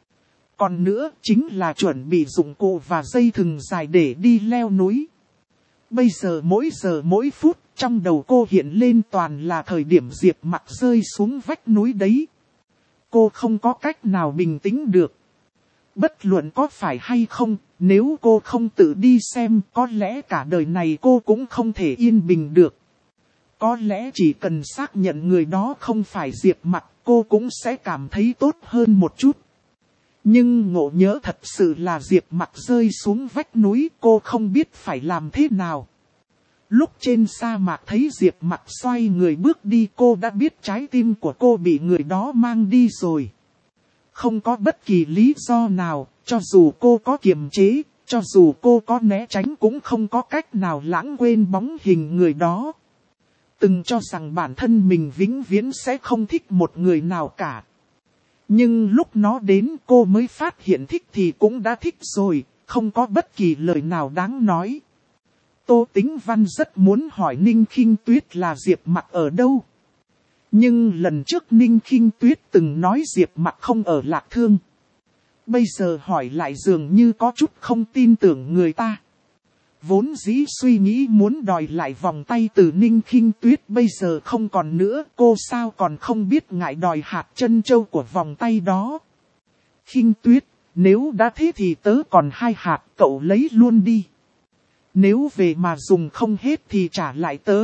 A: Còn nữa chính là chuẩn bị dụng cụ và dây thừng dài để đi leo núi. Bây giờ mỗi giờ mỗi phút trong đầu cô hiện lên toàn là thời điểm Diệp Mặc rơi xuống vách núi đấy. Cô không có cách nào bình tĩnh được. Bất luận có phải hay không, nếu cô không tự đi xem có lẽ cả đời này cô cũng không thể yên bình được. Có lẽ chỉ cần xác nhận người đó không phải Diệp Mặc cô cũng sẽ cảm thấy tốt hơn một chút. Nhưng ngộ nhỡ thật sự là Diệp Mặc rơi xuống vách núi cô không biết phải làm thế nào. Lúc trên sa mạc thấy Diệp Mặc xoay người bước đi cô đã biết trái tim của cô bị người đó mang đi rồi. Không có bất kỳ lý do nào, cho dù cô có kiềm chế, cho dù cô có né tránh cũng không có cách nào lãng quên bóng hình người đó. Từng cho rằng bản thân mình vĩnh viễn sẽ không thích một người nào cả. Nhưng lúc nó đến cô mới phát hiện thích thì cũng đã thích rồi, không có bất kỳ lời nào đáng nói. Tô Tĩnh Văn rất muốn hỏi Ninh Khinh Tuyết là Diệp Mặc ở đâu. Nhưng lần trước Ninh Khinh Tuyết từng nói Diệp Mặc không ở Lạc Thương. Bây giờ hỏi lại dường như có chút không tin tưởng người ta. Vốn dĩ suy nghĩ muốn đòi lại vòng tay từ Ninh Khinh Tuyết bây giờ không còn nữa. Cô sao còn không biết ngại đòi hạt chân châu của vòng tay đó. Khinh Tuyết, nếu đã thế thì tớ còn hai hạt, cậu lấy luôn đi. Nếu về mà dùng không hết thì trả lại tớ.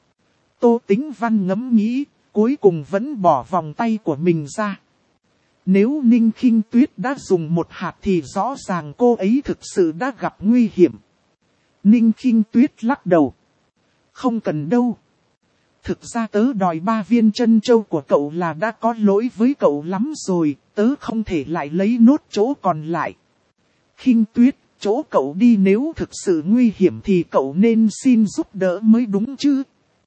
A: Tô Tĩnh Văn ngẫm nghĩ, cuối cùng vẫn bỏ vòng tay của mình ra. Nếu Ninh Khinh Tuyết đã dùng một hạt thì rõ ràng cô ấy thực sự đã gặp nguy hiểm. Ninh Khinh Tuyết lắc đầu. Không cần đâu. Thực ra tớ đòi ba viên chân châu của cậu là đã có lỗi với cậu lắm rồi, tớ không thể lại lấy nốt chỗ còn lại. Khinh Tuyết, chỗ cậu đi nếu thực sự nguy hiểm thì cậu nên xin giúp đỡ mới đúng chứ.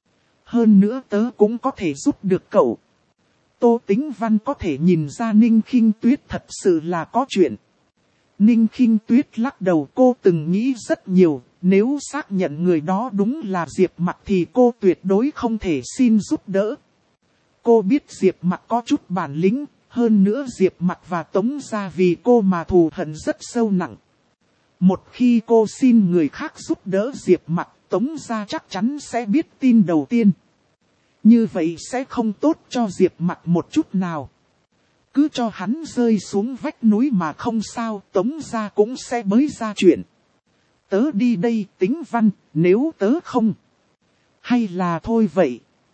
A: Hơn nữa tớ cũng có thể giúp được cậu. Tô Tĩnh Văn có thể nhìn ra Ninh Khinh Tuyết thật sự là có chuyện. Ninh Khinh Tuyết lắc đầu, cô từng nghĩ rất nhiều, nếu xác nhận người đó đúng là Diệp Mặc thì cô tuyệt đối không thể xin giúp đỡ. Cô biết Diệp Mặc có chút bản lĩnh, hơn nữa Diệp Mặc và Tống gia vì cô mà thù hận rất sâu nặng. Một khi cô xin người khác giúp đỡ Diệp Mặc, Tống gia chắc chắn sẽ biết tin đầu tiên. Như vậy sẽ không tốt cho Diệp Mặc một chút nào. Cứ cho hắn rơi xuống vách núi mà không sao, Tống gia cũng sẽ bới ra chuyện. Tớ đi đây, Tĩnh Văn, nếu tớ không. Hay là thôi vậy.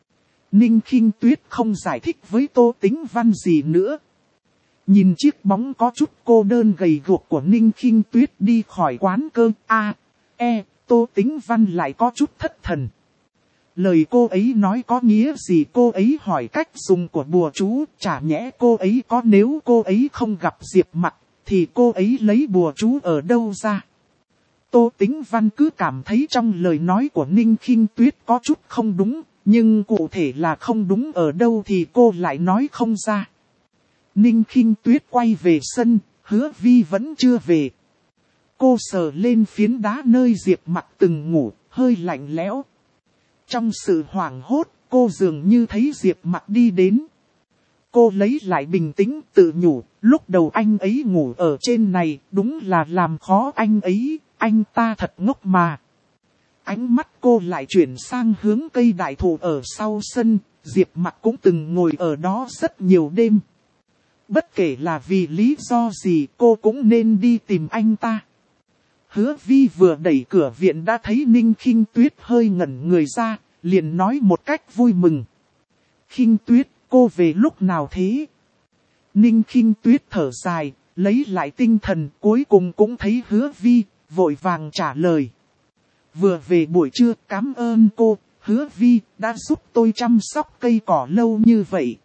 A: Ninh Khinh Tuyết không giải thích với Tô Tĩnh Văn gì nữa. Nhìn chiếc bóng có chút cô đơn gầy guộc của Ninh Khinh Tuyết đi khỏi quán cơm A, E, Tô Tĩnh Văn lại có chút thất thần. Lời cô ấy nói có nghĩa gì? Cô ấy hỏi cách dùng của bùa chú, chả nhẽ cô ấy có nếu cô ấy không gặp Diệp Mặc, thì cô ấy lấy bùa chú ở đâu ra? Tô Tĩnh Văn cứ cảm thấy trong lời nói của Ninh Khinh Tuyết có chút không đúng, nhưng cụ thể là không đúng ở đâu thì cô lại nói không ra. Ninh Khinh Tuyết quay về sân, Hứa Vi vẫn chưa về. Cô sờ lên phiến đá nơi Diệp Mặc từng ngủ, hơi lạnh lẽo. Trong sự hoảng hốt, cô dường như thấy Diệp Mặc đi đến. Cô lấy lại bình tĩnh tự nhủ, lúc đầu anh ấy ngủ ở trên này, đúng là làm khó anh ấy, anh ta thật ngốc mà. Ánh mắt cô lại chuyển sang hướng cây đại thụ ở sau sân, Diệp Mặc cũng từng ngồi ở đó rất nhiều đêm. Bất kể là vì lý do gì cô cũng nên đi tìm anh ta. Hứa Vi vừa đẩy cửa viện đã thấy Ninh Khinh Tuyết hơi ngẩn người ra, liền nói một cách vui mừng. Khinh Tuyết, cô về lúc nào thế? Ninh Khinh Tuyết thở dài, lấy lại tinh thần, cuối cùng cũng thấy Hứa Vi, vội vàng trả lời. Vừa về buổi trưa, cảm ơn cô, Hứa Vi, đã giúp tôi chăm sóc cây cỏ lâu như vậy.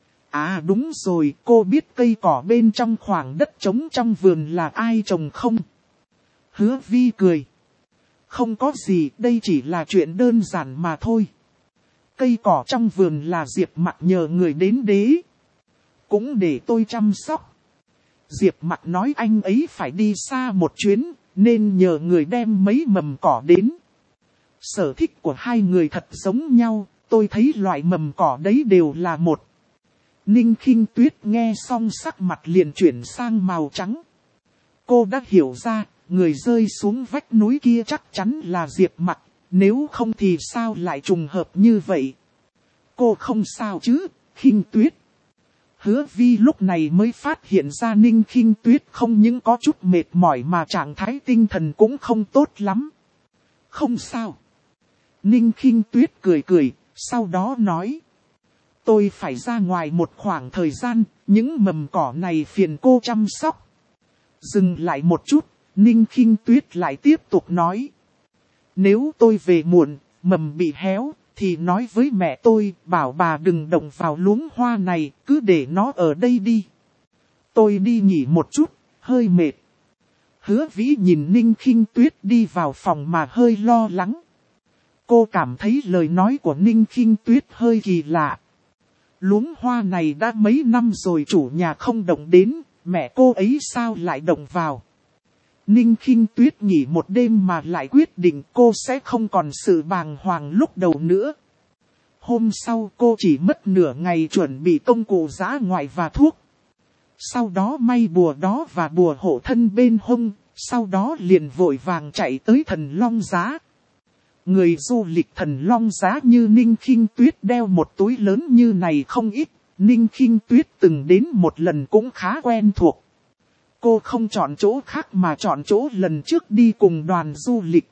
A: À đúng rồi, cô biết cây cỏ bên trong khoảng đất trống trong vườn là ai trồng không? Hứa Vi cười. Không có gì, đây chỉ là chuyện đơn giản mà thôi. Cây cỏ trong vườn là Diệp Mặc nhờ người đến đế. Cũng để tôi chăm sóc. Diệp Mặc nói anh ấy phải đi xa một chuyến, nên nhờ người đem mấy mầm cỏ đến. Sở thích của hai người thật giống nhau, tôi thấy loại mầm cỏ đấy đều là một. Ninh Khinh Tuyết nghe xong sắc mặt liền chuyển sang màu trắng. Cô đã hiểu ra, người rơi xuống vách núi kia chắc chắn là Diệp Mặc, nếu không thì sao lại trùng hợp như vậy. Cô không sao chứ, Khinh Tuyết. Hứa Vi lúc này mới phát hiện ra Ninh Khinh Tuyết không những có chút mệt mỏi mà trạng thái tinh thần cũng không tốt lắm. Không sao. Ninh Khinh Tuyết cười cười, sau đó nói. Tôi phải ra ngoài một khoảng thời gian, những mầm cỏ này phiền cô chăm sóc. Dừng lại một chút, Ninh Khinh Tuyết lại tiếp tục nói. Nếu tôi về muộn, mầm bị héo, thì nói với mẹ tôi, bảo bà đừng động vào luống hoa này, cứ để nó ở đây đi. Tôi đi nghỉ một chút, hơi mệt. Hứa Vĩ nhìn Ninh Khinh Tuyết đi vào phòng mà hơi lo lắng. Cô cảm thấy lời nói của Ninh Khinh Tuyết hơi kỳ lạ. Luống hoa này đã mấy năm rồi chủ nhà không động đến, mẹ cô ấy sao lại động vào. Ninh Khinh Tuyết nghỉ một đêm mà lại quyết định cô sẽ không còn sự bàng hoàng lúc đầu nữa. Hôm sau cô chỉ mất nửa ngày chuẩn bị công cụ giã ngoại và thuốc. Sau đó may bùa đó và bùa hộ thân bên hông, sau đó liền vội vàng chạy tới Thần Long Giá. Người du lịch Thần Long Giá như Ninh Khinh Tuyết đeo một túi lớn như này không ít, Ninh Khinh Tuyết từng đến một lần cũng khá quen thuộc. Cô không chọn chỗ khác mà chọn chỗ lần trước đi cùng đoàn du lịch.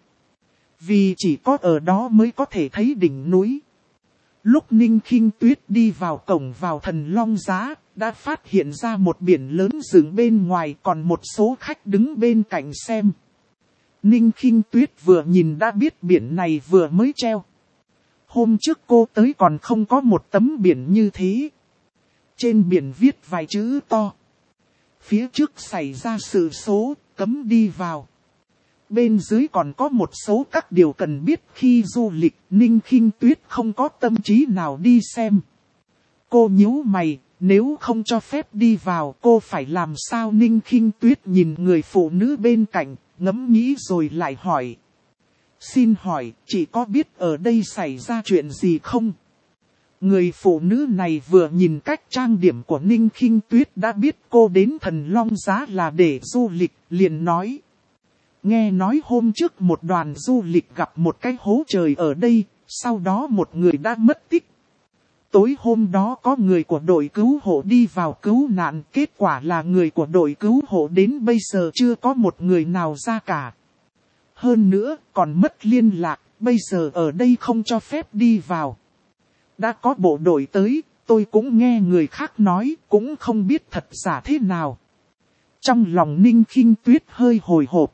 A: Vì chỉ có ở đó mới có thể thấy đỉnh núi. Lúc Ninh Khinh Tuyết đi vào cổng vào Thần Long Giá, đã phát hiện ra một biển lớn dựng bên ngoài còn một số khách đứng bên cạnh xem. Ninh Khinh Tuyết vừa nhìn đã biết biển này vừa mới treo. Hôm trước cô tới còn không có một tấm biển như thế. Trên biển viết vài chữ to. Phía trước xảy ra sự số, cấm đi vào. Bên dưới còn có một số các điều cần biết khi du lịch, Ninh Khinh Tuyết không có tâm trí nào đi xem. Cô nhíu mày, nếu không cho phép đi vào cô phải làm sao? Ninh Khinh Tuyết nhìn người phụ nữ bên cạnh, ngẫm nghĩ rồi lại hỏi. Xin hỏi, chị có biết ở đây xảy ra chuyện gì không? Người phụ nữ này vừa nhìn cách trang điểm của Ninh Khinh Tuyết đã biết cô đến Thần Long Giá là để du lịch, liền nói. Nghe nói hôm trước một đoàn du lịch gặp một cái hố trời ở đây, sau đó một người đã mất tích. Tối hôm đó có người của đội cứu hộ đi vào cứu nạn, kết quả là người của đội cứu hộ đến bây giờ chưa có một người nào ra cả. Hơn nữa, còn mất liên lạc, bây giờ ở đây không cho phép đi vào. Đã có bộ đội tới, tôi cũng nghe người khác nói, cũng không biết thật giả thế nào. Trong lòng Ninh Khinh Tuyết hơi hồi hộp.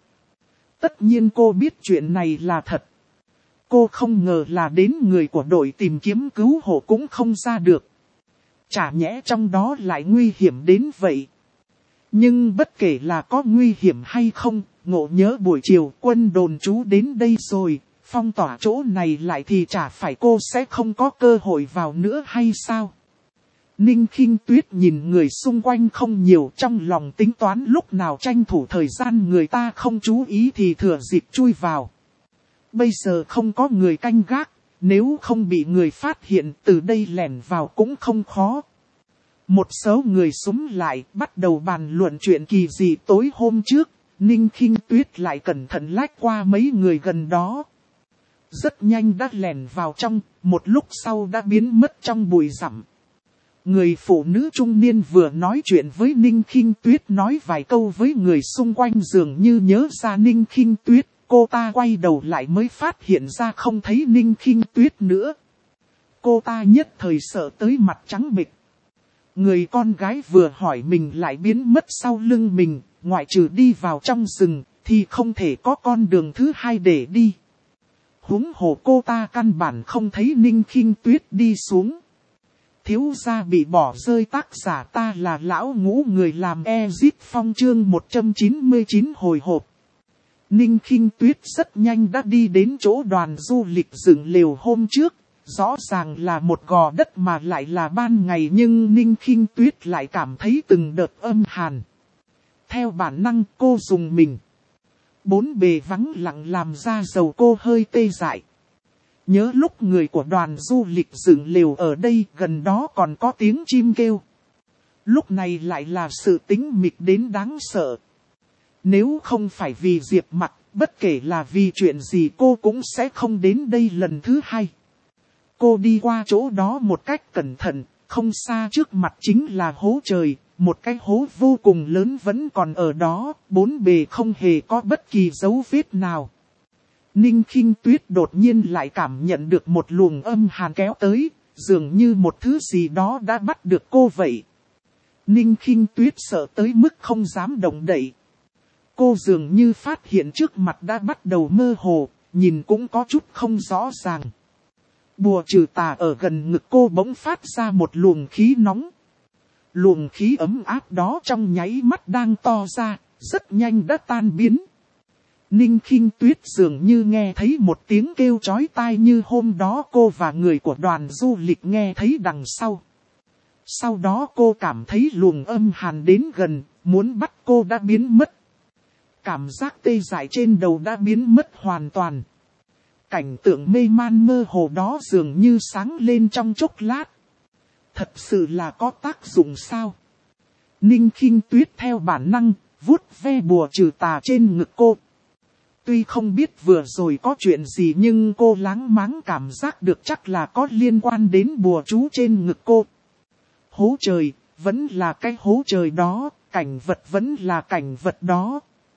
A: Tất nhiên cô biết chuyện này là thật. Cô không ngờ là đến người của đội tìm kiếm cứu hộ cũng không ra được. Chả nhẽ trong đó lại nguy hiểm đến vậy. Nhưng bất kể là có nguy hiểm hay không, ngộ nhớ buổi chiều quân đồn trú đến đây rồi, phong tỏa chỗ này lại thì chả phải cô sẽ không có cơ hội vào nữa hay sao? Ninh Khinh Tuyết nhìn người xung quanh không nhiều, trong lòng tính toán lúc nào tranh thủ thời gian người ta không chú ý thì thừa dịp chui vào. Bây giờ không có người canh gác, nếu không bị người phát hiện từ đây lẻn vào cũng không khó. Một số người xúm lại bắt đầu bàn luận chuyện kỳ dị tối hôm trước, Ninh Khinh Tuyết lại cẩn thận lách qua mấy người gần đó. Rất nhanh đã lẻn vào trong, một lúc sau đã biến mất trong bụi rậm. Người phụ nữ trung niên vừa nói chuyện với Ninh Khinh Tuyết nói vài câu với người xung quanh dường như nhớ ra Ninh Khinh Tuyết, cô ta quay đầu lại mới phát hiện ra không thấy Ninh Khinh Tuyết nữa. Cô ta nhất thời sợ tới mặt trắng bệch. Người con gái vừa hỏi mình lại biến mất sau lưng mình, ngoại trừ đi vào trong rừng, thì không thể có con đường thứ hai để đi. Huống hồ cô ta căn bản không thấy Ninh Khinh Tuyết đi xuống. Thiếu gia bị bỏ rơi tác giả ta là lão ngũ người làm Ezit Phong chương một trăm chín mươi chín hồi hộp. Ninh Khinh Tuyết rất nhanh đã đi đến chỗ đoàn du lịch dựng lều hôm trước. Rõ ràng là một gò đất mà lại là ban ngày nhưng Ninh Khinh Tuyết lại cảm thấy từng đợt âm hàn. Theo bản năng cô dùng mình. Bốn bề vắng lặng làm ra dầu cô hơi tê dại. Nhớ lúc người của đoàn du lịch dựng lều ở đây gần đó còn có tiếng chim kêu. Lúc này lại là sự tĩnh mịch đến đáng sợ. Nếu không phải vì Diệp Mặc, bất kể là vì chuyện gì cô cũng sẽ không đến đây lần thứ hai. Cô đi qua chỗ đó một cách cẩn thận, không xa trước mặt chính là hố trời, một cái hố vô cùng lớn vẫn còn ở đó, bốn bề không hề có bất kỳ dấu vết nào. Ninh Khinh Tuyết đột nhiên lại cảm nhận được một luồng âm hàn kéo tới, dường như một thứ gì đó đã bắt được cô vậy. Ninh Khinh Tuyết sợ tới mức không dám động đậy. Cô dường như phát hiện trước mặt đã bắt đầu mơ hồ, nhìn cũng có chút không rõ ràng. Bùa trừ tà ở gần ngực cô bỗng phát ra một luồng khí nóng. Luồng khí ấm áp đó trong nháy mắt đang to ra, rất nhanh đã tan biến. Ninh Khinh Tuyết dường như nghe thấy một tiếng kêu chói tai như hôm đó cô và người của đoàn du lịch nghe thấy đằng sau. Sau đó cô cảm thấy luồng âm hàn đến gần, muốn bắt cô đã biến mất. Cảm giác tê dại trên đầu đã biến mất hoàn toàn. Cảnh tượng mê man mơ hồ đó dường như sáng lên trong chốc lát. Thật sự là có tác dụng sao? Ninh Khinh Tuyết theo bản năng, vuốt ve bùa trừ tà trên ngực cô. Tuy không biết vừa rồi có chuyện gì nhưng cô láng máng cảm giác được chắc là có liên quan đến bùa chú trên ngực cô. Hố trời, vẫn là cái hố trời đó, cảnh vật vẫn là cảnh vật đó.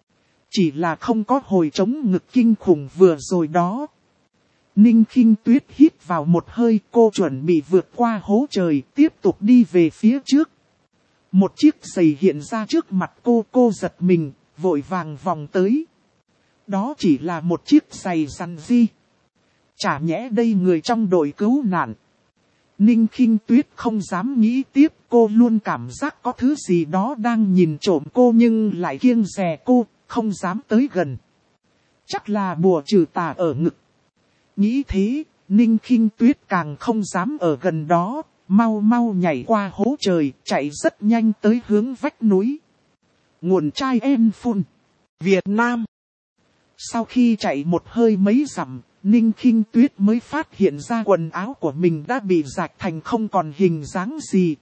A: Chỉ là không có hồi trống ngực kinh khủng vừa rồi đó. Ninh Khinh Tuyết hít vào một hơi, cô chuẩn bị vượt qua hố trời, tiếp tục đi về phía trước. Một chiếc giày hiện ra trước mặt cô, cô giật mình, vội vàng vòng tới. Đó chỉ là một chiếc giày săn di. Chả nhẽ đây người trong đội cứu nạn. Ninh Khinh Tuyết không dám nghĩ tiếp, cô luôn cảm giác có thứ gì đó đang nhìn trộm cô nhưng lại kiêng dè cô, không dám tới gần. Chắc là bùa trừ tà ở ngực. Nghĩ thế, Ninh Khinh Tuyết càng không dám ở gần đó, mau mau nhảy qua hố trời, chạy rất nhanh tới hướng vách núi. Nguồn chai en phun, Việt Nam. Sau khi chạy một hơi mấy dặm, Ninh Khinh Tuyết mới phát hiện ra quần áo của mình đã bị rạch thành không còn hình dáng gì.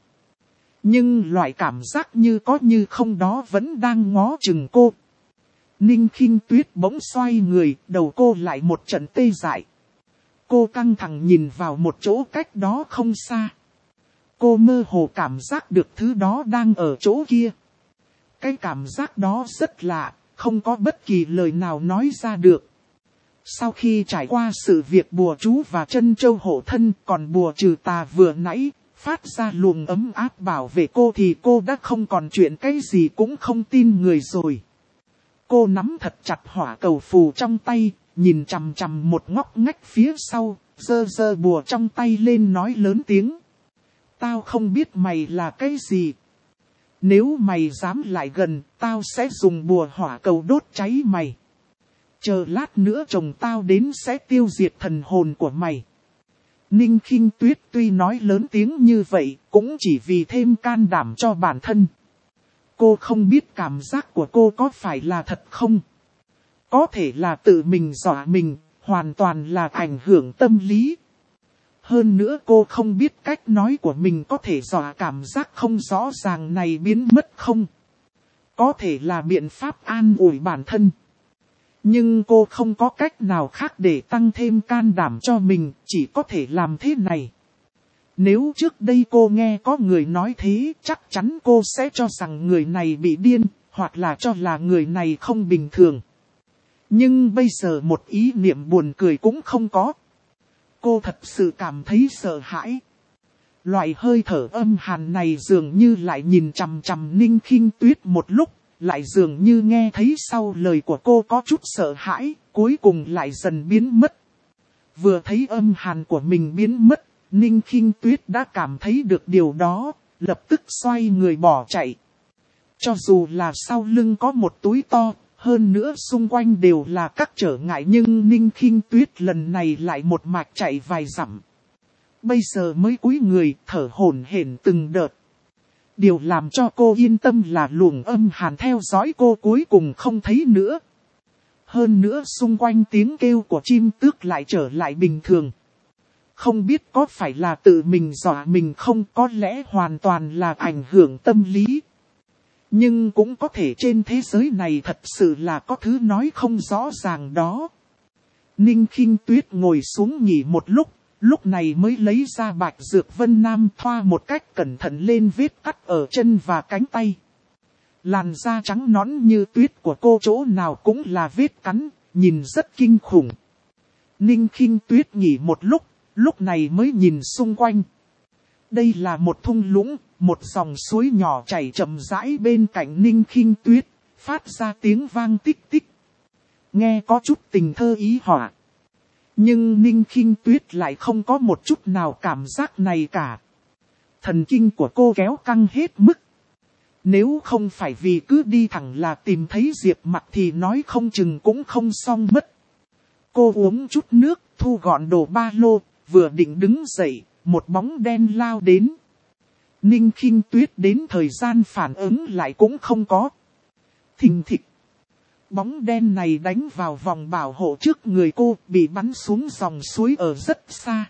A: Nhưng loại cảm giác như có như không đó vẫn đang ngó chừng cô. Ninh Khinh Tuyết bỗng xoay người, đầu cô lại một trận tê dại. Cô căng thẳng nhìn vào một chỗ cách đó không xa. Cô mơ hồ cảm giác được thứ đó đang ở chỗ kia. Cái cảm giác đó rất lạ, không có bất kỳ lời nào nói ra được. Sau khi trải qua sự việc bùa chú và chân châu hộ thân, còn bùa trừ tà vừa nãy phát ra luồng ấm áp bảo vệ cô thì cô đã không còn chuyện cái gì cũng không tin người rồi. Cô nắm thật chặt hỏa cầu phù trong tay, nhìn chằm chằm một ngóc ngách phía sau, giơ giơ bùa trong tay lên nói lớn tiếng. Tao không biết mày là cái gì. Nếu mày dám lại gần, tao sẽ dùng bùa hỏa cầu đốt cháy mày. Chờ lát nữa chồng tao đến sẽ tiêu diệt thần hồn của mày. Ninh Khinh Tuyết tuy nói lớn tiếng như vậy, cũng chỉ vì thêm can đảm cho bản thân. Cô không biết cảm giác của cô có phải là thật không? Có thể là tự mình dọa mình, hoàn toàn là ảnh hưởng tâm lý. Hơn nữa cô không biết cách nói của mình có thể dọa cảm giác không rõ ràng này biến mất không? Có thể là biện pháp an ủi bản thân. Nhưng cô không có cách nào khác để tăng thêm can đảm cho mình, chỉ có thể làm thế này. Nếu trước đây cô nghe có người nói thế, chắc chắn cô sẽ cho rằng người này bị điên, hoặc là cho là người này không bình thường. Nhưng bây giờ một ý niệm buồn cười cũng không có. Cô thật sự cảm thấy sợ hãi. Loại hơi thở âm hàn này dường như lại nhìn chằm chằm Ninh Khinh Tuyết một lúc, lại dường như nghe thấy sau lời của cô có chút sợ hãi, cuối cùng lại dần biến mất. Vừa thấy âm hàn của mình biến mất, Ninh Khinh Tuyết đã cảm thấy được điều đó, lập tức xoay người bỏ chạy. Cho dù là sau lưng có một túi to, hơn nữa xung quanh đều là các trở ngại nhưng Ninh Khinh Tuyết lần này lại một mạch chạy vài dặm. Bây giờ mới cúi người thở hổn hển từng đợt. Điều làm cho cô yên tâm là luồng âm hàn theo dõi cô cuối cùng không thấy nữa. Hơn nữa xung quanh tiếng kêu của chim tước lại trở lại bình thường. Không biết có phải là tự mình dọa mình không, có lẽ hoàn toàn là ảnh hưởng tâm lý. Nhưng cũng có thể trên thế giới này thật sự là có thứ nói không rõ ràng đó. Ninh Khinh Tuyết ngồi xuống nghỉ một lúc, lúc này mới lấy ra bạch dược Vân Nam thoa một cách cẩn thận lên vết cắt ở chân và cánh tay. Làn da trắng nõn như tuyết của cô chỗ nào cũng là vết cắn, nhìn rất kinh khủng. Ninh Khinh Tuyết nghỉ một lúc, lúc này mới nhìn xung quanh. Đây là một thung lũng, một dòng suối nhỏ chảy chậm rãi bên cạnh Ninh Khinh Tuyết, phát ra tiếng vang tích tích. Nghe có chút tình thơ ý họa. Nhưng Ninh Khinh Tuyết lại không có một chút nào cảm giác này cả. Thần kinh của cô kéo căng hết mức. Nếu không phải vì cứ đi thẳng là tìm thấy Diệp Mặc thì nói không chừng cũng không xong mất. Cô uống chút nước, thu gọn đồ ba lô, vừa định đứng dậy, một bóng đen lao đến. Ninh Khinh Tuyết đến thời gian phản ứng lại cũng không có. Thình thịch. Bóng đen này đánh vào vòng bảo hộ trước người cô, bị bắn xuống dòng suối ở rất xa.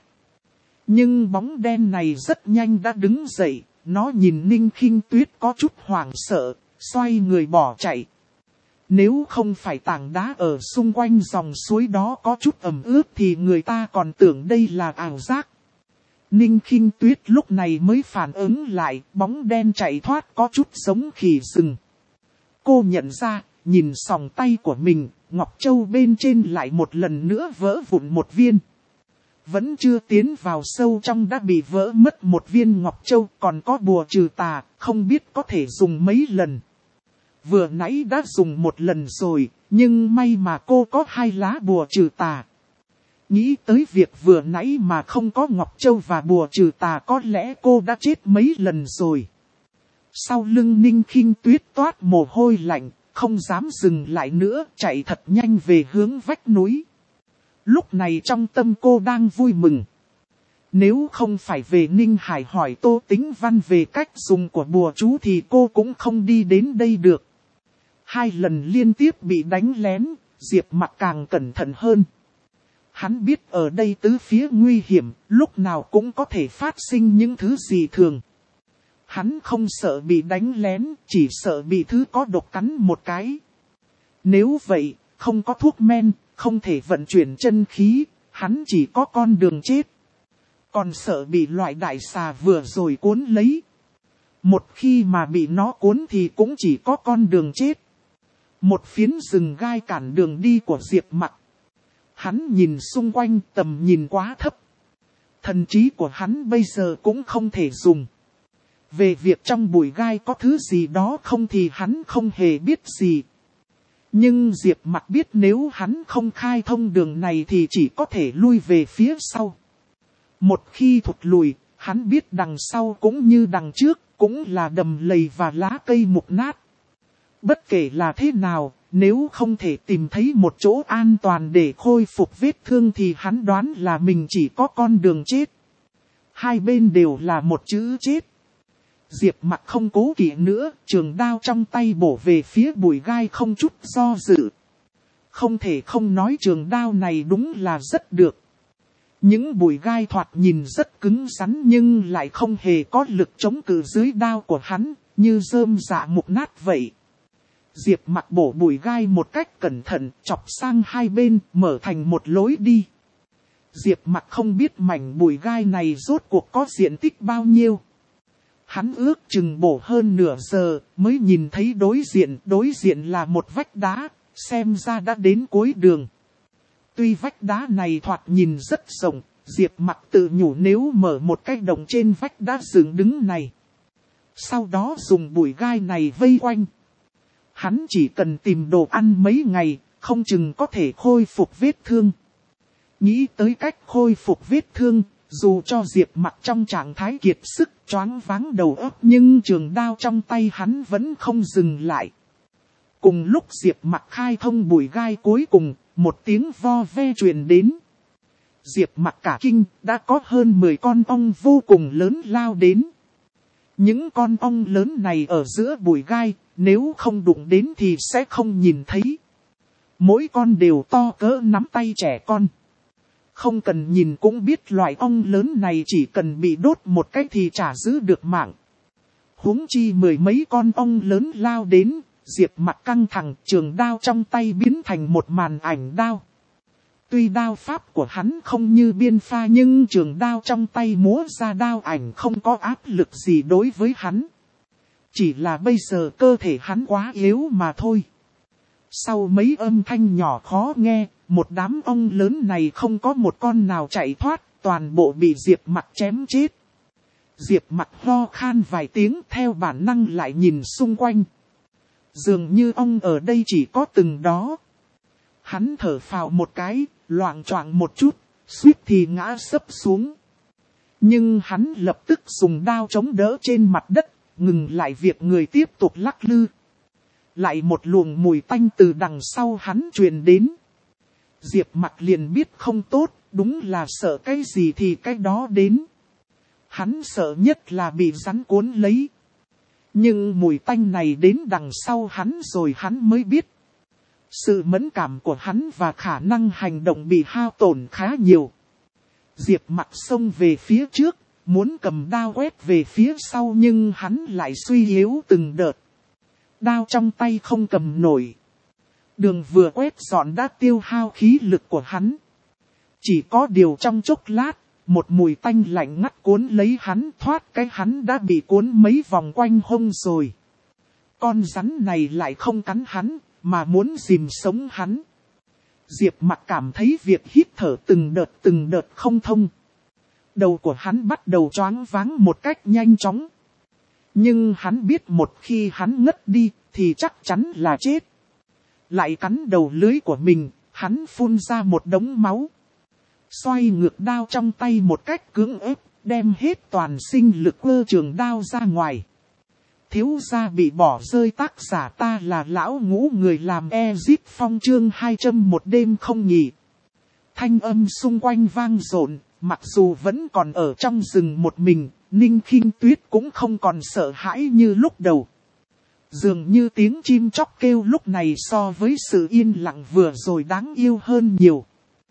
A: Nhưng bóng đen này rất nhanh đã đứng dậy, nó nhìn Ninh Khinh Tuyết có chút hoảng sợ, xoay người bỏ chạy. Nếu không phải tảng đá ở xung quanh dòng suối đó có chút ẩm ướt thì người ta còn tưởng đây là ảo giác. Ninh Khinh Tuyết lúc này mới phản ứng lại, bóng đen chạy thoát có chút giống khỉ rừng. Cô nhận ra, nhìn sòng tay của mình, ngọc châu bên trên lại một lần nữa vỡ vụn một viên. Vẫn chưa tiến vào sâu trong đã bị vỡ mất một viên ngọc châu, còn có bùa trừ tà, không biết có thể dùng mấy lần. Vừa nãy đã dùng một lần rồi, nhưng may mà cô có hai lá bùa trừ tà. Nghĩ tới việc vừa nãy mà không có ngọc châu và bùa trừ tà có lẽ cô đã chết mấy lần rồi. Sau lưng Ninh Khinh Tuyết toát mồ hôi lạnh, không dám dừng lại nữa, chạy thật nhanh về hướng vách núi. Lúc này trong tâm cô đang vui mừng. Nếu không phải về Ninh Hải hỏi Tô Tĩnh Văn về cách dùng của bùa chú thì cô cũng không đi đến đây được. Hai lần liên tiếp bị đánh lén, Diệp Mặc càng cẩn thận hơn. Hắn biết ở đây tứ phía nguy hiểm, lúc nào cũng có thể phát sinh những thứ gì thường. Hắn không sợ bị đánh lén, chỉ sợ bị thứ có độc cắn một cái. Nếu vậy, không có thuốc men, không thể vận chuyển chân khí, hắn chỉ có con đường chết. Còn sợ bị loại đại xà vừa rồi cuốn lấy. Một khi mà bị nó cuốn thì cũng chỉ có con đường chết. Một phiến rừng gai cản đường đi của Diệp Mặc. Hắn nhìn xung quanh, tầm nhìn quá thấp. Thần trí của hắn bây giờ cũng không thể dùng. Về việc trong bụi gai có thứ gì đó không thì hắn không hề biết gì. Nhưng Diệp Mặc biết nếu hắn không khai thông đường này thì chỉ có thể lui về phía sau. Một khi thụt lùi, hắn biết đằng sau cũng như đằng trước, cũng là đầm lầy và lá cây mục nát. Bất kể là thế nào, nếu không thể tìm thấy một chỗ an toàn để khôi phục vết thương thì hắn đoán là mình chỉ có con đường chết. Hai bên đều là một chữ chết. Diệp Mặc không cố kỵ nữa, trường đao trong tay bổ về phía bụi gai không chút do dự. Không thể không nói trường đao này đúng là rất được. Những bụi gai thoạt nhìn rất cứng rắn nhưng lại không hề có lực chống cự dưới đao của hắn, như rơm rạ mục nát vậy. Diệp Mặc bổ bụi gai một cách cẩn thận, chọc sang hai bên, mở thành một lối đi. Diệp Mặc không biết mảnh bụi gai này rốt cuộc có diện tích bao nhiêu. Hắn ước chừng bổ hơn nửa giờ, mới nhìn thấy đối diện, đối diện là một vách đá, xem ra đã đến cuối đường. Tuy vách đá này thoạt nhìn rất rộng, Diệp Mặc tự nhủ nếu mở một cái động trên vách đá dựng đứng này. Sau đó dùng bụi gai này vây quanh. Hắn chỉ cần tìm đồ ăn mấy ngày, không chừng có thể khôi phục vết thương. Nghĩ tới cách khôi phục vết thương, dù cho Diệp Mặc trong trạng thái kiệt sức choáng váng đầu óc nhưng trường đao trong tay hắn vẫn không dừng lại. Cùng lúc Diệp Mặc khai thông bụi gai cuối cùng, một tiếng vo ve truyền đến. Diệp Mặc cả kinh, đã có hơn mười con ong vô cùng lớn lao đến. Những con ong lớn này ở giữa bụi gai, nếu không đụng đến thì sẽ không nhìn thấy. Mỗi con đều to cỡ nắm tay trẻ con. Không cần nhìn cũng biết loại ong lớn này chỉ cần bị đốt một cái thì chả giữ được mạng. Huống chi mười mấy con ong lớn lao đến, Diệp Mặc căng thẳng, trường đao trong tay biến thành một màn ảnh đao. Tuy đao pháp của hắn không như biên pha nhưng trường đao trong tay múa ra đao ảnh không có áp lực gì đối với hắn. Chỉ là bây giờ cơ thể hắn quá yếu mà thôi. Sau mấy âm thanh nhỏ khó nghe, một đám ong lớn này không có một con nào chạy thoát, toàn bộ bị Diệp Mặc chém chết. Diệp Mặc ho khan vài tiếng theo bản năng lại nhìn xung quanh. Dường như ong ở đây chỉ có từng đó. Hắn thở phào một cái, loạng choạng một chút, suýt thì ngã sấp xuống. Nhưng hắn lập tức dùng đao chống đỡ trên mặt đất, ngừng lại việc người tiếp tục lắc lư. Lại một luồng mùi tanh từ đằng sau hắn truyền đến. Diệp Mặc liền biết không tốt, đúng là sợ cái gì thì cái đó đến. Hắn sợ nhất là bị rắn cuốn lấy. Nhưng mùi tanh này đến đằng sau hắn rồi hắn mới biết. Sự mẫn cảm của hắn và khả năng hành động bị hao tổn khá nhiều. Diệp Mặc xông về phía trước, muốn cầm đao quét về phía sau nhưng hắn lại suy yếu từng đợt. Đao trong tay không cầm nổi. Đường vừa quét dọn đã tiêu hao khí lực của hắn. Chỉ có điều trong chốc lát, một mùi tanh lạnh ngắt cuốn lấy hắn, thoát cái hắn đã bị cuốn mấy vòng quanh hông rồi. Con rắn này lại không cắn hắn, mà muốn dìm sống hắn. Diệp Mặc cảm thấy việc hít thở từng đợt từng đợt không thông. Đầu của hắn bắt đầu choáng váng một cách nhanh chóng. Nhưng hắn biết một khi hắn ngất đi thì chắc chắn là chết. Lại cắn đầu lưỡi của mình, hắn phun ra một đống máu. Xoay ngược đao trong tay một cách cưỡng ép, đem hết toàn sinh lực quơ trường đao ra ngoài. Thiếu gia bị bỏ rơi, tác giả ta là lão ngũ người làm Ezip Phong chương hai trăm một đêm không nghỉ. Thanh âm xung quanh vang rộn, mặc dù vẫn còn ở trong rừng một mình, Ninh Khinh Tuyết cũng không còn sợ hãi như lúc đầu. Dường như tiếng chim chóc kêu lúc này so với sự yên lặng vừa rồi đáng yêu hơn nhiều.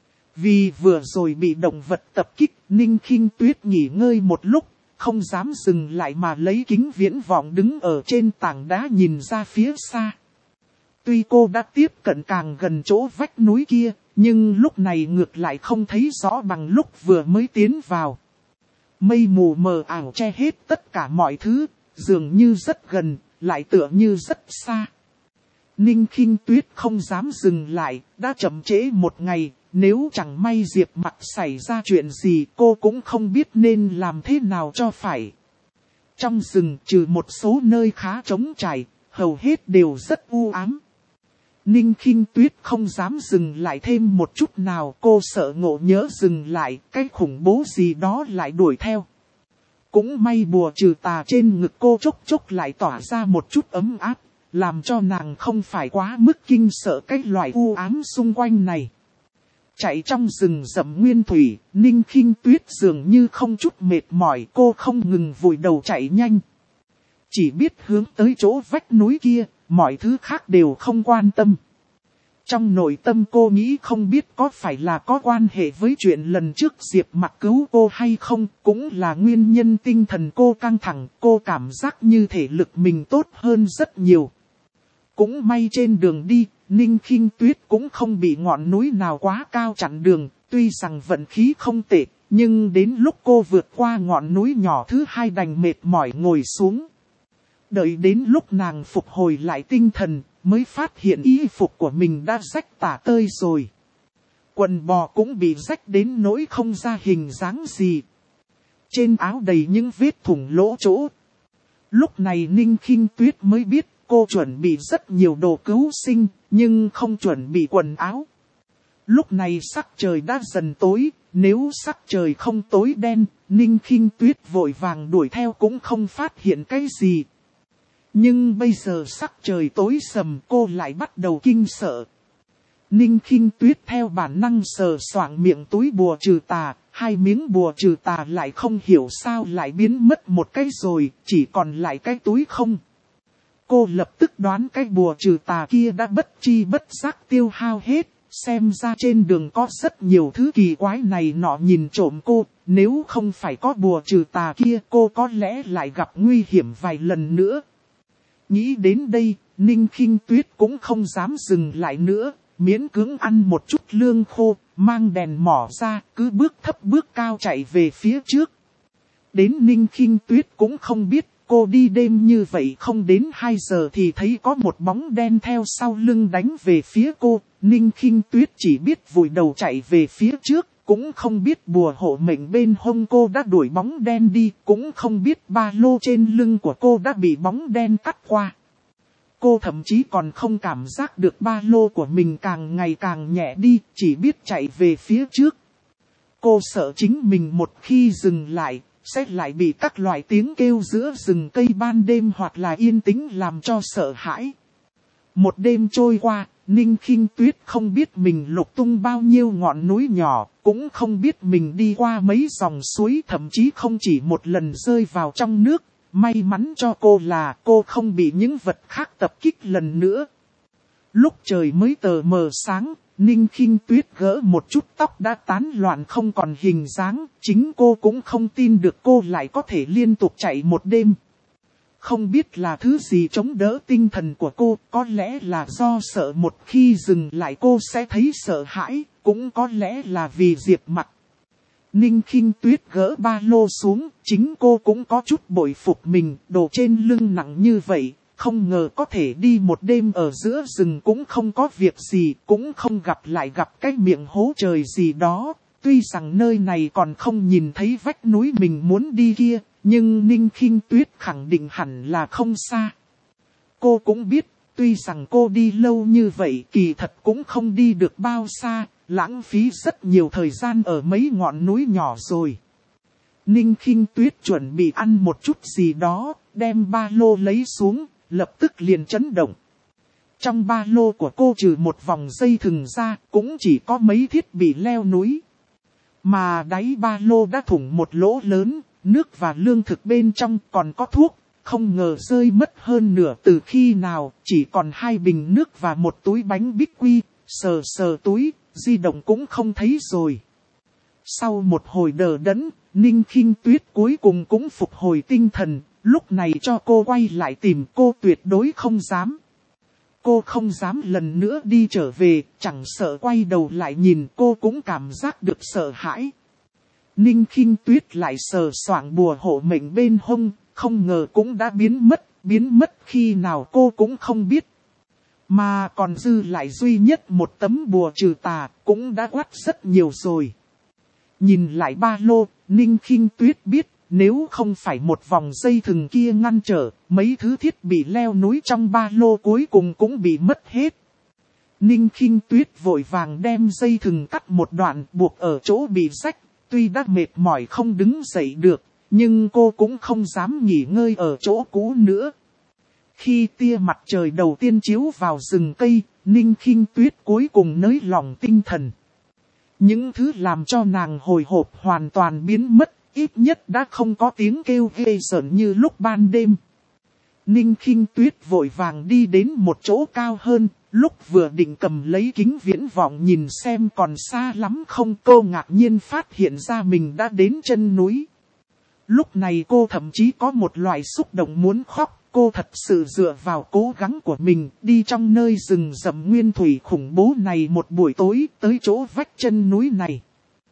A: Vì vừa rồi bị động vật tập kích, Ninh Khinh Tuyết nghỉ ngơi một lúc, không dám dừng lại mà lấy kính viễn vọng đứng ở trên tảng đá nhìn ra phía xa. Tuy cô đã tiếp cận càng gần chỗ vách núi kia, nhưng lúc này ngược lại không thấy rõ bằng lúc vừa mới tiến vào. Mây mù mờ ảo che hết tất cả mọi thứ, dường như rất gần, lại tựa như rất xa. Ninh Khinh Tuyết không dám dừng lại, đã chậm trễ một ngày, nếu chẳng may Diệp Mặc xảy ra chuyện gì cô cũng không biết nên làm thế nào cho phải. Trong rừng trừ một số nơi khá trống trải, hầu hết đều rất u ám. Ninh Khinh Tuyết không dám dừng lại thêm một chút nào, cô sợ ngộ nhỡ dừng lại, cái khủng bố gì đó lại đuổi theo. Cũng may bùa trừ tà trên ngực cô chốc chốc lại tỏa ra một chút ấm áp, làm cho nàng không phải quá mức kinh sợ cái loại u ám xung quanh này. Chạy trong rừng rậm nguyên thủy, Ninh Khinh Tuyết dường như không chút mệt mỏi, cô không ngừng vùi đầu chạy nhanh. Chỉ biết hướng tới chỗ vách núi kia, mọi thứ khác đều không quan tâm. Trong nội tâm cô nghĩ không biết có phải là có quan hệ với chuyện lần trước Diệp Mặc cứu cô hay không, cũng là nguyên nhân tinh thần cô căng thẳng, cô cảm giác như thể lực mình tốt hơn rất nhiều. Cũng may trên đường đi, Ninh Khinh Tuyết cũng không bị ngọn núi nào quá cao chặn đường, tuy rằng vận khí không tệ, nhưng đến lúc cô vượt qua ngọn núi nhỏ thứ hai đành mệt mỏi ngồi xuống. Đợi đến lúc nàng phục hồi lại tinh thần, mới phát hiện y phục của mình đã rách tả tơi rồi. Quần bò cũng bị rách đến nỗi không ra hình dáng gì. Trên áo đầy những vết thủng lỗ chỗ. Lúc này Ninh Khinh Tuyết mới biết cô chuẩn bị rất nhiều đồ cứu sinh, nhưng không chuẩn bị quần áo. Lúc này sắc trời đã dần tối, nếu sắc trời không tối đen, Ninh Khinh Tuyết vội vàng đuổi theo cũng không phát hiện cái gì. Nhưng bây giờ sắc trời tối sầm, cô lại bắt đầu kinh sợ. Ninh Khinh Tuyết theo bản năng sờ soạng miệng túi bùa trừ tà, hai miếng bùa trừ tà lại không hiểu sao lại biến mất một cái rồi, chỉ còn lại cái túi không. Cô lập tức đoán cái bùa trừ tà kia đã bất chi bất giác tiêu hao hết, xem ra trên đường có rất nhiều thứ kỳ quái này nọ nhìn trộm cô, nếu không phải có bùa trừ tà kia cô có lẽ lại gặp nguy hiểm vài lần nữa. Nghĩ đến đây, Ninh Khinh Tuyết cũng không dám dừng lại nữa, miễn cưỡng ăn một chút lương khô, mang đèn mỏ ra, cứ bước thấp bước cao chạy về phía trước. Đến Ninh Khinh Tuyết cũng không biết, cô đi đêm như vậy không đến hai giờ thì thấy có một bóng đen theo sau lưng đánh về phía cô. Ninh Khinh Tuyết chỉ biết vùi đầu chạy về phía trước, cũng không biết bùa hộ mệnh bên hông cô đã đuổi bóng đen đi, cũng không biết ba lô trên lưng của cô đã bị bóng đen cắt qua. Cô thậm chí còn không cảm giác được ba lô của mình càng ngày càng nhẹ đi, chỉ biết chạy về phía trước. Cô sợ chính mình một khi dừng lại, sẽ lại bị các loại tiếng kêu giữa rừng cây ban đêm hoặc là yên tĩnh làm cho sợ hãi. Một đêm trôi qua, Ninh Khinh Tuyết không biết mình lục tung bao nhiêu ngọn núi nhỏ, cũng không biết mình đi qua mấy dòng suối, thậm chí không chỉ một lần rơi vào trong nước. May mắn cho cô là cô không bị những vật khác tập kích lần nữa. Lúc trời mới tờ mờ sáng, Ninh Khinh Tuyết gỡ một chút tóc đã tán loạn không còn hình dáng, chính cô cũng không tin được cô lại có thể liên tục chạy một đêm. Không biết là thứ gì chống đỡ tinh thần của cô, có lẽ là do sợ một khi dừng lại cô sẽ thấy sợ hãi, cũng có lẽ là vì Diệp Mặc. Ninh Khinh Tuyết gỡ ba lô xuống, chính cô cũng có chút bội phục mình, đồ trên lưng nặng như vậy, không ngờ có thể đi một đêm ở giữa rừng cũng không có việc gì, cũng không gặp lại gặp cái miệng hố trời gì đó. Tuy rằng nơi này còn không nhìn thấy vách núi mình muốn đi kia, nhưng Ninh Khinh Tuyết khẳng định hẳn là không xa. Cô cũng biết, tuy rằng cô đi lâu như vậy kỳ thật cũng không đi được bao xa, lãng phí rất nhiều thời gian ở mấy ngọn núi nhỏ rồi. Ninh Khinh Tuyết chuẩn bị ăn một chút gì đó, đem ba lô lấy xuống, lập tức liền chấn động. Trong ba lô của cô trừ một vòng dây thừng ra, cũng chỉ có mấy thiết bị leo núi. Mà đáy ba lô đã thủng một lỗ lớn, nước và lương thực bên trong còn có thuốc, không ngờ rơi mất hơn nửa từ khi nào, chỉ còn hai bình nước và một túi bánh bích quy, sờ sờ túi, di động cũng không thấy rồi. Sau một hồi đờ đẫn, Ninh Khinh Tuyết cuối cùng cũng phục hồi tinh thần, lúc này cho cô quay lại tìm cô tuyệt đối không dám. Cô không dám lần nữa đi trở về, chẳng sợ quay đầu lại nhìn cô cũng cảm giác được sợ hãi. Ninh Khinh Tuyết lại sờ soạng bùa hộ mệnh bên hông, không ngờ cũng đã biến mất, biến mất khi nào cô cũng không biết. Mà còn dư lại duy nhất một tấm bùa trừ tà, cũng đã quát rất nhiều rồi. Nhìn lại ba lô, Ninh Khinh Tuyết biết, nếu không phải một vòng dây thừng kia ngăn trở, mấy thứ thiết bị leo núi trong ba lô cuối cùng cũng bị mất hết. Ninh Khinh Tuyết vội vàng đem dây thừng cắt một đoạn buộc ở chỗ bị rách, tuy đã mệt mỏi không đứng dậy được, nhưng cô cũng không dám nghỉ ngơi ở chỗ cũ nữa. Khi tia mặt trời đầu tiên chiếu vào rừng cây, Ninh Khinh Tuyết cuối cùng nới lỏng tinh thần. Những thứ làm cho nàng hồi hộp hoàn toàn biến mất, ít nhất đã không có tiếng kêu ghê rợn như lúc ban đêm. Ninh Khinh Tuyết vội vàng đi đến một chỗ cao hơn, lúc vừa định cầm lấy kính viễn vọng nhìn xem còn xa lắm không, cô ngạc nhiên phát hiện ra mình đã đến chân núi. Lúc này cô thậm chí có một loại xúc động muốn khóc. Cô thật sự dựa vào cố gắng của mình đi trong nơi rừng rậm nguyên thủy khủng bố này một buổi tối tới chỗ vách chân núi này.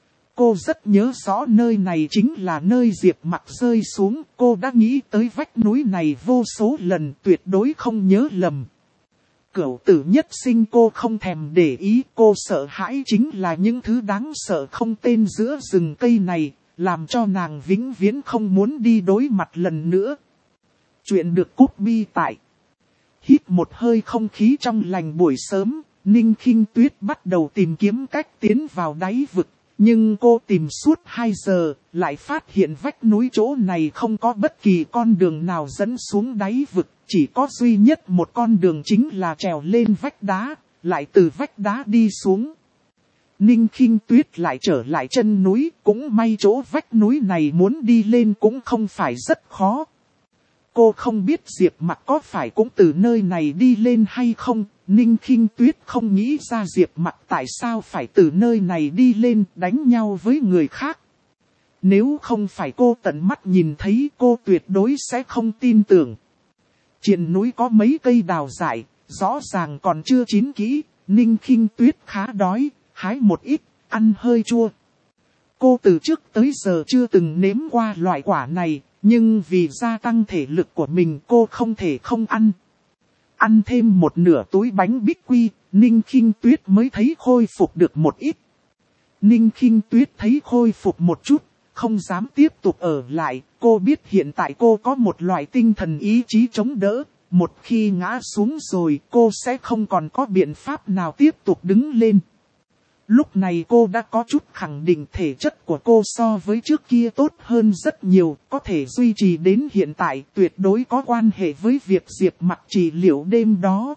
A: Cô rất nhớ rõ nơi này chính là nơi Diệp Mặc rơi xuống. Cô đã nghĩ tới vách núi này vô số lần, tuyệt đối không nhớ lầm. Cửu tử nhất sinh cô không thèm để ý, cô sợ hãi chính là những thứ đáng sợ không tên giữa rừng cây này, làm cho nàng vĩnh viễn không muốn đi đối mặt lần nữa. Chuyện được copy tại. Hít một hơi không khí trong lành buổi sớm, Ninh Khinh Tuyết bắt đầu tìm kiếm cách tiến vào đáy vực. Nhưng cô tìm suốt hai giờ, lại phát hiện vách núi chỗ này không có bất kỳ con đường nào dẫn xuống đáy vực. Chỉ có duy nhất một con đường chính là trèo lên vách đá, lại từ vách đá đi xuống. Ninh Khinh Tuyết lại trở lại chân núi, cũng may chỗ vách núi này muốn đi lên cũng không phải rất khó. Cô không biết Diệp Mặc có phải cũng từ nơi này đi lên hay không, Ninh Khinh Tuyết không nghĩ ra Diệp Mặc tại sao phải từ nơi này đi lên đánh nhau với người khác. Nếu không phải cô tận mắt nhìn thấy, cô tuyệt đối sẽ không tin tưởng. Trên núi có mấy cây đào dại, rõ ràng còn chưa chín kỹ, Ninh Khinh Tuyết khá đói, hái một ít, ăn hơi chua. Cô từ trước tới giờ chưa từng nếm qua loại quả này. Nhưng vì gia tăng thể lực của mình cô không thể không ăn. Ăn thêm một nửa túi bánh bích quy, Ninh Khinh Tuyết mới thấy khôi phục được một ít. Ninh Khinh Tuyết thấy khôi phục một chút, không dám tiếp tục ở lại. Cô biết hiện tại cô có một loại tinh thần ý chí chống đỡ. Một khi ngã xuống rồi cô sẽ không còn có biện pháp nào tiếp tục đứng lên. Lúc này cô đã có chút khẳng định thể chất của cô so với trước kia tốt hơn rất nhiều, có thể duy trì đến hiện tại tuyệt đối có quan hệ với việc Diệp Mặc trị liệu đêm đó.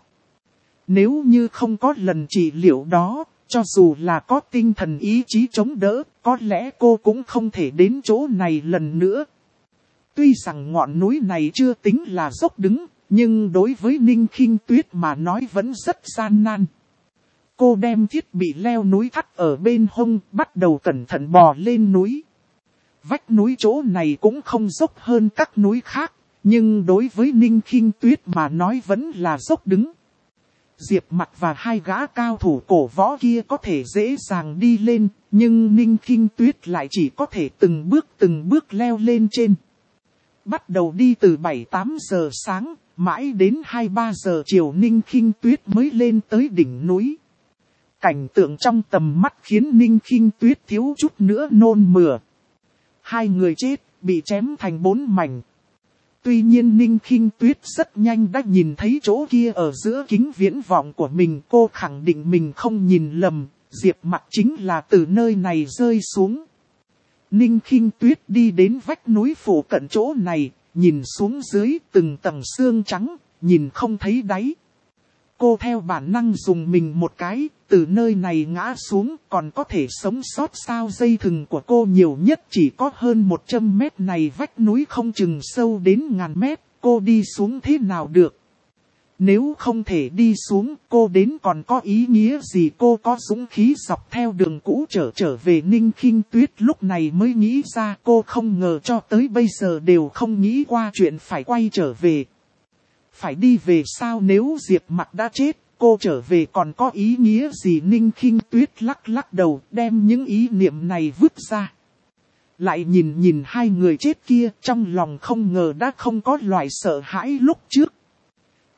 A: Nếu như không có lần trị liệu đó, cho dù là có tinh thần ý chí chống đỡ, có lẽ cô cũng không thể đến chỗ này lần nữa. Tuy rằng ngọn núi này chưa tính là dốc đứng, nhưng đối với Ninh Khinh Tuyết mà nói vẫn rất gian nan. Cô đem thiết bị leo núi thắt ở bên hông, bắt đầu cẩn thận bò lên núi. Vách núi chỗ này cũng không dốc hơn các núi khác, nhưng đối với Ninh Khinh Tuyết mà nói vẫn là dốc đứng. Diệp Mặc và hai gã cao thủ cổ võ kia có thể dễ dàng đi lên, nhưng Ninh Khinh Tuyết lại chỉ có thể từng bước từng bước leo lên trên. Bắt đầu đi từ bảy tám giờ sáng, mãi đến hai ba giờ chiều Ninh Khinh Tuyết mới lên tới đỉnh núi. Cảnh tượng trong tầm mắt khiến Ninh Khinh Tuyết thiếu chút nữa nôn mửa. Hai người chết, bị chém thành bốn mảnh. Tuy nhiên Ninh Khinh Tuyết rất nhanh đã nhìn thấy chỗ kia ở giữa kính viễn vọng của mình. Cô khẳng định mình không nhìn lầm, Diệp Mặc chính là từ nơi này rơi xuống. Ninh Khinh Tuyết đi đến vách núi phủ cận chỗ này, nhìn xuống dưới từng tầng xương trắng, nhìn không thấy đáy. Cô theo bản năng dùng mình một cái, từ nơi này ngã xuống còn có thể sống sót sao? Dây thừng của cô nhiều nhất chỉ có hơn một trăm mét này, vách núi không chừng sâu đến ngàn mét, cô đi xuống thế nào được? Nếu không thể đi xuống, cô đến còn có ý nghĩa gì? Cô có dũng khí dọc theo đường cũ trở trở về. Ninh Khinh Tuyết lúc này mới nghĩ ra, cô không ngờ cho tới bây giờ đều không nghĩ qua chuyện phải quay trở về. Phải đi về sao? Nếu Diệp Mặc đã chết, cô trở về còn có ý nghĩa gì? Ninh Khinh Tuyết lắc lắc đầu, đem những ý niệm này vứt ra. Lại nhìn nhìn hai người chết kia, trong lòng không ngờ đã không có loại sợ hãi lúc trước.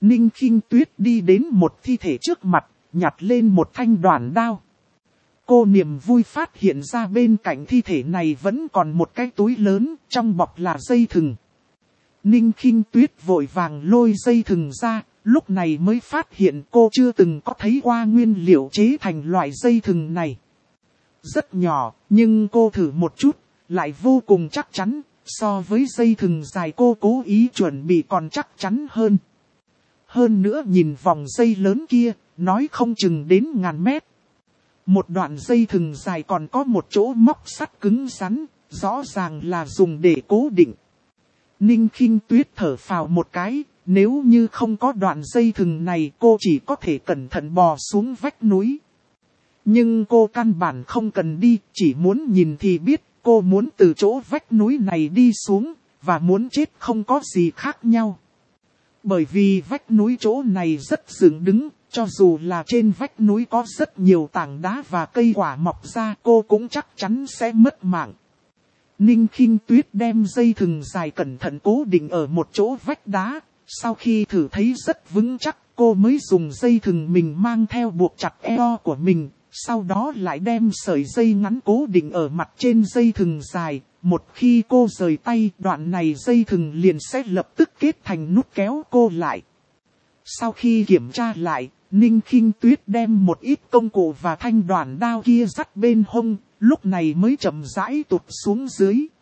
A: Ninh Khinh Tuyết đi đến một thi thể trước mặt, nhặt lên một thanh đoản đao. Cô niềm vui phát hiện ra bên cạnh thi thể này vẫn còn một cái túi lớn, trong bọc là dây thừng. Ninh Khinh Tuyết vội vàng lôi dây thừng ra, lúc này mới phát hiện cô chưa từng có thấy qua nguyên liệu chế thành loại dây thừng này. Rất nhỏ, nhưng cô thử một chút, lại vô cùng chắc chắn, so với dây thừng dài cô cố ý chuẩn bị còn chắc chắn hơn. Hơn nữa nhìn vòng dây lớn kia, nói không chừng đến ngàn mét. Một đoạn dây thừng dài còn có một chỗ móc sắt cứng rắn, rõ ràng là dùng để cố định. Ninh Khinh Tuyết thở phào một cái, nếu như không có đoạn dây thừng này cô chỉ có thể cẩn thận bò xuống vách núi. Nhưng cô căn bản không cần đi, chỉ muốn nhìn thì biết cô muốn từ chỗ vách núi này đi xuống, và muốn chết không có gì khác nhau. Bởi vì vách núi chỗ này rất dựng đứng, cho dù là trên vách núi có rất nhiều tảng đá và cây quả mọc ra cô cũng chắc chắn sẽ mất mạng. Ninh Khinh Tuyết đem dây thừng dài cẩn thận cố định ở một chỗ vách đá, sau khi thử thấy rất vững chắc cô mới dùng dây thừng mình mang theo buộc chặt eo của mình, sau đó lại đem sợi dây ngắn cố định ở mặt trên dây thừng dài. Một khi cô rời tay, đoạn này dây thừng liền sẽ lập tức kết thành nút kéo cô lại. Sau khi kiểm tra lại, Ninh Khinh Tuyết đem một ít công cụ và thanh đoản đao kia dắt bên hông, lúc này mới chậm rãi tụt xuống dưới.